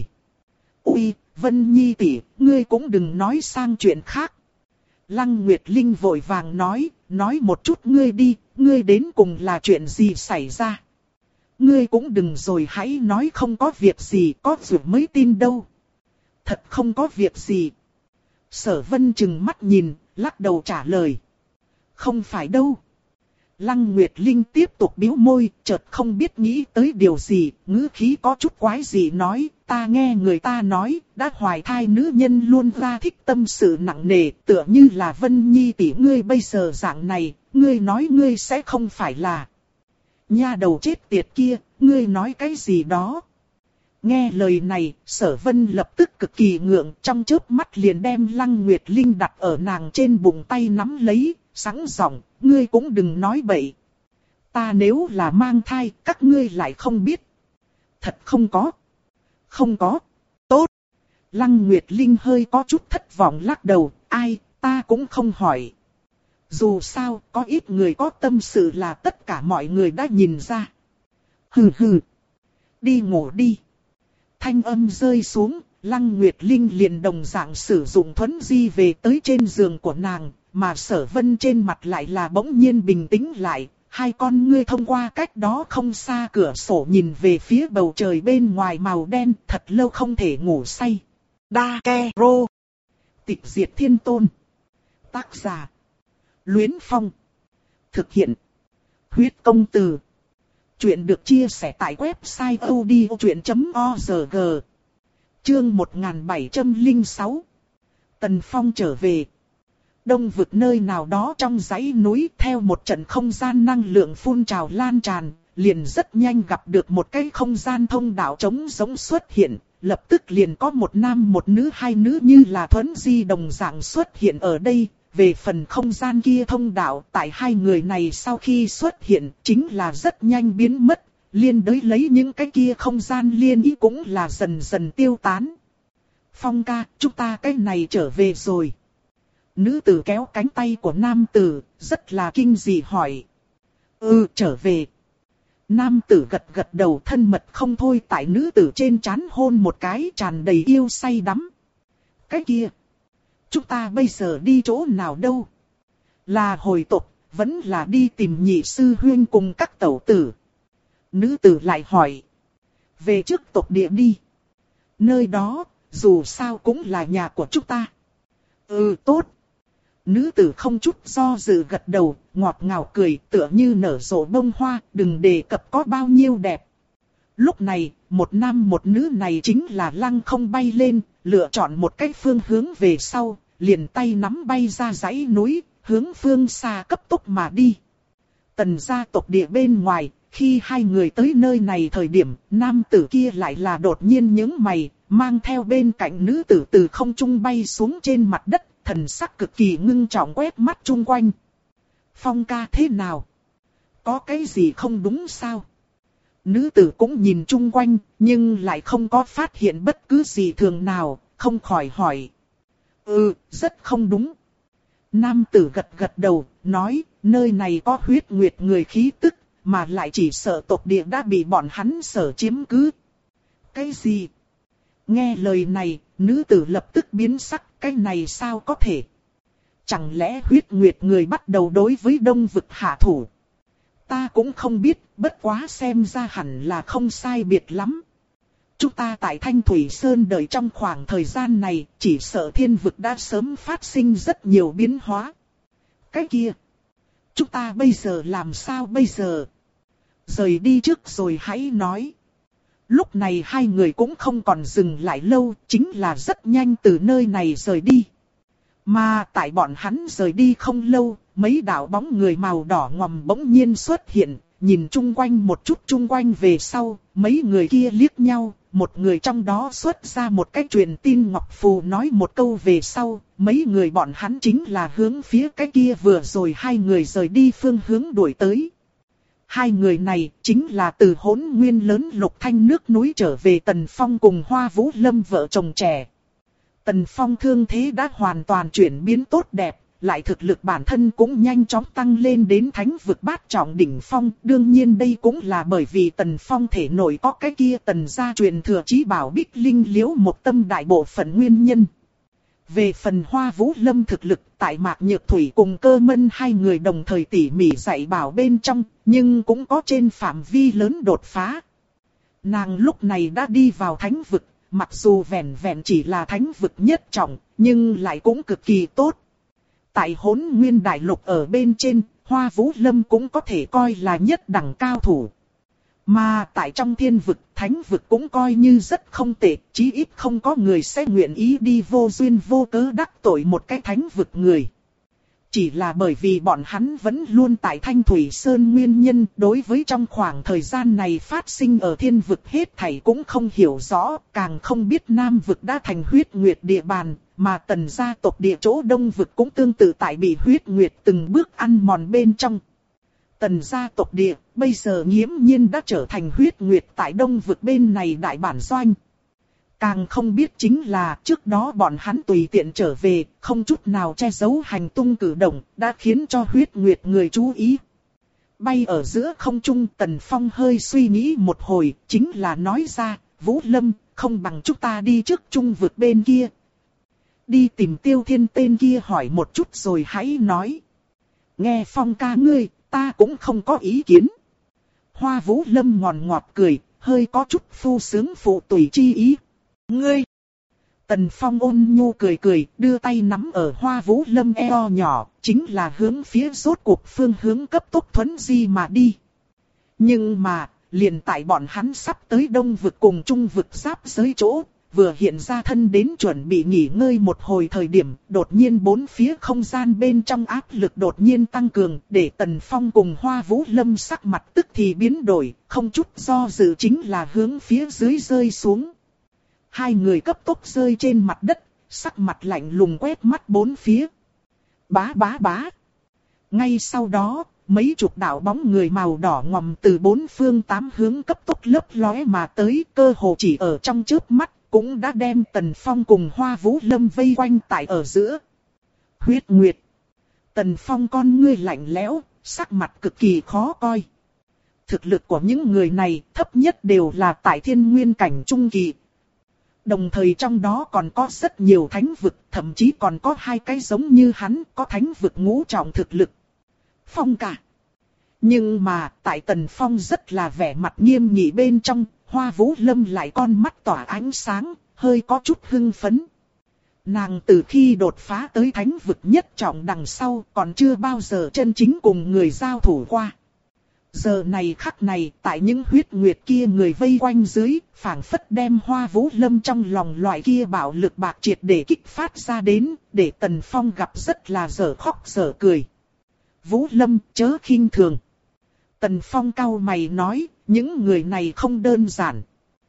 Speaker 1: Ui, Vân Nhi tỷ, ngươi cũng đừng nói sang chuyện khác. Lăng Nguyệt Linh vội vàng nói, nói một chút ngươi đi, ngươi đến cùng là chuyện gì xảy ra. Ngươi cũng đừng rồi hãy nói không có việc gì, có dù mới tin đâu. Thật không có việc gì. Sở Vân chừng mắt nhìn, lắc đầu trả lời. Không phải đâu. Lăng Nguyệt Linh tiếp tục bĩu môi, chợt không biết nghĩ tới điều gì, ngữ khí có chút quái gì nói, ta nghe người ta nói, đã hoài thai nữ nhân luôn ra thích tâm sự nặng nề, tựa như là Vân Nhi tỷ ngươi bây giờ dạng này, ngươi nói ngươi sẽ không phải là... Nha đầu chết tiệt kia, ngươi nói cái gì đó? Nghe lời này, Sở Vân lập tức cực kỳ ngượng, trong chớp mắt liền đem Lăng Nguyệt Linh đặt ở nàng trên bụng tay nắm lấy, sẵn giọng, ngươi cũng đừng nói bậy. Ta nếu là mang thai, các ngươi lại không biết. Thật không có. Không có. Tốt. Lăng Nguyệt Linh hơi có chút thất vọng lắc đầu, ai, ta cũng không hỏi. Dù sao, có ít người có tâm sự là tất cả mọi người đã nhìn ra. Hừ hừ. Đi ngủ đi. Thanh âm rơi xuống, Lăng Nguyệt Linh liền đồng dạng sử dụng thuấn di về tới trên giường của nàng, mà Sở Vân trên mặt lại là bỗng nhiên bình tĩnh lại, hai con ngươi thông qua cách đó không xa cửa sổ nhìn về phía bầu trời bên ngoài màu đen, thật lâu không thể ngủ say. Dakero. Tịch diệt thiên tôn. Tác giả. Luyến Phong. Thực hiện. Huyết công từ. Chuyện được chia sẻ tại website odchuyện chấm org. Chương một nghìn bảy trăm lẻ sáu. Tần Phong trở về. Đông vực nơi nào đó trong dãy núi theo một trận không gian năng lượng phun trào lan tràn, liền rất nhanh gặp được một cái không gian thông đạo trống rỗng xuất hiện, lập tức liền có một nam một nữ hai nữ như là thuấn di đồng dạng xuất hiện ở đây. Về phần không gian kia thông đạo, tại hai người này sau khi xuất hiện chính là rất nhanh biến mất, liên đới lấy những cái kia không gian liên ý cũng là dần dần tiêu tán. Phong ca, chúng ta cái này trở về rồi. Nữ tử kéo cánh tay của nam tử, rất là kinh dị hỏi. Ừ, trở về. Nam tử gật gật đầu, thân mật không thôi tại nữ tử trên trán hôn một cái, tràn đầy yêu say đắm. Cái kia, chúng ta bây giờ đi chỗ nào đâu? Là hồi tộc, vẫn là đi tìm nhị sư huynh cùng các tẩu tử? Nữ tử lại hỏi. Về trước tộc địa đi. Nơi đó, dù sao cũng là nhà của chúng ta. Ừ, tốt. Nữ tử không chút do dự gật đầu, ngọt ngào cười, tựa như nở rộ bông hoa, đừng đề cập có bao nhiêu đẹp. Lúc này, một nam một nữ này chính là lăng không bay lên, lựa chọn một cách phương hướng về sau, liền tay nắm bay ra dãy núi, hướng phương xa cấp tốc mà đi. Tần gia tộc địa bên ngoài, khi hai người tới nơi này thời điểm, nam tử kia lại là đột nhiên nhướng mày, mang theo bên cạnh nữ tử từ không trung bay xuống trên mặt đất, thần sắc cực kỳ ngưng trọng quét mắt chung quanh. Phong ca thế nào? Có cái gì không đúng sao? Nữ tử cũng nhìn chung quanh, nhưng lại không có phát hiện bất cứ gì thường nào, không khỏi hỏi. Ừ, rất không đúng. Nam tử gật gật đầu, nói, nơi này có huyết nguyệt người khí tức, mà lại chỉ sợ tộc địa đã bị bọn hắn sở chiếm cứ. Cái gì? Nghe lời này, nữ tử lập tức biến sắc, cái này sao có thể? Chẳng lẽ huyết nguyệt người bắt đầu đối với đông vực hạ thủ? Ta cũng không biết, bất quá xem ra hẳn là không sai biệt lắm. Chúng ta tại Thanh Thủy Sơn đợi trong khoảng thời gian này, chỉ sợ thiên vực đã sớm phát sinh rất nhiều biến hóa. Cái kia, chúng ta bây giờ làm sao bây giờ? Rời đi trước rồi hãy nói. Lúc này hai người cũng không còn dừng lại lâu, chính là rất nhanh từ nơi này rời đi. Mà tại bọn hắn rời đi không lâu, mấy đạo bóng người màu đỏ ngòm bỗng nhiên xuất hiện, nhìn chung quanh một chút chung quanh về sau, mấy người kia liếc nhau, một người trong đó xuất ra một cái truyền tin ngọc phù nói một câu về sau, mấy người bọn hắn chính là hướng phía cái kia vừa rồi hai người rời đi phương hướng đuổi tới. Hai người này chính là từ Hỗn Nguyên lớn Lục Thanh nước núi trở về Tần Phong cùng Hoa Vũ Lâm vợ chồng trẻ. Tần Phong thương thế đã hoàn toàn chuyển biến tốt đẹp, lại thực lực bản thân cũng nhanh chóng tăng lên đến thánh vực bát trọng đỉnh phong. Đương nhiên đây cũng là bởi vì Tần Phong thể nội có cái kia Tần gia truyền thừa chí bảo Bích Linh Liễu một tâm đại bộ phận nguyên nhân. Về phần Hoa Vũ Lâm thực lực, tại Mạc Nhược Thủy cùng Cơ Mân hai người đồng thời tỉ mỉ dạy bảo bên trong, nhưng cũng có trên phạm vi lớn đột phá. Nàng lúc này đã đi vào thánh vực, mặc dù vẹn vẹn chỉ là thánh vực nhất trọng, nhưng lại cũng cực kỳ tốt. Tại Hỗn Nguyên đại lục ở bên trên, Hoa Vũ Lâm cũng có thể coi là nhất đẳng cao thủ. Mà tại trong thiên vực, thánh vực cũng coi như rất không tệ, chí ít không có người sẽ nguyện ý đi vô duyên vô cớ đắc tội một cái thánh vực người. Chỉ là bởi vì bọn hắn vẫn luôn tại Thanh Thủy Sơn nguyên nhân, đối với trong khoảng thời gian này phát sinh ở thiên vực hết thảy cũng không hiểu rõ, càng không biết Nam vực đã thành huyết nguyệt địa bàn, mà Tần gia tộc địa chỗ Đông vực cũng tương tự tại bị huyết nguyệt từng bước ăn mòn bên trong. Tần gia tộc địa bây giờ nghiễm nhiên đã trở thành huyết nguyệt tại Đông vực bên này đại bản doanh. Càng không biết chính là trước đó bọn hắn tùy tiện trở về, không chút nào che giấu hành tung cử động, đã khiến cho huyết nguyệt người chú ý. Bay ở giữa không trung, Tần Phong hơi suy nghĩ một hồi, chính là nói ra, Vũ Lâm, không bằng chúng ta đi trước trung vực bên kia. Đi tìm Tiêu Thiên tên kia hỏi một chút rồi hãy nói. Nghe Phong ca ngươi, ta cũng không có ý kiến. Hoa Vũ Lâm ngọt ngọt cười, hơi có chút phu sướng phụ tùy chi ý. Ngươi! Tần Phong ôn nhu cười cười, đưa tay nắm ở Hoa Vũ Lâm eo nhỏ, chính là hướng phía rốt cuộc phương hướng cấp tốc thuấn di mà đi. Nhưng mà, liền tại bọn hắn sắp tới Đông vực cùng Trung vực giáp giới chỗ, vừa hiện ra thân đến chuẩn bị nghỉ ngơi một hồi thời điểm, đột nhiên bốn phía không gian bên trong áp lực đột nhiên tăng cường, để Tần Phong cùng Hoa Vũ Lâm sắc mặt tức thì biến đổi, không chút do dự chính là hướng phía dưới rơi xuống. Hai người cấp tốc rơi trên mặt đất, sắc mặt lạnh lùng quét mắt bốn phía. Bá bá bá. Ngay sau đó, mấy chục đạo bóng người màu đỏ ngòm từ bốn phương tám hướng cấp tốc lấp lóe mà tới, cơ hồ chỉ ở trong chớp mắt, cũng đã đem Tần Phong cùng Hoa Vũ Lâm vây quanh tại ở giữa. Huyết Nguyệt. Tần Phong con ngươi lạnh lẽo, sắc mặt cực kỳ khó coi. Thực lực của những người này thấp nhất đều là tại thiên nguyên cảnh trung kỳ. Đồng thời trong đó còn có rất nhiều thánh vực, thậm chí còn có hai cái giống như hắn, có thánh vực ngũ trọng thực lực. Phong cả. Nhưng mà, tại Tần Phong rất là vẻ mặt nghiêm nghị bên trong, Hoa Vũ Lâm lại con mắt tỏa ánh sáng, hơi có chút hưng phấn. Nàng từ khi đột phá tới thánh vực nhất trọng đằng sau, còn chưa bao giờ chân chính cùng người giao thủ qua. Giờ này khắc này, tại những huyết nguyệt kia người vây quanh dưới, phảng phất đem Hoa Vũ Lâm trong lòng loại kia bạo lực bạc triệt để kích phát ra đến, để Tần Phong gặp rất là dở khóc dở cười. Vũ Lâm, chớ khinh thường. Tần Phong cau mày nói, những người này không đơn giản.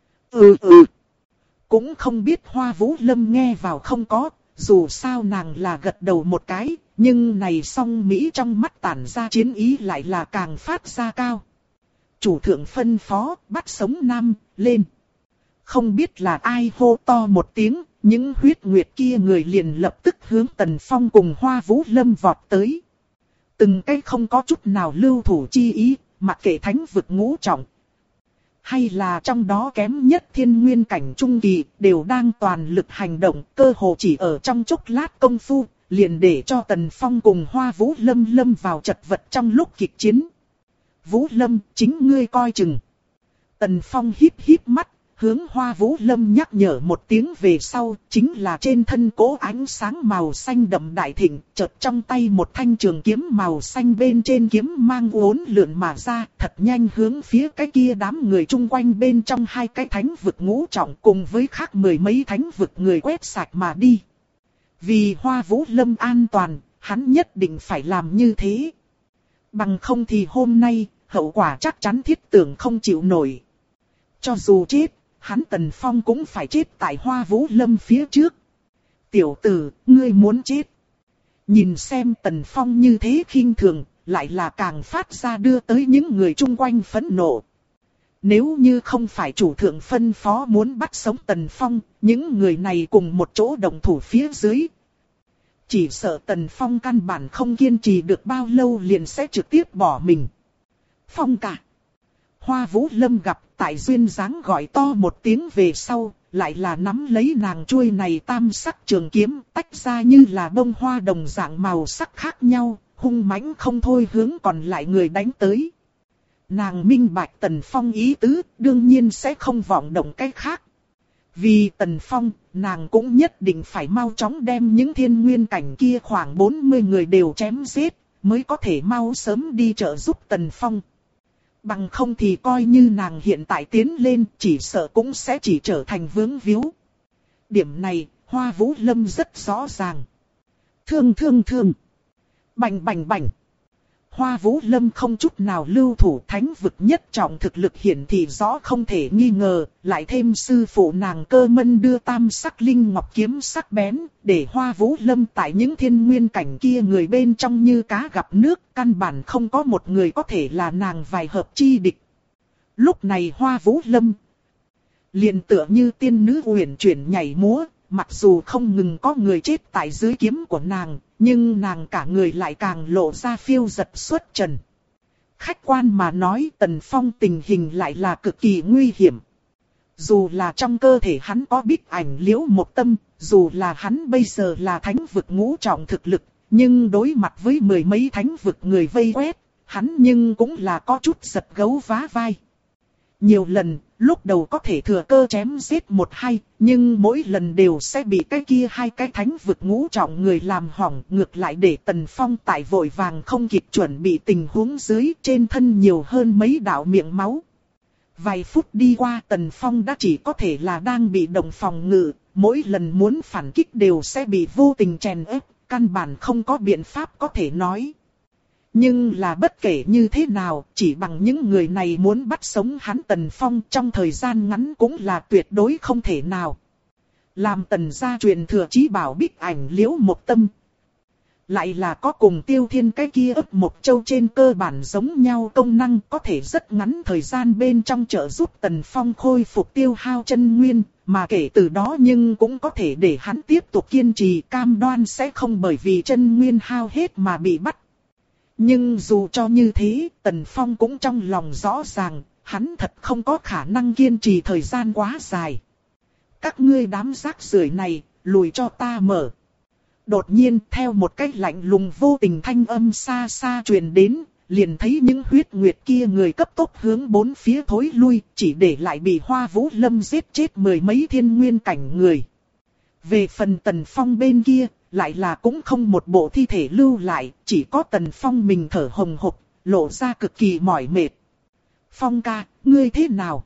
Speaker 1: Ừ ừ. Cũng không biết Hoa Vũ Lâm nghe vào không có, dù sao nàng là gật đầu một cái, nhưng này song Mỹ trong mắt tản ra chiến ý lại là càng phát ra cao. Chủ thượng phân phó, bắt sống nam, lên. Không biết là ai hô to một tiếng, những huyết nguyệt kia người liền lập tức hướng Tần Phong cùng Hoa Vũ Lâm vọt tới. Từng cái không có chút nào lưu thủ chi ý, mặc kệ thánh vực ngũ trọng. Hay là trong đó kém nhất thiên nguyên cảnh trung kỳ, đều đang toàn lực hành động, cơ hồ chỉ ở trong chốc lát công phu, liền để cho Tần Phong cùng Hoa Vũ Lâm lâm vào chật vật trong lúc kịch chiến. Vũ Lâm, chính ngươi coi chừng. Tần Phong híp híp mắt, hướng Hoa Vũ Lâm nhắc nhở một tiếng về sau, chính là trên thân cố ánh sáng màu xanh đậm đại thịnh, chợt trong tay một thanh trường kiếm màu xanh bên trên kiếm mang uốn lượn mà ra, thật nhanh hướng phía cái kia đám người chung quanh bên trong hai cái thánh vực ngũ trọng cùng với khác mười mấy thánh vực người quét sạch mà đi. Vì Hoa Vũ Lâm an toàn, hắn nhất định phải làm như thế. Bằng không thì hôm nay, hậu quả chắc chắn thiết tưởng không chịu nổi. Cho dù chết, hắn Tần Phong cũng phải chết tại Hoa Vũ Lâm phía trước. Tiểu tử, ngươi muốn chết. Nhìn xem Tần Phong như thế khinh thường, lại là càng phát ra đưa tới những người chung quanh phẫn nộ. Nếu như không phải chủ thượng phân phó muốn bắt sống Tần Phong, những người này cùng một chỗ đồng thủ phía dưới. Chỉ sợ Tần Phong căn bản không kiên trì được bao lâu liền sẽ trực tiếp bỏ mình. Phong cả. Hoa Vũ Lâm gặp tại duyên dáng gọi to một tiếng về sau, lại là nắm lấy nàng chuôi này tam sắc trường kiếm, tách ra như là bông hoa đồng dạng màu sắc khác nhau, hung mãnh không thôi hướng còn lại người đánh tới. Nàng minh bạch Tần Phong ý tứ, đương nhiên sẽ không vọng động cách khác. Vì Tần Phong, nàng cũng nhất định phải mau chóng đem những thiên nguyên cảnh kia khoảng bốn mươi người đều chém giết, mới có thể mau sớm đi trợ giúp Tần Phong. Bằng không thì coi như nàng hiện tại tiến lên, chỉ sợ cũng sẽ chỉ trở thành vướng víu. Điểm này, Hoa Vũ Lâm rất rõ ràng. Thương thương thương. Bành bành bành. Hoa Vũ Lâm không chút nào lưu thủ, thánh vực nhất trọng thực lực hiển thị rõ không thể nghi ngờ, lại thêm sư phụ nàng Cơ Mân đưa tam sắc linh ngọc kiếm sắc bén, để Hoa Vũ Lâm tại những thiên nguyên cảnh kia người bên trong như cá gặp nước, căn bản không có một người có thể là nàng vài hợp chi địch. Lúc này Hoa Vũ Lâm liền tựa như tiên nữ uyển chuyển nhảy múa, mặc dù không ngừng có người chết tại dưới kiếm của nàng, nhưng nàng cả người lại càng lộ ra phiêu giật xuất trần. Khách quan mà nói, Tần Phong tình hình lại là cực kỳ nguy hiểm. Dù là trong cơ thể hắn có bích ảnh liễu một tâm, dù là hắn bây giờ là thánh vực ngũ trọng thực lực, nhưng đối mặt với mười mấy thánh vực người vây quét, hắn nhưng cũng là có chút giật gấu vá vai. Nhiều lần, lúc đầu có thể thừa cơ chém giết một hai, nhưng mỗi lần đều sẽ bị cái kia hai cái thánh vực ngũ trọng người làm hỏng, ngược lại để Tần Phong tại vội vàng không kịp chuẩn bị tình huống dưới, trên thân nhiều hơn mấy đạo miệng máu. Vài phút đi qua, Tần Phong đã chỉ có thể là đang bị động phòng ngự, mỗi lần muốn phản kích đều sẽ bị vô tình chèn ép, căn bản không có biện pháp có thể nói. Nhưng là bất kể như thế nào, chỉ bằng những người này muốn bắt sống hắn Tần Phong trong thời gian ngắn cũng là tuyệt đối không thể nào. Làm Tần gia truyền thừa chí bảo bích ảnh liễu một tâm. Lại là có cùng Tiêu Thiên cái kia ấp một châu trên cơ bản giống nhau công năng, có thể rất ngắn thời gian bên trong trợ giúp Tần Phong khôi phục tiêu hao chân nguyên, mà kể từ đó nhưng cũng có thể để hắn tiếp tục kiên trì, cam đoan sẽ không bởi vì chân nguyên hao hết mà bị bắt. Nhưng dù cho như thế, Tần Phong cũng trong lòng rõ ràng, hắn thật không có khả năng kiên trì thời gian quá dài. Các ngươi đám rác rưởi này, lùi cho ta mở. Đột nhiên, theo một cách lạnh lùng vô tình thanh âm xa xa truyền đến, liền thấy những huyết nguyệt kia người cấp tốc hướng bốn phía thối lui, chỉ để lại bị Hoa Vũ Lâm giết chết mười mấy thiên nguyên cảnh người. Về phần Tần Phong bên kia, lại là cũng không một bộ thi thể lưu lại, chỉ có Tần Phong mình thở hồng hộc, lộ ra cực kỳ mỏi mệt. Phong ca, ngươi thế nào?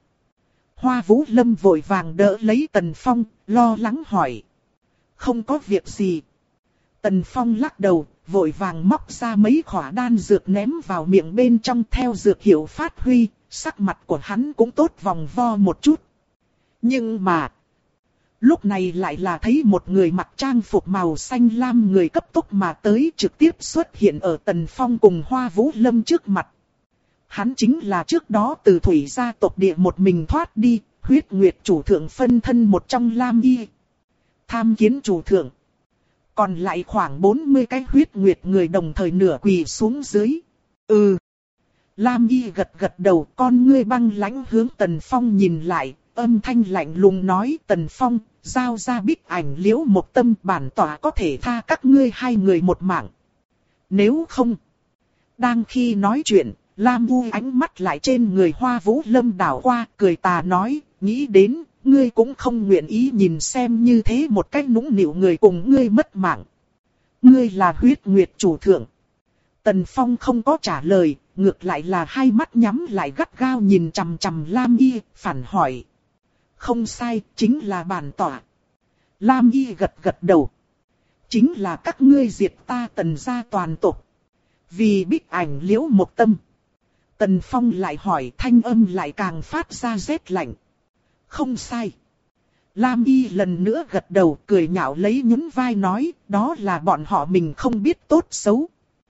Speaker 1: Hoa Vũ Lâm vội vàng đỡ lấy Tần Phong, lo lắng hỏi. Không có việc gì. Tần Phong lắc đầu, vội vàng móc ra mấy khỏa đan dược ném vào miệng bên trong, theo dược hiệu phát huy, sắc mặt của hắn cũng tốt vòng vo một chút. Nhưng mà, lúc này lại là thấy một người mặc trang phục màu xanh lam người cấp tốc mà tới, trực tiếp xuất hiện ở Tần Phong cùng Hoa Vũ Lâm trước mặt. Hắn chính là trước đó từ Thủy gia tộc địa một mình thoát đi, huyết nguyệt chủ thượng phân thân một trong Lam Y. Tham kiến chủ thượng. Còn lại khoảng bốn mươi cái huyết nguyệt người đồng thời nửa quỳ xuống dưới. Ừ. Lam Y gật gật đầu, con ngươi băng lãnh hướng Tần Phong nhìn lại, âm thanh lạnh lùng nói: Tần Phong, giao ra bích ảnh liễu một tâm, bản tỏa có thể tha các ngươi hai người một mạng. Nếu không. Đang khi nói chuyện, Lam U ánh mắt lại trên người Hoa Vũ Lâm đảo qua, cười tà nói: nghĩ đến, ngươi cũng không nguyện ý nhìn xem như thế một cách nũng nịu người cùng ngươi mất mạng. Ngươi là huyết nguyệt chủ thượng. Tần Phong không có trả lời, ngược lại là hai mắt nhắm lại gắt gao nhìn chằm chằm Lam Y, phản hỏi. Không sai, chính là bản tỏa. Lam Y gật gật đầu. Chính là các ngươi diệt ta Tần gia toàn tộc. Vì bích ảnh liễu một tâm. Tần Phong lại hỏi, thanh âm lại càng phát ra rét lạnh. Không sai. Lam Y lần nữa gật đầu, cười nhạo lấy nhún vai nói, đó là bọn họ mình không biết tốt xấu.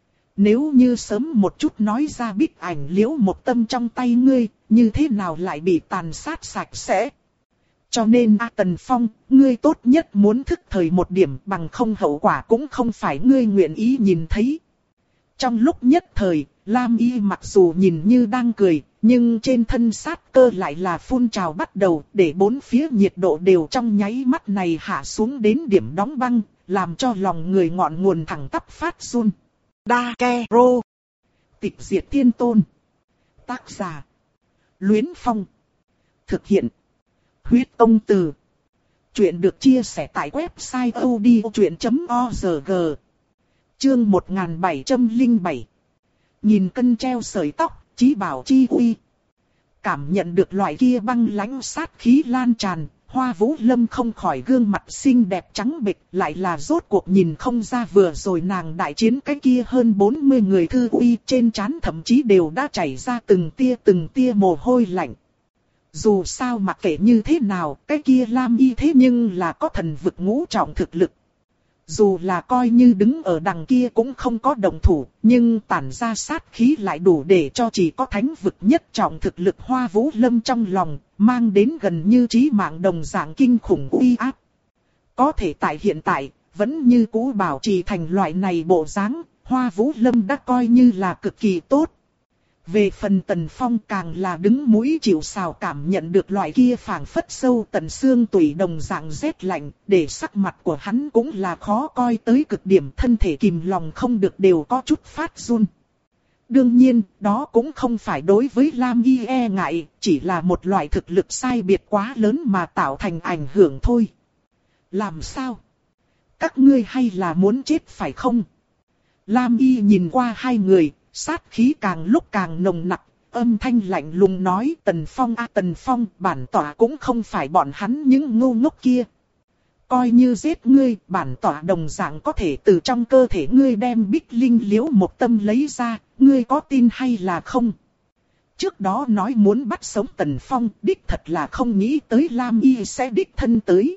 Speaker 1: Nếu như sớm một chút nói ra bích ảnh liễu một tâm trong tay ngươi, như thế nào lại bị tàn sát sạch sẽ. Cho nên A Tần Phong, ngươi tốt nhất muốn thức thời một điểm, bằng không hậu quả cũng không phải ngươi nguyện ý nhìn thấy. Trong lúc nhất thời, Lam Y mặc dù nhìn như đang cười, nhưng trên thân sát cơ lại là phun trào bắt đầu, để bốn phía nhiệt độ đều trong nháy mắt này hạ xuống đến điểm đóng băng, làm cho lòng người ngọn nguồn thẳng tắp phát run. Đa Ke Rô. Tịch diệt tiên tôn. Tác giả. Luyến Phong. Thực hiện. Huyết Công Từ. Chuyện được chia sẻ tại website odchuyện chấm org. Chương một nghìn bảy trăm lẻ bảy. Nhìn cân treo sợi tóc, chí bảo chi uy. Cảm nhận được loại kia băng lãnh sát khí lan tràn, Hoa Vũ Lâm không khỏi gương mặt xinh đẹp trắng bệch, lại là rốt cuộc nhìn không ra vừa rồi nàng đại chiến cái kia hơn bốn mươi người thư uy, trên trán thậm chí đều đã chảy ra từng tia từng tia mồ hôi lạnh. Dù sao mặc kệ như thế nào, cái kia Lam Y thế nhưng là có thần vực ngũ trọng thực lực. Dù là coi như đứng ở đằng kia cũng không có động thủ, nhưng tản ra sát khí lại đủ để cho chỉ có thánh vực nhất trọng thực lực Hoa Vũ Lâm trong lòng, mang đến gần như chí mạng đồng dạng kinh khủng uy áp. Có thể tại hiện tại, vẫn như cũ bảo trì thành loại này bộ dáng, Hoa Vũ Lâm đã coi như là cực kỳ tốt. Về phần Tần Phong càng là đứng mũi chịu sào, cảm nhận được loại kia phảng phất sâu tận xương tủy đồng dạng rét lạnh, để sắc mặt của hắn cũng là khó coi tới cực điểm, thân thể kìm lòng không được đều có chút phát run. Đương nhiên, đó cũng không phải đối với Lam Y e ngại, chỉ là một loại thực lực sai biệt quá lớn mà tạo thành ảnh hưởng thôi. Làm sao? Các ngươi hay là muốn chết phải không? Lam Y nhìn qua hai người. Sát khí càng lúc càng nồng nặc, âm thanh lạnh lùng nói: Tần Phong a Tần Phong, bản tọa cũng không phải bọn hắn những ngu ngốc kia. Coi như giết ngươi, bản tọa đồng dạng có thể từ trong cơ thể ngươi đem Bích Linh Liễu một tâm lấy ra, ngươi có tin hay là không? Trước đó nói muốn bắt sống Tần Phong, đích thật là không nghĩ tới Lam Y sẽ đích thân tới.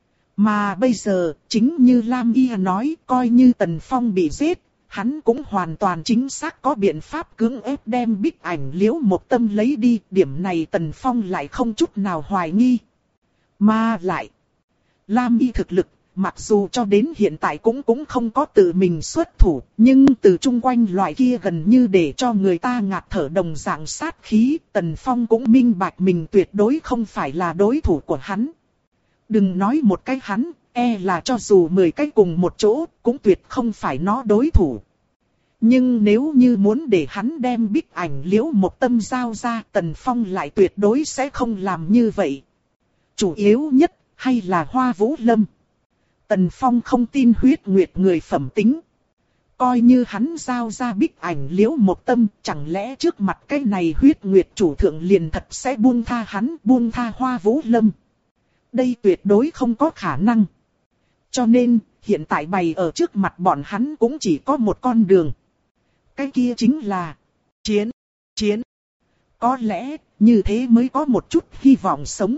Speaker 1: Mà bây giờ, chính như Lam Y nói, coi như Tần Phong bị giết, hắn cũng hoàn toàn chính xác có biện pháp cưỡng ép đem Bích Ảnh Liễu một tâm lấy đi, điểm này Tần Phong lại không chút nào hoài nghi. Mà lại, Lam Y thực lực, mặc dù cho đến hiện tại cũng cũng không có tự mình xuất thủ, nhưng từ chung quanh loại kia gần như để cho người ta ngạt thở đồng dạng sát khí, Tần Phong cũng minh bạch mình tuyệt đối không phải là đối thủ của hắn. Đừng nói một cái hắn, e là cho dù mười cái cùng một chỗ, cũng tuyệt không phải nó đối thủ. Nhưng nếu như muốn để hắn đem Bích Ảnh Liễu một tâm giao ra, Tần Phong lại tuyệt đối sẽ không làm như vậy. Chủ yếu nhất, hay là Hoa Vũ Lâm. Tần Phong không tin huyết nguyệt người phẩm tính. Coi như hắn giao ra Bích Ảnh Liễu một tâm, chẳng lẽ trước mặt cái này huyết nguyệt chủ thượng liền thật sẽ buông tha hắn, buông tha Hoa Vũ Lâm. Đây tuyệt đối không có khả năng. Cho nên, hiện tại bày ở trước mặt bọn hắn cũng chỉ có một con đường. Cái kia chính là chiến, chiến. Có lẽ, như thế mới có một chút hy vọng sống.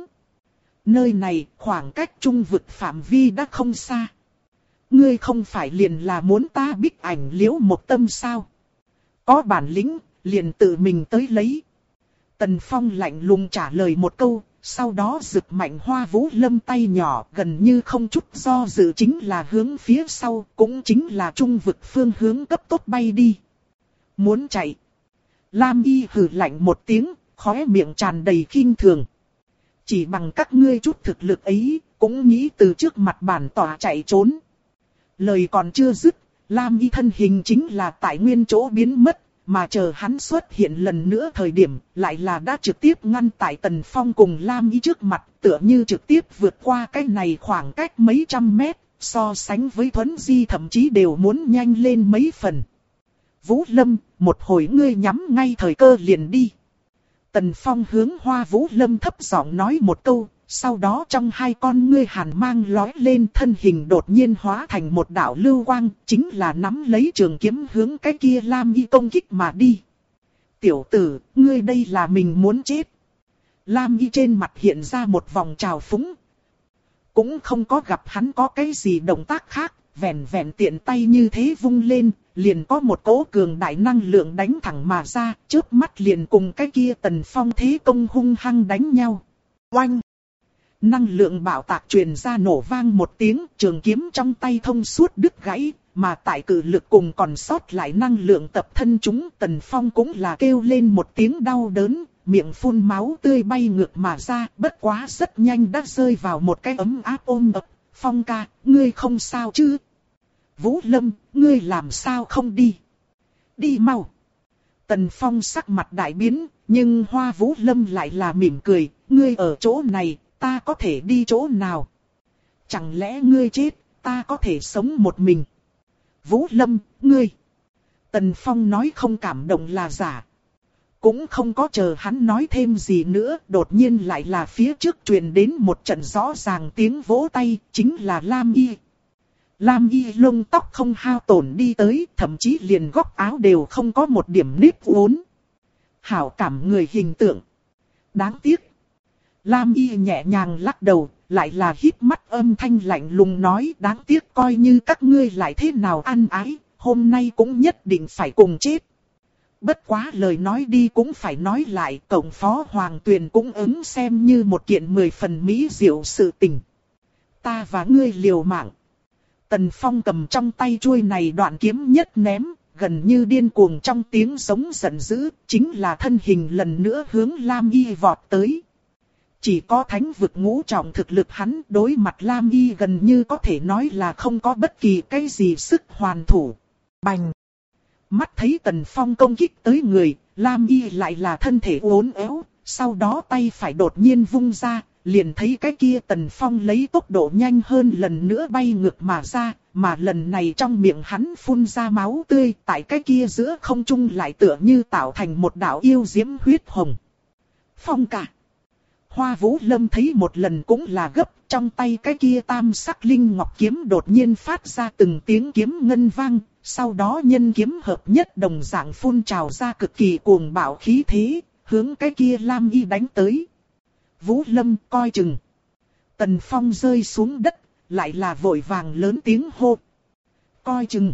Speaker 1: Nơi này, khoảng cách trung vực phạm vi đã không xa. Ngươi không phải liền là muốn ta Bích Ảnh Liễu một tâm sao? Có bản lĩnh, liền tự mình tới lấy. Tần Phong lạnh lùng trả lời một câu. Sau đó giựt mạnh Hoa Vũ Lâm tay nhỏ, gần như không chút do dự chính là hướng phía sau, cũng chính là trung vực phương hướng cấp tốc bay đi. Muốn chạy. Lam Y hừ lạnh một tiếng, khóe miệng tràn đầy khinh thường. Chỉ bằng các ngươi chút thực lực ấy, cũng nghĩ từ trước mặt bản tọa chạy trốn. Lời còn chưa dứt, Lam Y thân hình chính là tại nguyên chỗ biến mất. Mà chờ hắn xuất hiện lần nữa thời điểm, lại là đã trực tiếp ngăn tại Tần Phong cùng Lam Y trước mặt, tựa như trực tiếp vượt qua cái này khoảng cách mấy trăm mét, so sánh với Thuấn Di thậm chí đều muốn nhanh lên mấy phần. Vũ Lâm, một hồi ngươi nhắm ngay thời cơ liền đi. Tần Phong hướng Hoa Vũ Lâm thấp giọng nói một câu, sau đó trong hai con ngươi hàn mang lói lên, thân hình đột nhiên hóa thành một đạo lưu quang, chính là nắm lấy trường kiếm hướng cái kia Lam Y công kích mà đi. Tiểu tử, ngươi đây là mình muốn chết. Lam Y trên mặt hiện ra một vòng trào phúng. Cũng không có gặp hắn có cái gì động tác khác, vẹn vẹn tiện tay như thế vung lên, liền có một cỗ cường đại năng lượng đánh thẳng mà ra, chớp mắt liền cùng cái kia Tần Phong thế công hung hăng đánh nhau. Oanh! Năng lượng bạo tạc truyền ra nổ vang một tiếng, trường kiếm trong tay thông suốt đứt gãy, mà tại cự lực cùng còn sót lại năng lượng tập thân chúng, Tần Phong cũng là kêu lên một tiếng đau đớn, miệng phun máu tươi bay ngược mà ra, bất quá rất nhanh đã rơi vào một cái ấm áp ôm ập. Phong ca, ngươi không sao chứ? Vũ Lâm, ngươi làm sao không đi? Đi mau! Tần Phong sắc mặt đại biến, nhưng Hoa Vũ Lâm lại là mỉm cười, ngươi ở chỗ này, ta có thể đi chỗ nào? Chẳng lẽ ngươi chết, ta có thể sống một mình? Vũ Lâm, ngươi. Tần Phong nói không cảm động là giả. Cũng không có chờ hắn nói thêm gì nữa, đột nhiên lại là phía trước truyền đến một trận rõ ràng tiếng vỗ tay, chính là Lam Y. Lam Y lông tóc không hao tổn đi tới, thậm chí liền góc áo đều không có một điểm nếp uốn. Hảo cảm người hình tượng. Đáng tiếc. Lam Y nhẹ nhàng lắc đầu, lại là híp mắt âm thanh lạnh lùng nói, đáng tiếc coi như các ngươi lại thế nào ăn ái, hôm nay cũng nhất định phải cùng chết. Bất quá lời nói đi cũng phải nói lại, Cộng Phó Hoàng Tuyền cũng ứng xem như một kiện mười phần mỹ diệu sự tình. Ta và ngươi liều mạng. Tần Phong cầm trong tay chuôi này đoạn kiếm nhất ném, gần như điên cuồng trong tiếng sống giận dữ, chính là thân hình lần nữa hướng Lam Y vọt tới. Chỉ có thánh vực ngũ trọng thực lực hắn đối mặt Lam Y gần như có thể nói là không có bất kỳ cái gì sức hoàn thủ. Bành! Mắt thấy Tần Phong công kích tới người, Lam Y lại là thân thể uốn éo, sau đó tay phải đột nhiên vung ra, liền thấy cái kia Tần Phong lấy tốc độ nhanh hơn lần nữa bay ngược mà ra, mà lần này trong miệng hắn phun ra máu tươi, tại cái kia giữa không trung lại tựa như tạo thành một đạo yêu diễm huyết hồng. Phong cả! Hoa Vũ Lâm thấy một lần cũng là gấp, trong tay cái kia tam sắc linh ngọc kiếm đột nhiên phát ra từng tiếng kiếm ngân vang, sau đó nhân kiếm hợp nhất đồng dạng phun trào ra cực kỳ cuồng bạo khí thế, hướng cái kia Lam Y đánh tới. Vũ Lâm coi chừng. Tần Phong rơi xuống đất, lại là vội vàng lớn tiếng hô. Coi chừng.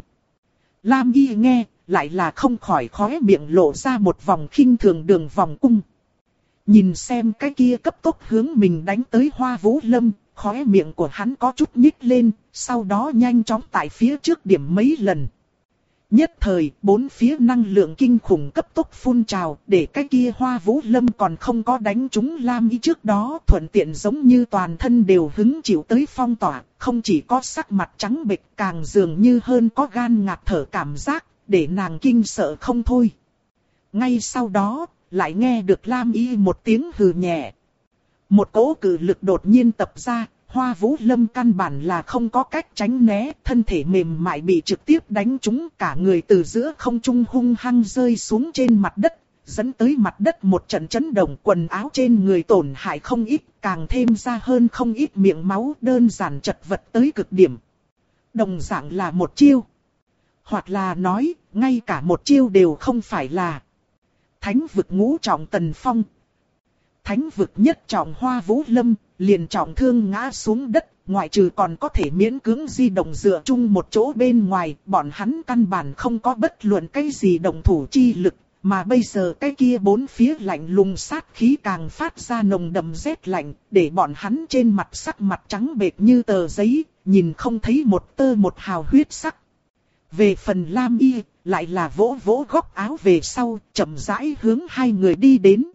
Speaker 1: Lam Y nghe, lại là không khỏi khóe miệng lộ ra một vòng khinh thường đường vòng cung. Nhìn xem cái kia cấp tốc hướng mình đánh tới Hoa Vũ Lâm, khóe miệng của hắn có chút nhích lên, sau đó nhanh chóng tại phía trước điểm mấy lần. Nhất thời, bốn phía năng lượng kinh khủng cấp tốc phun trào, để cái kia Hoa Vũ Lâm còn không có đánh trúng Lam Y trước đó, thuận tiện giống như toàn thân đều hứng chịu tới phong tỏa, không chỉ có sắc mặt trắng bệch, càng dường như hơn có gan ngạt thở cảm giác, để nàng kinh sợ không thôi. Ngay sau đó, lại nghe được Lam Y một tiếng hừ nhẹ. Một cỗ cự lực đột nhiên tập ra, Hoa Vũ Lâm căn bản là không có cách tránh né, thân thể mềm mại bị trực tiếp đánh trúng, cả người từ giữa không trung hung hăng rơi xuống trên mặt đất, dẫn tới mặt đất một trận chấn động, quần áo trên người tổn hại không ít, càng thêm ra hơn không ít miệng máu, đơn giản chật vật tới cực điểm. Đồng dạng là một chiêu. Hoặc là nói, ngay cả một chiêu đều không phải là. Thánh vực ngũ trọng Tần Phong. Thánh vực nhất trọng Hoa Vũ Lâm, liền trọng thương ngã xuống đất, ngoại trừ còn có thể miễn cưỡng di động dựa chung một chỗ bên ngoài, bọn hắn căn bản không có bất luận cái gì động thủ chi lực, mà bây giờ cái kia bốn phía lạnh lùng sát khí càng phát ra nồng đậm rét lạnh, để bọn hắn trên mặt sắc mặt trắng bệch như tờ giấy, nhìn không thấy một tơ một hào huyết sắc. Về phần Lam Y, lại là vỗ vỗ góc áo về sau, chậm rãi hướng hai người đi đến.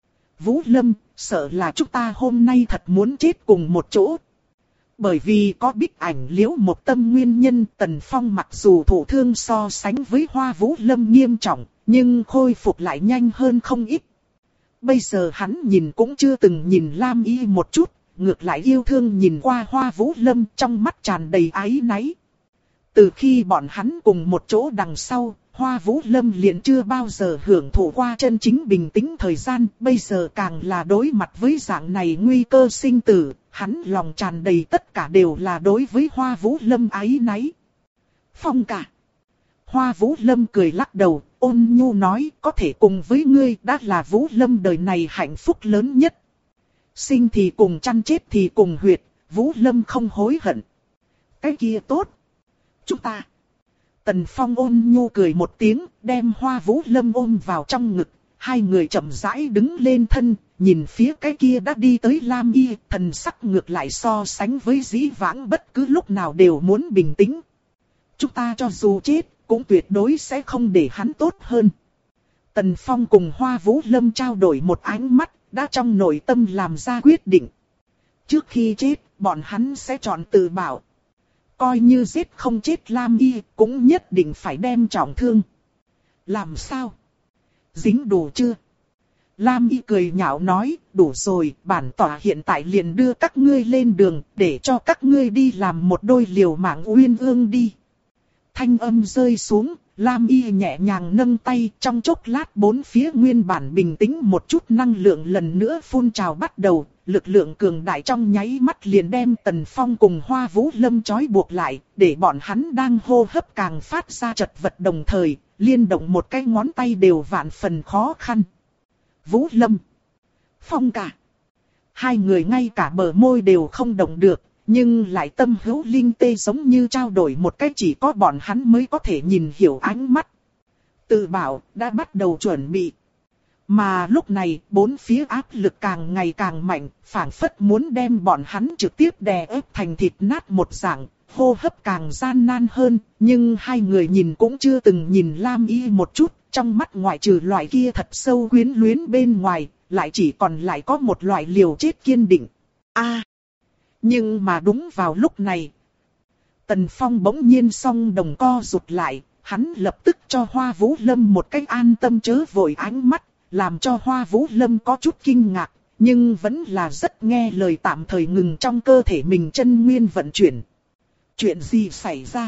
Speaker 1: Vũ Lâm, sợ là chúng ta hôm nay thật muốn chết cùng một chỗ. Bởi vì có Bích Ảnh Liễu một tâm nguyên nhân, Tần Phong mặc dù thụ thương so sánh với Hoa Vũ Lâm nghiêm trọng, nhưng khôi phục lại nhanh hơn không ít. Bây giờ hắn nhìn cũng chưa từng nhìn Lam Y một chút, ngược lại yêu thương nhìn qua Hoa Vũ Lâm trong mắt tràn đầy áy náy. Từ khi bọn hắn cùng một chỗ đằng sau, Hoa Vũ Lâm liền chưa bao giờ hưởng thụ qua chân chính bình tĩnh thời gian, bây giờ càng là đối mặt với dạng này nguy cơ sinh tử, hắn lòng tràn đầy tất cả đều là đối với Hoa Vũ Lâm áy náy. Phong cả. Hoa Vũ Lâm cười lắc đầu, ôn nhu nói, có thể cùng với ngươi đã là Vũ Lâm đời này hạnh phúc lớn nhất. Sinh thì cùng chăn chết thì cùng huyệt, Vũ Lâm không hối hận. Cái kia tốt. Chúng ta. Tần Phong ôn nhu cười một tiếng, đem Hoa Vũ Lâm ôm vào trong ngực. Hai người chậm rãi đứng lên thân, nhìn phía cái kia đã đi tới Lam Y, thần sắc ngược lại so sánh với dĩ vãng bất cứ lúc nào đều muốn bình tĩnh. Chúng ta cho dù chết, cũng tuyệt đối sẽ không để hắn tốt hơn. Tần Phong cùng Hoa Vũ Lâm trao đổi một ánh mắt, đã trong nội tâm làm ra quyết định. Trước khi chết, bọn hắn sẽ chọn tự bảo. Coi như giết không chết Lam Y, cũng nhất định phải đem trọng thương. Làm sao? Dính đủ chưa? Lam Y cười nhạo nói, đủ rồi, bản tỏa hiện tại liền đưa các ngươi lên đường, để cho các ngươi đi làm một đôi liều mạng uyên ương đi. Thanh âm rơi xuống, Lam Y nhẹ nhàng nâng tay, trong chốc lát bốn phía nguyên bản bình tĩnh một chút năng lượng lần nữa phun trào bắt đầu, lực lượng cường đại trong nháy mắt liền đem Tần Phong cùng Hoa Vũ Lâm trói buộc lại, để bọn hắn đang hô hấp càng phát ra chật vật đồng thời, liên động một cái ngón tay đều vạn phần khó khăn. Vũ Lâm, Phong ca. Hai người ngay cả bờ môi đều không động được, nhưng lại tâm hữu linh tê giống như trao đổi một cái chỉ có bọn hắn mới có thể nhìn hiểu ánh mắt. Tự bảo đã bắt đầu chuẩn bị. Mà lúc này bốn phía áp lực càng ngày càng mạnh, phảng phất muốn đem bọn hắn trực tiếp đè ép thành thịt nát một dạng, hô hấp càng gian nan hơn, nhưng hai người nhìn cũng chưa từng nhìn Lam Y một chút, trong mắt ngoại trừ loại kia thật sâu quyến luyến bên ngoài, lại chỉ còn lại có một loại liều chết kiên định. A. À, nhưng mà đúng vào lúc này, Tần Phong bỗng nhiên song đồng co rụt lại, hắn lập tức cho Hoa Vũ Lâm một cái an tâm chớ vội ánh mắt, làm cho Hoa Vũ Lâm có chút kinh ngạc, nhưng vẫn là rất nghe lời tạm thời ngừng trong cơ thể mình chân nguyên vận chuyển. Chuyện gì xảy ra?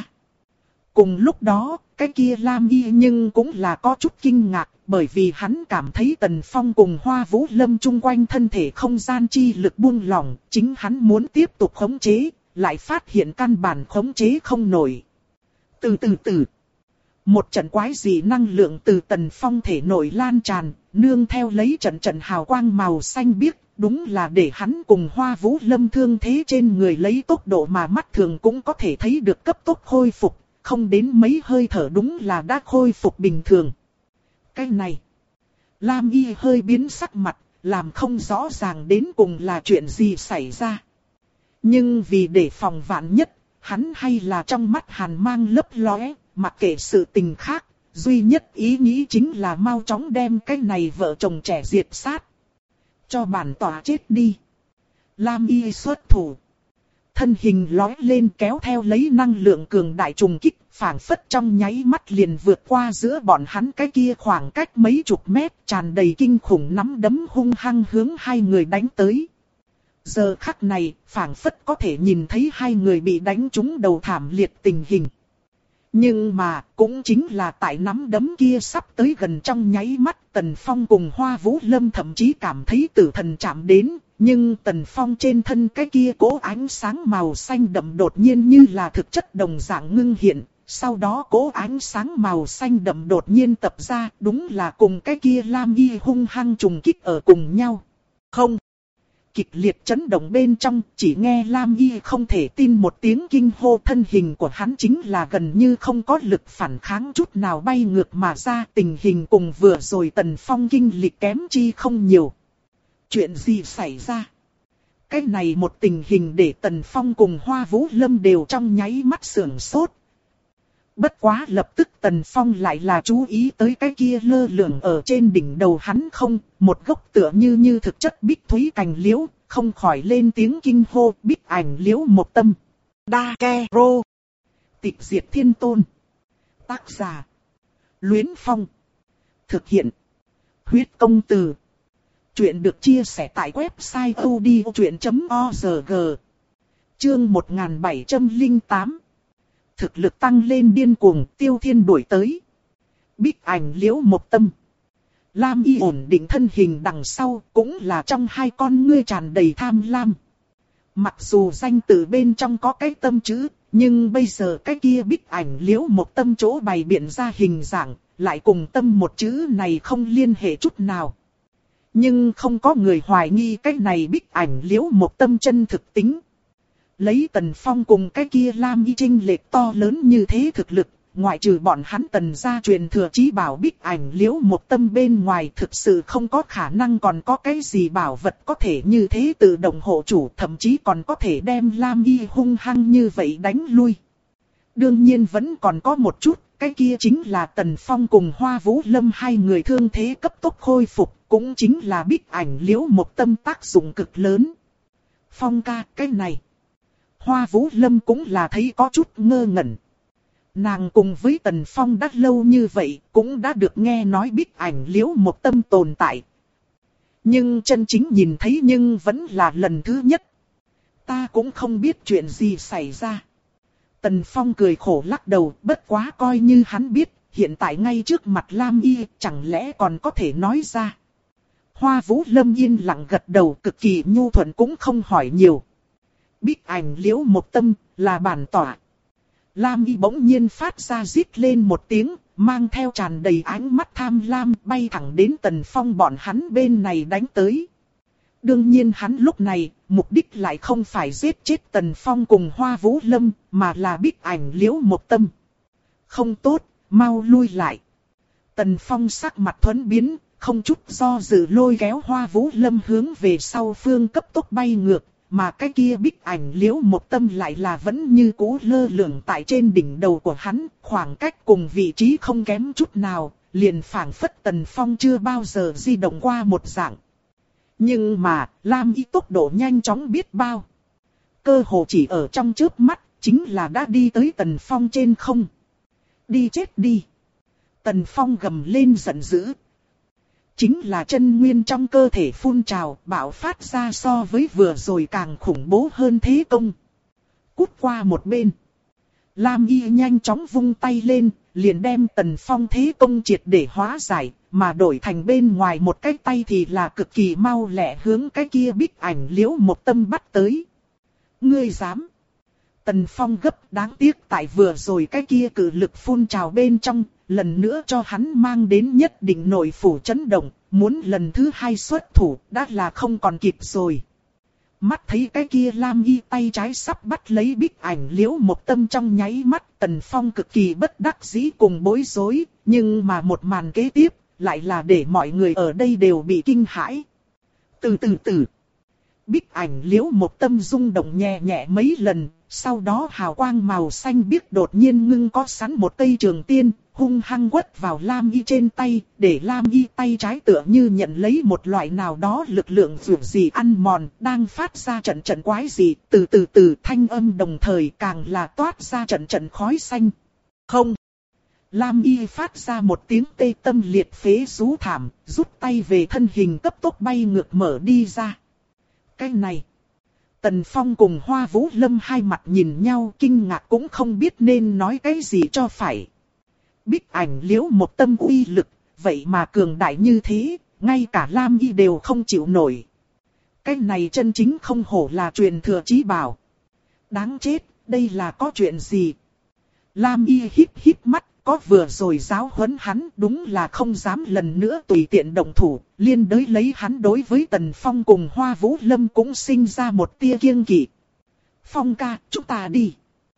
Speaker 1: Cùng lúc đó, cái kia Lam Y nhưng cũng là có chút kinh ngạc, bởi vì hắn cảm thấy Tần Phong cùng Hoa Vũ Lâm chung quanh thân thể không gian chi lực buông lỏng, chính hắn muốn tiếp tục khống chế, lại phát hiện căn bản khống chế không nổi. Từ từ từ, một trận quái dị năng lượng từ Tần Phong thể nội lan tràn, nương theo lấy trận trận hào quang màu xanh biếc, đúng là để hắn cùng Hoa Vũ Lâm thương thế trên người lấy tốc độ mà mắt thường cũng có thể thấy được cấp tốc khôi phục, không đến mấy hơi thở đúng là đã khôi phục bình thường. Cái này, Lam Y hơi biến sắc mặt, làm không rõ ràng đến cùng là chuyện gì xảy ra. Nhưng vì để phòng vạn nhất, hắn hay là trong mắt hàn mang lấp lóe, mặc kệ sự tình khác, duy nhất ý nghĩ chính là mau chóng đem cái này vợ chồng trẻ diệt sát. Cho bản tỏa chết đi. Lam Y xuất thủ. Thân hình lói lên kéo theo lấy năng lượng cường đại trùng kích, phảng phất trong nháy mắt liền vượt qua giữa bọn hắn cái kia khoảng cách mấy chục mét, tràn đầy kinh khủng nắm đấm hung hăng hướng hai người đánh tới. Giờ khắc này, phảng phất có thể nhìn thấy hai người bị đánh trúng đầu thảm liệt tình hình. Nhưng mà, cũng chính là tại nắm đấm kia sắp tới gần trong nháy mắt, Tần Phong cùng Hoa Vũ Lâm thậm chí cảm thấy tử thần chạm đến, nhưng Tần Phong trên thân cái kia cỗ ánh sáng màu xanh đậm đột nhiên như là thực chất đồng dạng ngưng hiện, sau đó cỗ ánh sáng màu xanh đậm đột nhiên tập ra, đúng là cùng cái kia Lam Y hung hăng trùng kích ở cùng nhau. Không! Kịch liệt chấn động bên trong, chỉ nghe Lam Y không thể tin một tiếng kinh hô, thân hình của hắn chính là gần như không có lực phản kháng chút nào bay ngược mà ra, tình hình cùng vừa rồi Tần Phong kinh lịch kém chi không nhiều. Chuyện gì xảy ra? Cái này một tình hình để Tần Phong cùng Hoa Vũ Lâm đều trong nháy mắt sưởng sốt. Bất quá lập tức Tần Phong lại là chú ý tới cái kia lơ lửng ở trên đỉnh đầu hắn không, một gốc tựa như như thực chất bích thúy cành liễu, không khỏi lên tiếng kinh hô, bích ảnh liễu một tâm. Đa Ke Rô. Tịch diệt thiên tôn. Tác giả: Luyến Phong. Thực hiện: Huyết công từ. Chuyện được chia sẻ tại website odchuyện chấm org. Chương một nghìn bảy trăm lẻ tám. Thực lực tăng lên điên cuồng, Tiêu Thiên đuổi tới. Bích ảnh liễu một tâm. Lam Y ổn định thân hình đằng sau, cũng là trong hai con ngươi tràn đầy tham lam. Mặc dù danh từ bên trong có cái tâm chữ, nhưng bây giờ cái kia bích ảnh liễu một tâm chỗ bày biện ra hình dạng, lại cùng tâm một chữ này không liên hệ chút nào. Nhưng không có người hoài nghi cái này bích ảnh liễu một tâm chân thực tính. Lấy Tần Phong cùng cái kia Lam Y chênh lệch to lớn như thế thực lực, ngoại trừ bọn hắn Tần gia truyền thừa chí bảo bích ảnh liễu một tâm bên ngoài, thực sự không có khả năng còn có cái gì bảo vật có thể như thế tự động hộ chủ, thậm chí còn có thể đem Lam Y hung hăng như vậy đánh lui. Đương nhiên vẫn còn có một chút, cái kia chính là Tần Phong cùng Hoa Vũ Lâm hai người thương thế cấp tốc khôi phục, cũng chính là bích ảnh liễu một tâm tác dụng cực lớn. Phong ca, cái này. Hoa Vũ Lâm cũng là thấy có chút ngơ ngẩn. Nàng cùng với Tần Phong đã lâu như vậy, cũng đã được nghe nói bích ảnh liễu một tâm tồn tại. Nhưng chân chính nhìn thấy nhưng vẫn là lần thứ nhất. Ta cũng không biết chuyện gì xảy ra. Tần Phong cười khổ lắc đầu, bất quá coi như hắn biết, hiện tại ngay trước mặt Lam Y, chẳng lẽ còn có thể nói ra. Hoa Vũ Lâm yên lặng gật đầu, cực kỳ nhu thuận cũng không hỏi nhiều. Bích Ảnh Liễu Một Tâm là bản tỏa. Lam Y bỗng nhiên phát ra rít lên một tiếng, mang theo tràn đầy ánh mắt tham lam bay thẳng đến Tần Phong bọn hắn bên này đánh tới. Đương nhiên hắn lúc này, mục đích lại không phải giết chết Tần Phong cùng Hoa Vũ Lâm, mà là Bích Ảnh Liễu Một Tâm. Không tốt, mau lui lại. Tần Phong sắc mặt thuẫn biến, không chút do dự lôi kéo Hoa Vũ Lâm hướng về sau phương cấp tốc bay ngược, mà cái kia Bích Ảnh Liễu Một Tâm lại là vẫn như cũ lơ lửng tại trên đỉnh đầu của hắn, khoảng cách cùng vị trí không kém chút nào, liền phảng phất Tần Phong chưa bao giờ di động qua một dạng. Nhưng mà, Lam Y tốc độ nhanh chóng biết bao. Cơ hồ chỉ ở trong chớp mắt, chính là đã đi tới Tần Phong trên không. Đi chết đi. Tần Phong gầm lên giận dữ. Chính là chân nguyên trong cơ thể phun trào, bạo phát ra so với vừa rồi càng khủng bố hơn thế công. Cút qua một bên. Lam Y nhanh chóng vung tay lên, liền đem Tần Phong thế công triệt để hóa giải, mà đổi thành bên ngoài một cái tay thì là cực kỳ mau lẹ hướng cái kia Bích Ảnh Liễu Một Tâm bắt tới. Ngươi dám? Tần Phong gấp, đáng tiếc tại vừa rồi cái kia cự lực phun trào bên trong, lần nữa cho hắn mang đến nhất định nội phủ chấn động, muốn lần thứ hai xuất thủ đã là không còn kịp rồi. Mắt thấy cái kia Lam Y tay trái sắp bắt lấy Bích Ảnh Liễu Một Tâm trong nháy mắt, Tần Phong cực kỳ bất đắc dĩ cùng bối rối, nhưng mà một màn kế tiếp lại là để mọi người ở đây đều bị kinh hãi. Từ từ từ, Bích Ảnh Liễu Một Tâm rung động nhẹ nhẹ mấy lần, sau đó hào quang màu xanh biếc đột nhiên ngưng có sẵn một cây trường tiên, hung hăng quất vào Lam Y trên tay, để Lam Y tay trái tựa như nhận lấy một loại nào đó lực lượng dường gì ăn mòn, đang phát ra trận trận quái dị, từ từ từ thanh âm đồng thời càng là toát ra trận trận khói xanh. Không! Lam Y phát ra một tiếng tê tâm liệt phế rú thảm, rút tay về thân hình cấp tốc bay ngược mở đi ra. Cái này! Tần Phong cùng Hoa Vũ Lâm hai mặt nhìn nhau kinh ngạc cũng không biết nên nói cái gì cho phải. Bích Ảnh Liễu Một Tâm uy lực, vậy mà cường đại như thế, ngay cả Lam Y đều không chịu nổi. Cái này chân chính không hổ là truyền thừa chí bảo. Đáng chết, đây là có chuyện gì? Lam Y híp híp mắt, có vừa rồi giáo huấn hắn, đúng là không dám lần nữa tùy tiện động thủ, liên đới lấy hắn đối với Tần Phong cùng Hoa Vũ Lâm cũng sinh ra một tia kiêng kỵ. Phong ca, chúng ta đi.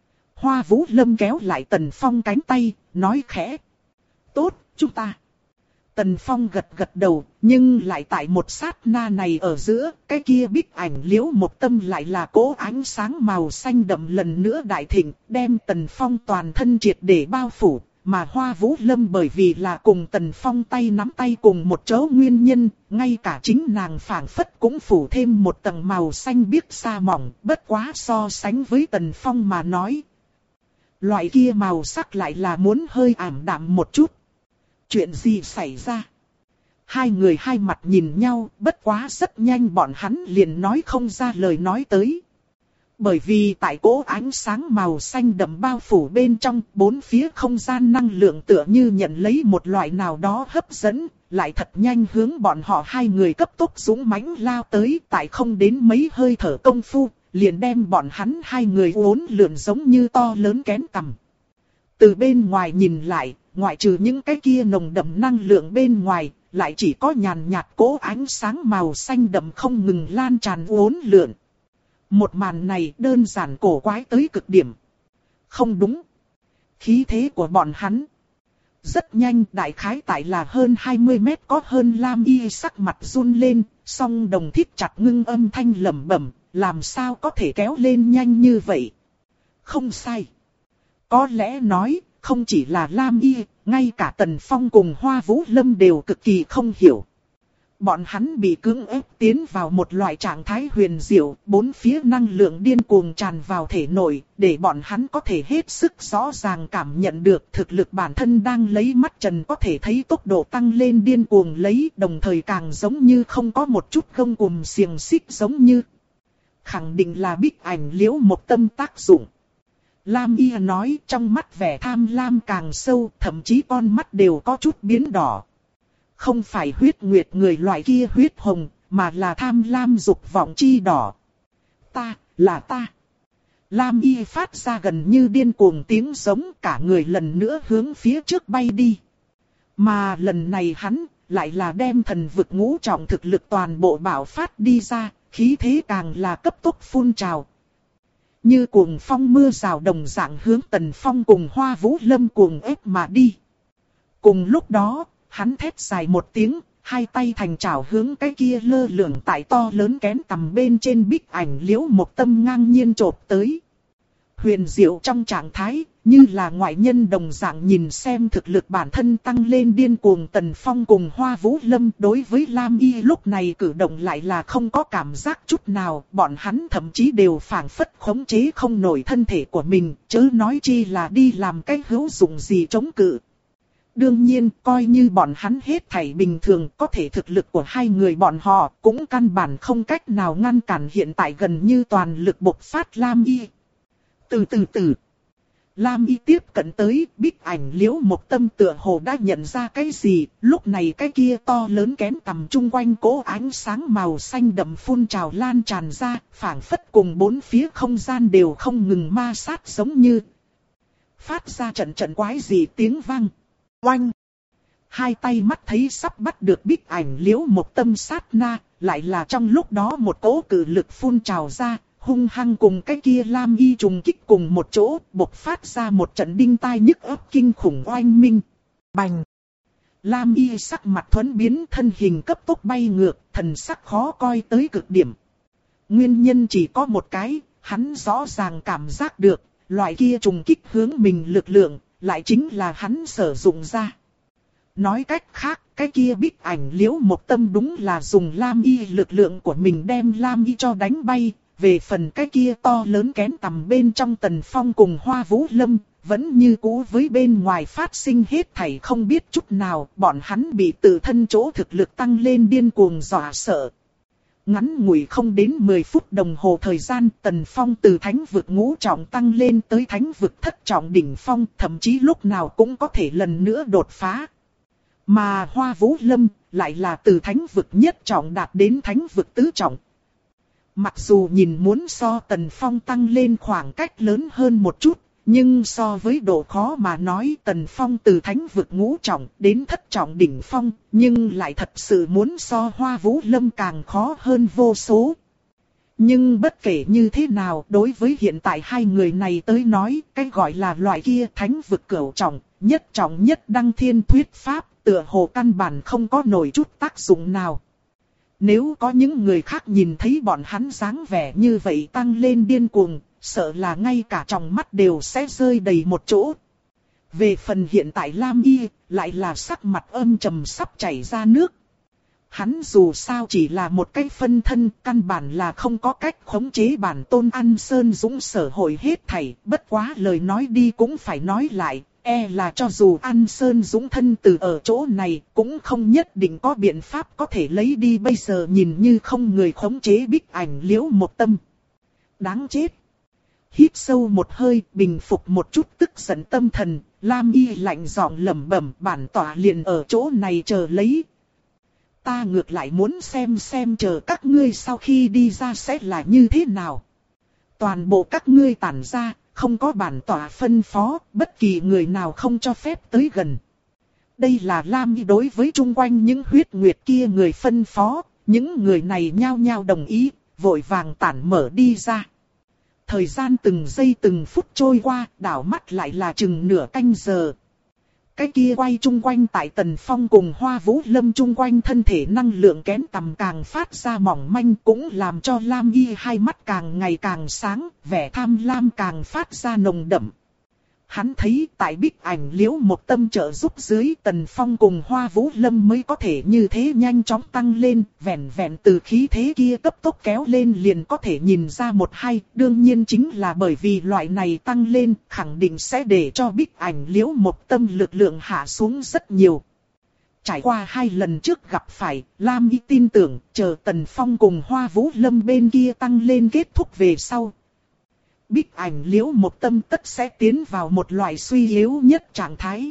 Speaker 1: Hoa Vũ Lâm kéo lại Tần Phong cánh tay, nói khẽ. Tốt, chúng ta. Tần Phong gật gật đầu, nhưng lại tại một sát na này ở giữa, cái kia Bích Ảnh Liễu Một Tâm lại là cỗ ánh sáng màu xanh đậm lần nữa đại thịnh, đem Tần Phong toàn thân triệt để bao phủ, mà Hoa Vũ Lâm bởi vì là cùng Tần Phong tay nắm tay cùng một chỗ nguyên nhân, ngay cả chính nàng phảng phất cũng phủ thêm một tầng màu xanh biếc sa mỏng, bất quá so sánh với Tần Phong mà nói. Loại kia màu sắc lại là muốn hơi ảm đạm một chút. Chuyện gì xảy ra? Hai người hai mặt nhìn nhau, bất quá rất nhanh bọn hắn liền nói không ra lời nói tới. Bởi vì tại cỗ ánh sáng màu xanh đậm bao phủ bên trong, bốn phía không gian năng lượng tựa như nhận lấy một loại nào đó hấp dẫn, lại thật nhanh hướng bọn họ hai người cấp tốc dũng mãnh lao tới, tại không đến mấy hơi thở công phu, liền đem bọn hắn hai người uốn lượn giống như to lớn kén cằm. Từ bên ngoài nhìn lại, ngoại trừ những cái kia nồng đậm năng lượng bên ngoài, lại chỉ có nhàn nhạt cỗ ánh sáng màu xanh đậm không ngừng lan tràn uốn lượn. Một màn này đơn giản cổ quái tới cực điểm. Không đúng. Khí thế của bọn hắn rất nhanh, đại khái tại là hơn hai mươi mét có hơn. Lam Y sắc mặt run lên, song đồng thít chặt ngưng âm thanh lẩm bẩm, làm sao có thể kéo lên nhanh như vậy? Không sai. Có lẽ nói, không chỉ là Lam Y, ngay cả Tần Phong cùng Hoa Vũ Lâm đều cực kỳ không hiểu. Bọn hắn bị cưỡng ép tiến vào một loại trạng thái huyền diệu, bốn phía năng lượng điên cuồng tràn vào thể nội, để bọn hắn có thể hết sức rõ ràng cảm nhận được thực lực bản thân đang lấy mắt trần có thể thấy tốc độ tăng lên điên cuồng lấy, đồng thời càng giống như không có một chút gông cùm xiềng xích giống như. Khẳng định là Bích Ảnh Liễu Một Tâm tác dụng. Lam Y nói, trong mắt vẻ tham lam càng sâu, thậm chí con mắt đều có chút biến đỏ. Không phải huyết nguyệt người loại kia huyết hồng, mà là tham lam dục vọng chi đỏ. Ta, là ta. Lam Y phát ra gần như điên cuồng tiếng giống, cả người lần nữa hướng phía trước bay đi. Mà lần này hắn, lại là đem thần vực ngũ trọng thực lực toàn bộ bạo phát đi ra, khí thế càng là cấp tốc phun trào. Như cuồng phong mưa rào đồng dạng hướng Tần Phong cùng Hoa Vũ Lâm cuồng ép mà đi. Cùng lúc đó, hắn thét dài một tiếng, hai tay thành chảo hướng cái kia lơ lửng tại to lớn kén tầm bên trên bích ảnh liễu một tâm ngang nhiên chộp tới. Huyền diệu trong trạng thái, như là ngoại nhân đồng dạng nhìn xem thực lực bản thân tăng lên điên cuồng Tần Phong cùng Hoa Vũ Lâm. Đối với Lam Y lúc này cử động lại là không có cảm giác chút nào, bọn hắn thậm chí đều phảng phất khống chế không nổi thân thể của mình, chớ nói chi là đi làm cái hữu dụng gì chống cự. Đương nhiên, coi như bọn hắn hết thảy bình thường, có thể thực lực của hai người bọn họ cũng căn bản không cách nào ngăn cản hiện tại gần như toàn lực bộc phát Lam Y. Từ từ từ, Lam Y tiếp cận tới, bích ảnh liễu một tâm tựa hồ đã nhận ra cái gì, lúc này cái kia to lớn kén tầm chung quanh cỗ ánh sáng màu xanh đậm phun trào lan tràn ra, phảng phất cùng bốn phía không gian đều không ngừng ma sát giống như. Phát ra trận trận quái dị tiếng vang. Oanh! Hai tay mắt thấy sắp bắt được bích ảnh liễu một tâm sát na, lại là trong lúc đó một cỗ cử lực phun trào ra, hung hăng cùng cái kia Lam Y trùng kích cùng một chỗ, bộc phát ra một trận đinh tai nhức óc kinh khủng oanh minh. Bành! Lam Y sắc mặt thuẫn biến, thân hình cấp tốc bay ngược, thần sắc khó coi tới cực điểm. Nguyên nhân chỉ có một cái, hắn rõ ràng cảm giác được, loại kia trùng kích hướng mình lực lượng, lại chính là hắn sử dụng ra. Nói cách khác, cái kia bích ảnh liễu một tâm đúng là dùng Lam Y lực lượng của mình đem Lam Y cho đánh bay. Về phần cái kia to lớn kén tầm bên trong Tần Phong cùng Hoa Vũ Lâm, vẫn như cũ với bên ngoài phát sinh hết thảy không biết chút nào, bọn hắn bị tự thân chỗ thực lực tăng lên điên cuồng dọa sợ. Ngắn ngủi không đến mười phút đồng hồ thời gian, Tần Phong từ thánh vực ngũ trọng tăng lên tới thánh vực thất trọng đỉnh phong, thậm chí lúc nào cũng có thể lần nữa đột phá. Mà Hoa Vũ Lâm lại là từ thánh vực nhất trọng đạt đến thánh vực tứ trọng. Mặc dù nhìn muốn so Tần Phong tăng lên khoảng cách lớn hơn một chút, nhưng so với độ khó mà nói Tần Phong từ thánh vực ngũ trọng đến thất trọng đỉnh phong, nhưng lại thật sự muốn so Hoa Vũ Lâm càng khó hơn vô số. Nhưng bất kể như thế nào, đối với hiện tại hai người này tới nói, cái gọi là loại kia thánh vực cửu trọng, nhất trọng nhất đăng thiên thuyết pháp, tựa hồ căn bản không có nổi chút tác dụng nào. Nếu có những người khác nhìn thấy bọn hắn dáng vẻ như vậy tăng lên điên cuồng, sợ là ngay cả trong mắt đều sẽ rơi đầy một chỗ. Về phần hiện tại Lam Y, lại là sắc mặt âm trầm sắp chảy ra nước. Hắn dù sao chỉ là một cái phân thân, căn bản là không có cách khống chế bản tôn An Sơn Dũng sở hội hết thảy, bất quá lời nói đi cũng phải nói lại. E là cho dù An Sơn Dũng thân từ ở chỗ này, cũng không nhất định có biện pháp có thể lấy đi bây giờ nhìn như không người khống chế bích ảnh liễu một tâm. Đáng chết! Hít sâu một hơi, bình phục một chút tức giận tâm thần, Lam Y lạnh giọng lẩm bẩm bản tỏa liền ở chỗ này chờ lấy. Ta ngược lại muốn xem xem chờ các ngươi sau khi đi ra sẽ là như thế nào. Toàn bộ các ngươi tản ra. Không có bản tỏa phân phó, bất kỳ người nào không cho phép tới gần. Đây là Lam Y đối với chung quanh những huyết nguyệt kia người phân phó, những người này nhao nhao đồng ý, vội vàng tản mở đi ra. Thời gian từng giây từng phút trôi qua, đảo mắt lại là chừng nửa canh giờ. Cái kia quay chung quanh tại Tần Phong cùng Hoa Vũ Lâm chung quanh thân thể năng lượng kén tầm càng phát ra mỏng manh, cũng làm cho Lam Y hai mắt càng ngày càng sáng, vẻ tham lam càng phát ra nồng đậm. Hắn thấy tại bích ảnh liễu một tâm trợ giúp dưới Tần Phong cùng Hoa Vũ Lâm mới có thể như thế nhanh chóng tăng lên, vẹn vẹn từ khí thế kia cấp tốc kéo lên liền có thể nhìn ra một hai, đương nhiên chính là bởi vì loại này tăng lên khẳng định sẽ để cho bích ảnh liễu một tâm lực lượng hạ xuống rất nhiều. Trải qua hai lần trước gặp phải, Lam Y tin tưởng chờ Tần Phong cùng Hoa Vũ Lâm bên kia tăng lên kết thúc về sau. Bích Ảnh Liễu Một Tâm tất sẽ tiến vào một loại suy yếu nhất trạng thái.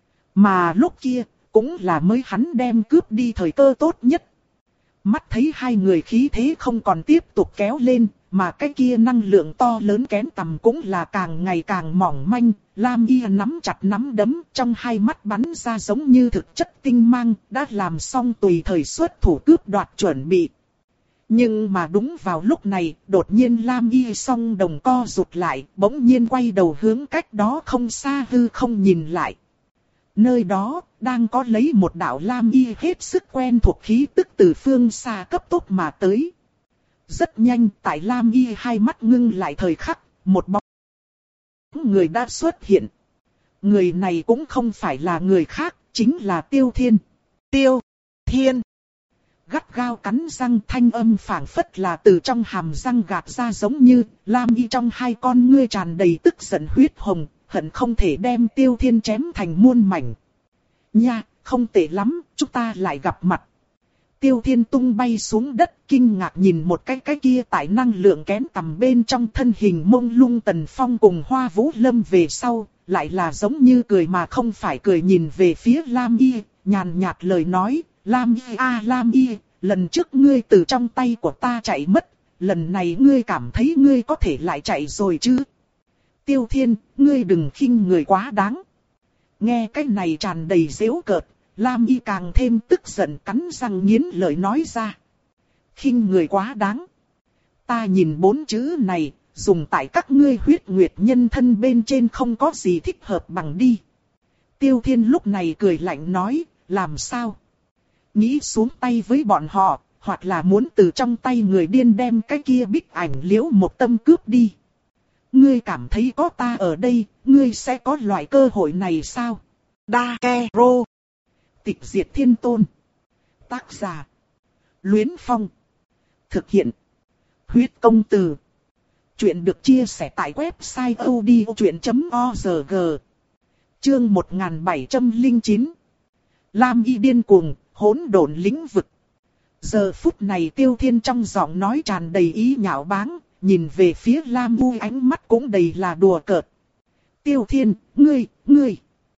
Speaker 1: Mà lúc kia, cũng là mới hắn đem cướp đi thời cơ tốt nhất. Mắt thấy hai người khí thế không còn tiếp tục kéo lên, mà cái kia năng lượng to lớn kén tầm cũng là càng ngày càng mỏng manh. Lam Y nắm chặt nắm đấm, trong hai mắt bắn ra giống như thực chất tinh mang, đã làm xong tùy thời xuất thủ cướp đoạt chuẩn bị. Nhưng mà đúng vào lúc này, đột nhiên Lam Y song đồng co rụt lại, bỗng nhiên quay đầu hướng cách đó không xa hư không nhìn lại. Nơi đó, đang có lấy một đạo Lam Y hết sức quen thuộc khí tức từ phương xa cấp tốc mà tới. Rất nhanh, tại Lam Y hai mắt ngưng lại thời khắc, một bóng người đã xuất hiện. Người này cũng không phải là người khác, chính là Tiêu Thiên. Tiêu Thiên gắt gao cắn răng, thanh âm phảng phất là từ trong hàm răng gạt ra, giống như Lam Y trong hai con ngươi tràn đầy tức giận huyết hồng, hận không thể đem Tiêu Thiên chém thành muôn mảnh. Nha, không tệ lắm, chúng ta lại gặp mặt. Tiêu Thiên tung bay xuống đất, kinh ngạc nhìn một cái cái kia tại năng lượng kén tầm bên trong thân hình mông lung Tần Phong cùng Hoa Vũ Lâm về sau, lại là giống như cười mà không phải cười, nhìn về phía Lam Y, nhàn nhạt lời nói, Lam Y a à, Lam Y, lần trước ngươi từ trong tay của ta chạy mất, lần này ngươi cảm thấy ngươi có thể lại chạy rồi chứ? Tiêu Thiên, ngươi đừng khinh người quá đáng. Nghe cái này tràn đầy giễu cợt, Lam Y càng thêm tức giận, cắn răng nghiến lợi nói ra. Khinh người quá đáng. Ta nhìn bốn chữ này, dùng tại các ngươi huyết nguyệt nhân thân bên trên không có gì thích hợp bằng đi. Tiêu Thiên lúc này cười lạnh nói, làm sao? Nghĩ xuống tay với bọn họ, hoặc là muốn từ trong tay người điên đem cái kia Bích Ảnh Liễu Một Tâm cướp đi. Ngươi cảm thấy có ta ở đây, ngươi sẽ có loại cơ hội này sao? Dakero. Tịch diệt thiên tôn. Tác giả. Luyến Phong. Thực hiện. Huyết công từ. Chuyện được chia sẻ tại website odchuyện chấm org. Chương một nghìn bảy trăm lẻ chín. Lam Y điên cuồng, hỗn độn lĩnh vực. Giờ phút này Tiêu Thiên trong giọng nói tràn đầy ý nhạo báng, nhìn về phía Lam U ánh mắt cũng đầy là đùa cợt. Tiêu Thiên, ngươi, ngươi.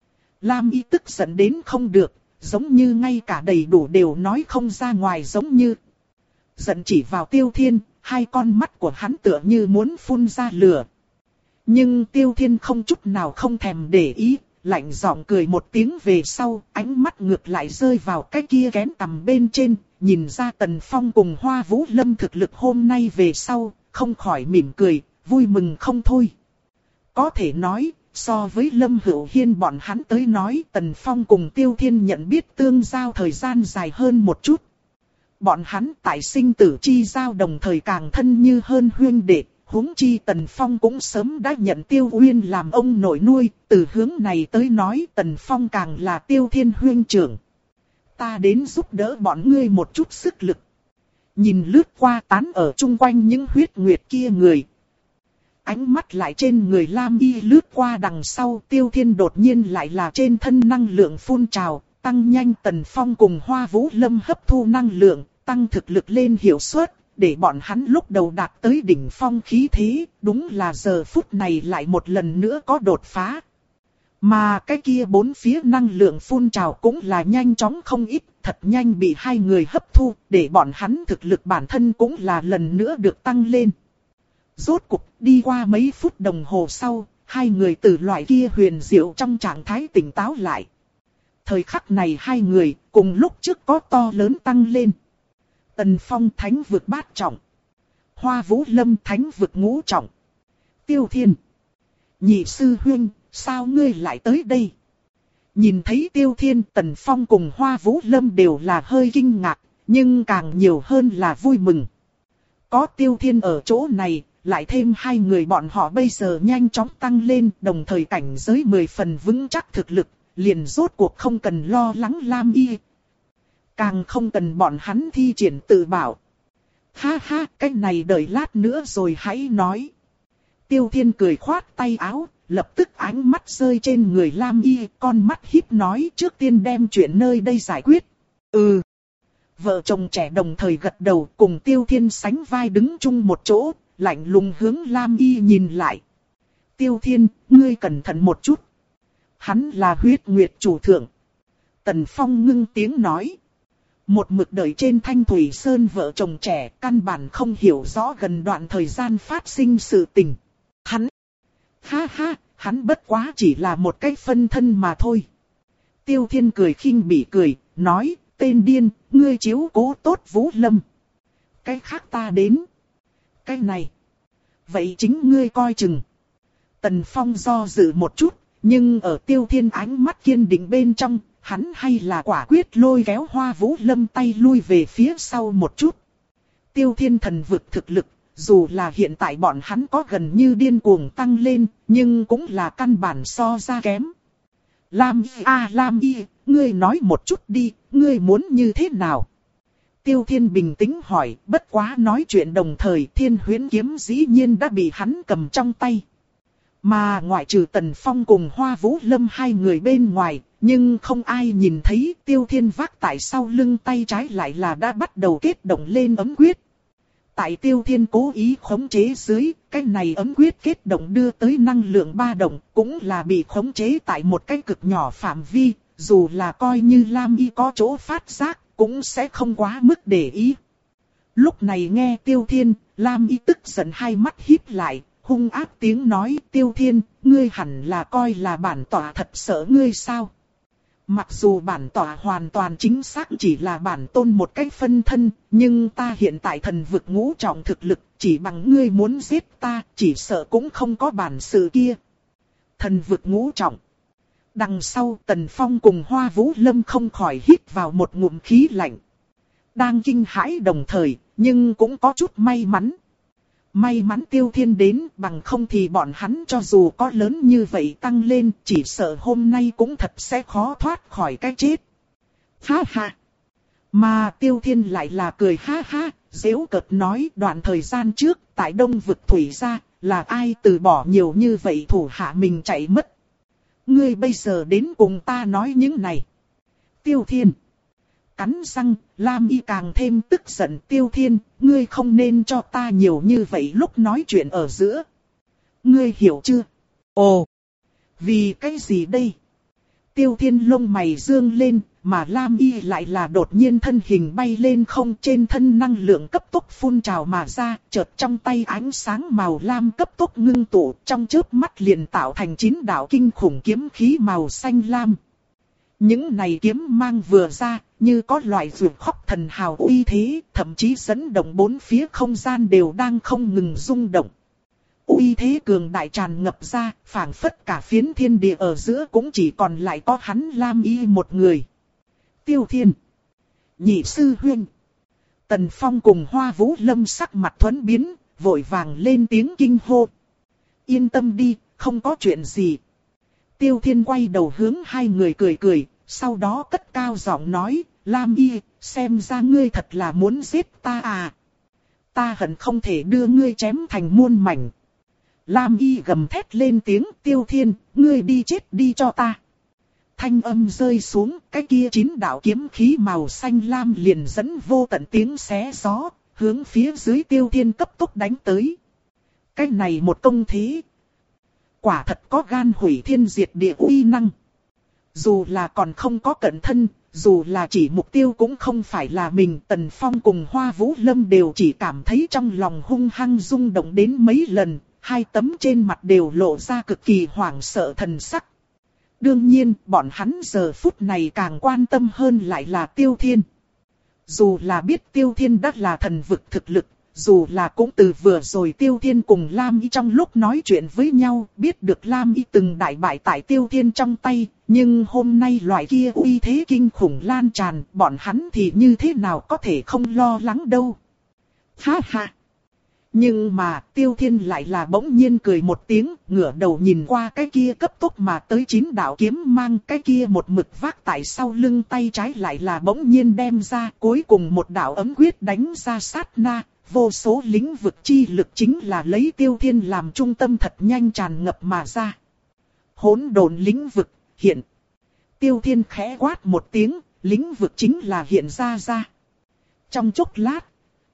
Speaker 1: Lam Y tức giận đến không được, giống như ngay cả đầy đủ đều nói không ra ngoài, giống như giận chỉ vào Tiêu Thiên, hai con mắt của hắn tựa như muốn phun ra lửa. Nhưng Tiêu Thiên không chút nào không thèm để ý, lạnh giọng cười một tiếng về sau, ánh mắt ngược lại rơi vào cái kia kén tầm bên trên, nhìn ra Tần Phong cùng Hoa Vũ Lâm thực lực hôm nay về sau, không khỏi mỉm cười, vui mừng không thôi. Có thể nói, so với Lâm Hữu Hiên bọn hắn tới nói, Tần Phong cùng Tiêu Thiên nhận biết tương giao thời gian dài hơn một chút. Bọn hắn tại sinh tử chi giao đồng thời càng thân như hơn huynh đệ, huống chi Tần Phong cũng sớm đã nhận Tiêu Uyên làm ông nội nuôi, từ hướng này tới nói Tần Phong càng là Tiêu Thiên huynh trưởng. Ta đến giúp đỡ bọn ngươi một chút sức lực. Nhìn lướt qua tán ở chung quanh những huyết nguyệt kia người. Ánh mắt lại trên người Lam Y lướt qua đằng sau, Tiêu Thiên đột nhiên lại là trên thân năng lượng phun trào, tăng nhanh Tần Phong cùng Hoa Vũ Lâm hấp thu năng lượng, tăng thực lực lên hiệu suất, để bọn hắn lúc đầu đạt tới đỉnh phong khí thế, đúng là giờ phút này lại một lần nữa có đột phá. Mà cái kia bốn phía năng lượng phun trào cũng là nhanh chóng không ít, thật nhanh bị hai người hấp thu, để bọn hắn thực lực bản thân cũng là lần nữa được tăng lên. Rốt cục đi qua mấy phút đồng hồ sau, hai người từ loại kia huyền diệu trong trạng thái tỉnh táo lại. Thời khắc này hai người cùng lúc trước có to lớn tăng lên. Tần Phong thánh vực bát trọng. Hoa Vũ Lâm thánh vực ngũ trọng. Tiêu Thiên. Nhị sư huynh, sao ngươi lại tới đây? Nhìn thấy Tiêu Thiên, Tần Phong cùng Hoa Vũ Lâm đều là hơi kinh ngạc, nhưng càng nhiều hơn là vui mừng. Có Tiêu Thiên ở chỗ này, lại thêm hai người bọn họ bây giờ nhanh chóng tăng lên, đồng thời cảnh giới mười phần vững chắc thực lực, liền rốt cuộc không cần lo lắng Lam Y. Càng không cần bọn hắn thi triển tự bảo. Ha ha, cái này đợi lát nữa rồi hãy nói. Tiêu Thiên cười khoát tay áo, lập tức ánh mắt rơi trên người Lam Y, con mắt híp nói trước tiên đem chuyện nơi đây giải quyết. Ừ. Vợ chồng trẻ đồng thời gật đầu, cùng Tiêu Thiên sánh vai đứng chung một chỗ, lạnh lùng hướng Lam Y nhìn lại. Tiêu Thiên, ngươi cẩn thận một chút. Hắn là huyết nguyệt chủ thượng. Tần Phong ngưng tiếng nói. Một mực đợi trên Thanh Thủy Sơn vợ chồng trẻ, căn bản không hiểu rõ gần đoạn thời gian phát sinh sự tình. Hắn, ha ha, hắn bất quá chỉ là một cái phân thân mà thôi. Tiêu Thiên cười khinh bỉ cười, nói, tên điên, ngươi chiếu cố tốt Vũ Lâm. Cái khác ta đến. Cái này, vậy chính ngươi coi chừng. Tần Phong do dự một chút, nhưng ở Tiêu Thiên ánh mắt kiên định bên trong, hắn hay là quả quyết lôi kéo Hoa Vũ Lâm tay lui về phía sau một chút. Tiêu Thiên thần vực thực lực, dù là hiện tại bọn hắn có gần như điên cuồng tăng lên, nhưng cũng là căn bản so ra kém. Lam Y, a Lam Y, ngươi nói một chút đi, ngươi muốn như thế nào? Tiêu Thiên bình tĩnh hỏi, bất quá nói chuyện đồng thời Thiên Huyễn kiếm dĩ nhiên đã bị hắn cầm trong tay. Mà ngoại trừ Tần Phong cùng Hoa Vũ Lâm hai người bên ngoài, nhưng không ai nhìn thấy Tiêu Thiên vác tại sau lưng tay trái lại là đã bắt đầu kết động lên ấm quyết. Tại Tiêu Thiên cố ý khống chế dưới, cái này ấm quyết kết động đưa tới năng lượng ba động, cũng là bị khống chế tại một cái cực nhỏ phạm vi, dù là coi như Lam Y có chỗ phát giác, cũng sẽ không quá mức để ý. Lúc này nghe Tiêu Thiên, Lam Y tức giận hai mắt híp lại, hung ác tiếng nói, Tiêu Thiên, ngươi hẳn là coi là bản tọa thật sợ ngươi sao? Mặc dù bản tọa hoàn toàn chính xác chỉ là bản tôn một cách phân thân, nhưng ta hiện tại thần vực ngũ trọng thực lực, chỉ bằng ngươi muốn giết ta, chỉ sợ cũng không có bản sự kia. Thần vực ngũ trọng. Đằng sau Tần Phong cùng Hoa Vũ Lâm không khỏi hít vào một ngụm khí lạnh. Đang kinh hãi đồng thời, nhưng cũng có chút may mắn. May mắn Tiêu Thiên đến, bằng không thì bọn hắn cho dù có lớn như vậy tăng lên, chỉ sợ hôm nay cũng thật sẽ khó thoát khỏi cái chết. Ha ha! Mà Tiêu Thiên lại là cười ha ha, giễu cợt nói đoạn thời gian trước, tại Đông Vực Thủy Gia, là ai từ bỏ nhiều như vậy thủ hạ mình chạy mất. Ngươi bây giờ đến cùng ta nói những này. Tiêu Thiên! Cắn răng, Lam Y càng thêm tức giận. Tiêu Thiên, ngươi không nên cho ta nhiều như vậy lúc nói chuyện ở giữa. Ngươi hiểu chưa? Ồ! Vì cái gì đây? Tiêu Thiên lông mày dương lên, mà Lam Y lại là đột nhiên thân hình bay lên không, trên thân năng lượng cấp tốc phun trào mà ra, chợt trong tay ánh sáng màu lam cấp tốc ngưng tụ, trong chớp mắt liền tạo thành chín đạo kinh khủng kiếm khí màu xanh lam. Những này kiếm mang vừa ra, như có loại vượt khóc thần hào uy thế, thậm chí dẫn động bốn phía không gian đều đang không ngừng rung động. Uy thế cường đại tràn ngập ra, phảng phất cả phiến thiên địa ở giữa cũng chỉ còn lại có hắn Lam Y một người. Tiêu Thiên! Nhị sư huynh! Tần Phong cùng Hoa Vũ Lâm sắc mặt thuẫn biến, vội vàng lên tiếng kinh hô. Yên tâm đi, không có chuyện gì. Tiêu Thiên quay đầu hướng hai người cười cười, sau đó cất cao giọng nói, Lam Y, xem ra ngươi thật là muốn giết ta à. Ta hận không thể đưa ngươi chém thành muôn mảnh. Lam Y gầm thét lên tiếng, Tiêu Thiên, ngươi đi chết đi cho ta. Thanh âm rơi xuống, cái kia chín đạo kiếm khí màu xanh lam liền dẫn vô tận tiếng xé gió, hướng phía dưới Tiêu Thiên cấp tốc đánh tới. Cái này một công thế, quả thật có gan hủy thiên diệt địa uy năng. Dù là còn không có cận thân, dù là chỉ mục tiêu cũng không phải là mình, Tần Phong cùng Hoa Vũ Lâm đều chỉ cảm thấy trong lòng hung hăng rung động đến mấy lần, hai tấm trên mặt đều lộ ra cực kỳ hoảng sợ thần sắc. Đương nhiên, bọn hắn giờ phút này càng quan tâm hơn lại là Tiêu Thiên. Dù là biết Tiêu Thiên đã là thần vực thực lực, dù là cũng từ vừa rồi Tiêu Thiên cùng Lam Y trong lúc nói chuyện với nhau, biết được Lam Y từng đại bại tại Tiêu Thiên trong tay, nhưng hôm nay loại kia uy thế kinh khủng lan tràn, bọn hắn thì như thế nào có thể không lo lắng đâu. Ha ha! Nhưng mà Tiêu Thiên lại là bỗng nhiên cười một tiếng, ngửa đầu nhìn qua cái kia cấp tốc mà tới chín đạo kiếm mang, cái kia một mực vác tại sau lưng tay trái lại là bỗng nhiên đem ra, cuối cùng một đạo ấm quyết đánh ra sát na, vô số lĩnh vực chi lực chính là lấy Tiêu Thiên làm trung tâm thật nhanh tràn ngập mà ra. Hỗn độn lĩnh vực, hiện. Tiêu Thiên khẽ quát một tiếng, lĩnh vực chính là hiện ra ra. Trong chốc lát,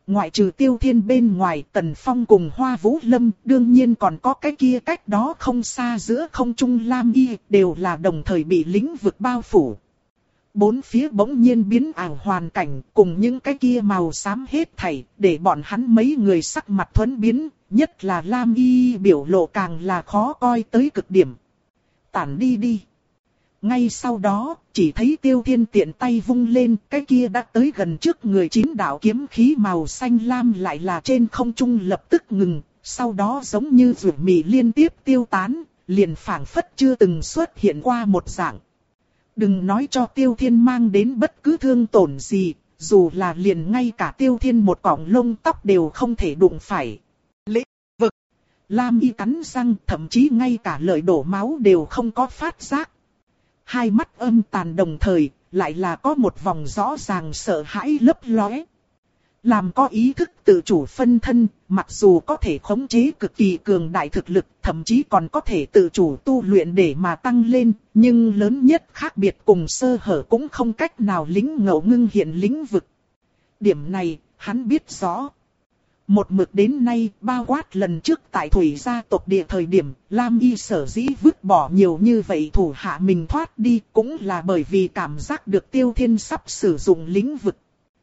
Speaker 1: Ngoại trừ Tiêu Thiên bên ngoài, Tần Phong cùng Hoa Vũ Lâm, đương nhiên còn có cái kia cách đó không xa giữa không trung Lam Y, đều là đồng thời bị lĩnh vực bao phủ. Bốn phía bỗng nhiên biến ảo hoàn cảnh, cùng những cái kia màu xám hết thảy, để bọn hắn mấy người sắc mặt thuẫn biến, nhất là Lam Y biểu lộ càng là khó coi tới cực điểm. Tản đi đi. Ngay sau đó, chỉ thấy Tiêu Thiên tiện tay vung lên, cái kia đã tới gần trước người chín đạo kiếm khí màu xanh lam lại là trên không trung lập tức ngừng, sau đó giống như rủi mì liên tiếp tiêu tán, liền phảng phất chưa từng xuất hiện qua một dạng. Đừng nói cho Tiêu Thiên mang đến bất cứ thương tổn gì, dù là liền ngay cả Tiêu Thiên một cọng lông tóc đều không thể đụng phải. Lĩnh vực. Lam Y cắn răng, thậm chí ngay cả lời đổ máu đều không có phát giác. Hai mắt âm tàn đồng thời, lại là có một vòng rõ ràng sợ hãi lấp lóe. Làm có ý thức tự chủ phân thân, mặc dù có thể khống chế cực kỳ cường đại thực lực, thậm chí còn có thể tự chủ tu luyện để mà tăng lên, nhưng lớn nhất khác biệt cùng sơ hở cũng không cách nào lĩnh ngộ ngưng hiện lĩnh vực. Điểm này, hắn biết rõ. Một mực đến nay, bao quát lần trước tại Thủy gia tộc địa thời điểm, Lam Y sở dĩ vứt bỏ nhiều như vậy thủ hạ mình thoát đi, cũng là bởi vì cảm giác được Tiêu Thiên sắp sử dụng lĩnh vực.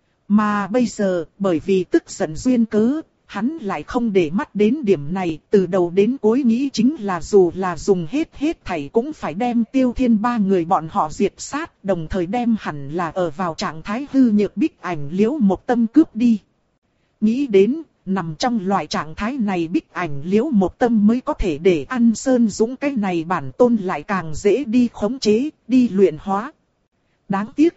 Speaker 1: Mà bây giờ, bởi vì tức giận duyên cớ, hắn lại không để mắt đến điểm này, từ đầu đến cuối nghĩ chính là dù là dùng hết hết thảy cũng phải đem Tiêu Thiên ba người bọn họ diệt sát, đồng thời đem hẳn là ở vào trạng thái hư nhược Bích Ảnh Liễu Một Tâm cướp đi. Nghĩ đến, nằm trong loại trạng thái này Bích Ảnh Liễu Một Tâm mới có thể để An Sơn Dũng cái này bản tôn lại càng dễ đi khống chế, đi luyện hóa. Đáng tiếc.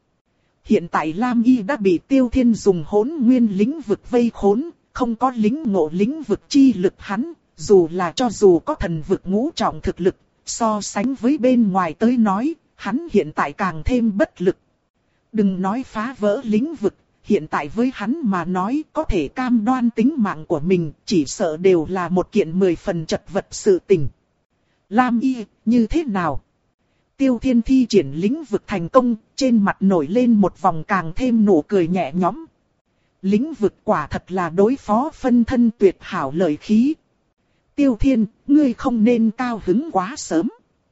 Speaker 1: Hiện tại Lam Y đã bị Tiêu Thiên dùng hỗn nguyên lĩnh vực vây khốn, không có lĩnh ngộ lĩnh vực chi lực hắn, dù là cho dù có thần vực ngũ trọng thực lực, so sánh với bên ngoài tới nói, hắn hiện tại càng thêm bất lực. Đừng nói phá vỡ lĩnh vực, hiện tại với hắn mà nói có thể cam đoan tính mạng của mình, chỉ sợ đều là một kiện mười phần chật vật sự tình. Lam Y, như thế nào? Tiêu Thiên thi triển lĩnh vực thành công, trên mặt nổi lên một vòng càng thêm nụ cười nhẹ nhõm. Lĩnh vực quả thật là đối phó phân thân tuyệt hảo lợi khí. Tiêu Thiên, ngươi không nên cao hứng quá sớm.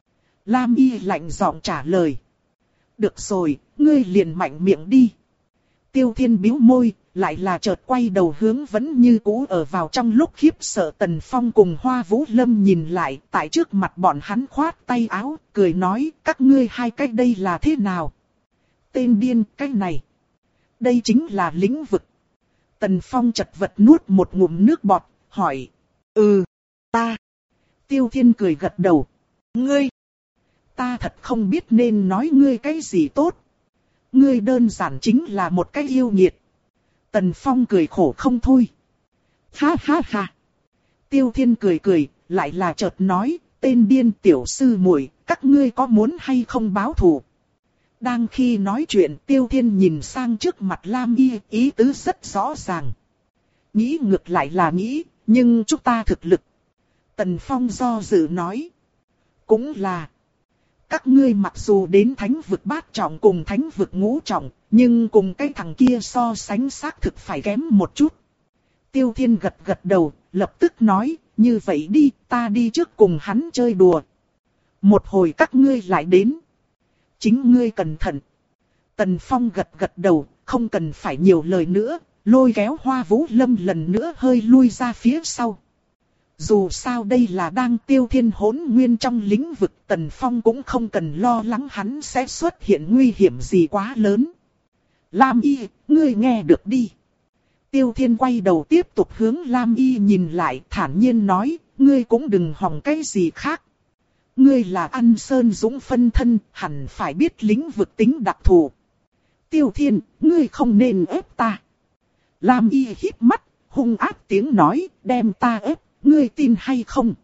Speaker 1: Lam Y lạnh giọng trả lời. Được rồi, ngươi liền mạnh miệng đi. Tiêu Thiên bĩu môi, lại là chợt quay đầu hướng vẫn như cũ ở vào trong lúc khiếp sợ Tần Phong cùng Hoa Vũ Lâm nhìn lại, tại trước mặt bọn hắn khoát tay áo, cười nói, các ngươi hai cái đây là thế nào? Tên điên, cái này. Đây chính là lĩnh vực. Tần Phong chật vật nuốt một ngụm nước bọt, hỏi. Ừ, ta. Tiêu Thiên cười gật đầu. Ngươi. Ta thật không biết nên nói ngươi cái gì tốt. Ngươi đơn giản chính là một cái yêu nghiệt. Tần Phong cười khổ không thôi. Ha ha ha. Tiêu Thiên cười cười, lại là chợt nói, tên điên tiểu sư muội, các ngươi có muốn hay không báo thù? Đang khi nói chuyện, Tiêu Thiên nhìn sang trước mặt Lam Y, ý tứ rất rõ ràng. Nghĩ ngược lại là nghĩ, nhưng chúng ta thực lực. Tần Phong do dự nói. Cũng là. Các ngươi mặc dù đến thánh vực bát trọng cùng thánh vực ngũ trọng, nhưng cùng cái thằng kia so sánh xác thực phải kém một chút. Tiêu Thiên gật gật đầu, lập tức nói, như vậy đi, ta đi trước cùng hắn chơi đùa. Một hồi các ngươi lại đến. Chính ngươi cẩn thận. Tần Phong gật gật đầu, không cần phải nhiều lời nữa, lôi kéo Hoa Vũ Lâm lần nữa hơi lui ra phía sau. Dù sao đây là đang Tiêu Thiên hỗn nguyên trong lĩnh vực, Tần Phong cũng không cần lo lắng hắn sẽ xuất hiện nguy hiểm gì quá lớn. Lam Y, ngươi nghe được đi. Tiêu Thiên quay đầu tiếp tục hướng Lam Y nhìn lại, thản nhiên nói, ngươi cũng đừng hòng cái gì khác. Ngươi là An Sơn Dũng phân thân, hẳn phải biết lĩnh vực tính đặc thù. Tiêu Thiên, ngươi không nên ép ta. Lam Y híp mắt, hung ác tiếng nói, đem ta ép. Ngươi tin hay không?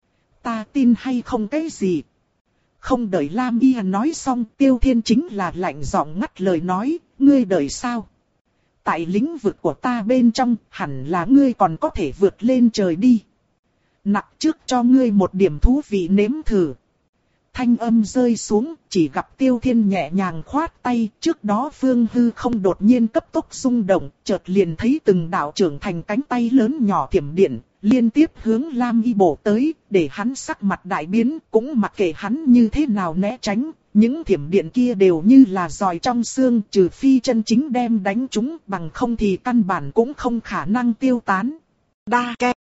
Speaker 1: Ta tin hay không cái gì? Không đợi Lam Y nói xong, Tiêu Thiên chính là lạnh giọng ngắt lời nói, ngươi đợi sao? Tại lĩnh vực của ta bên trong, hẳn là ngươi còn có thể vượt lên trời đi. Nặc trước cho ngươi một điểm thú vị nếm thử. thanh âm rơi xuống, chỉ gặp Tiêu Thiên nhẹ nhàng khoát tay, trước đó phương hư không đột nhiên cấp tốc rung động, chợt liền thấy từng đạo trưởng thành cánh tay lớn nhỏ thiểm điện, liên tiếp hướng Lam Y bổ tới, để hắn sắc mặt đại biến, cũng mặc kệ hắn như thế nào né tránh, những thiểm điện kia đều như là giòi trong xương, trừ phi chân chính đem đánh chúng, bằng không thì căn bản cũng không khả năng tiêu tán. Đa ke.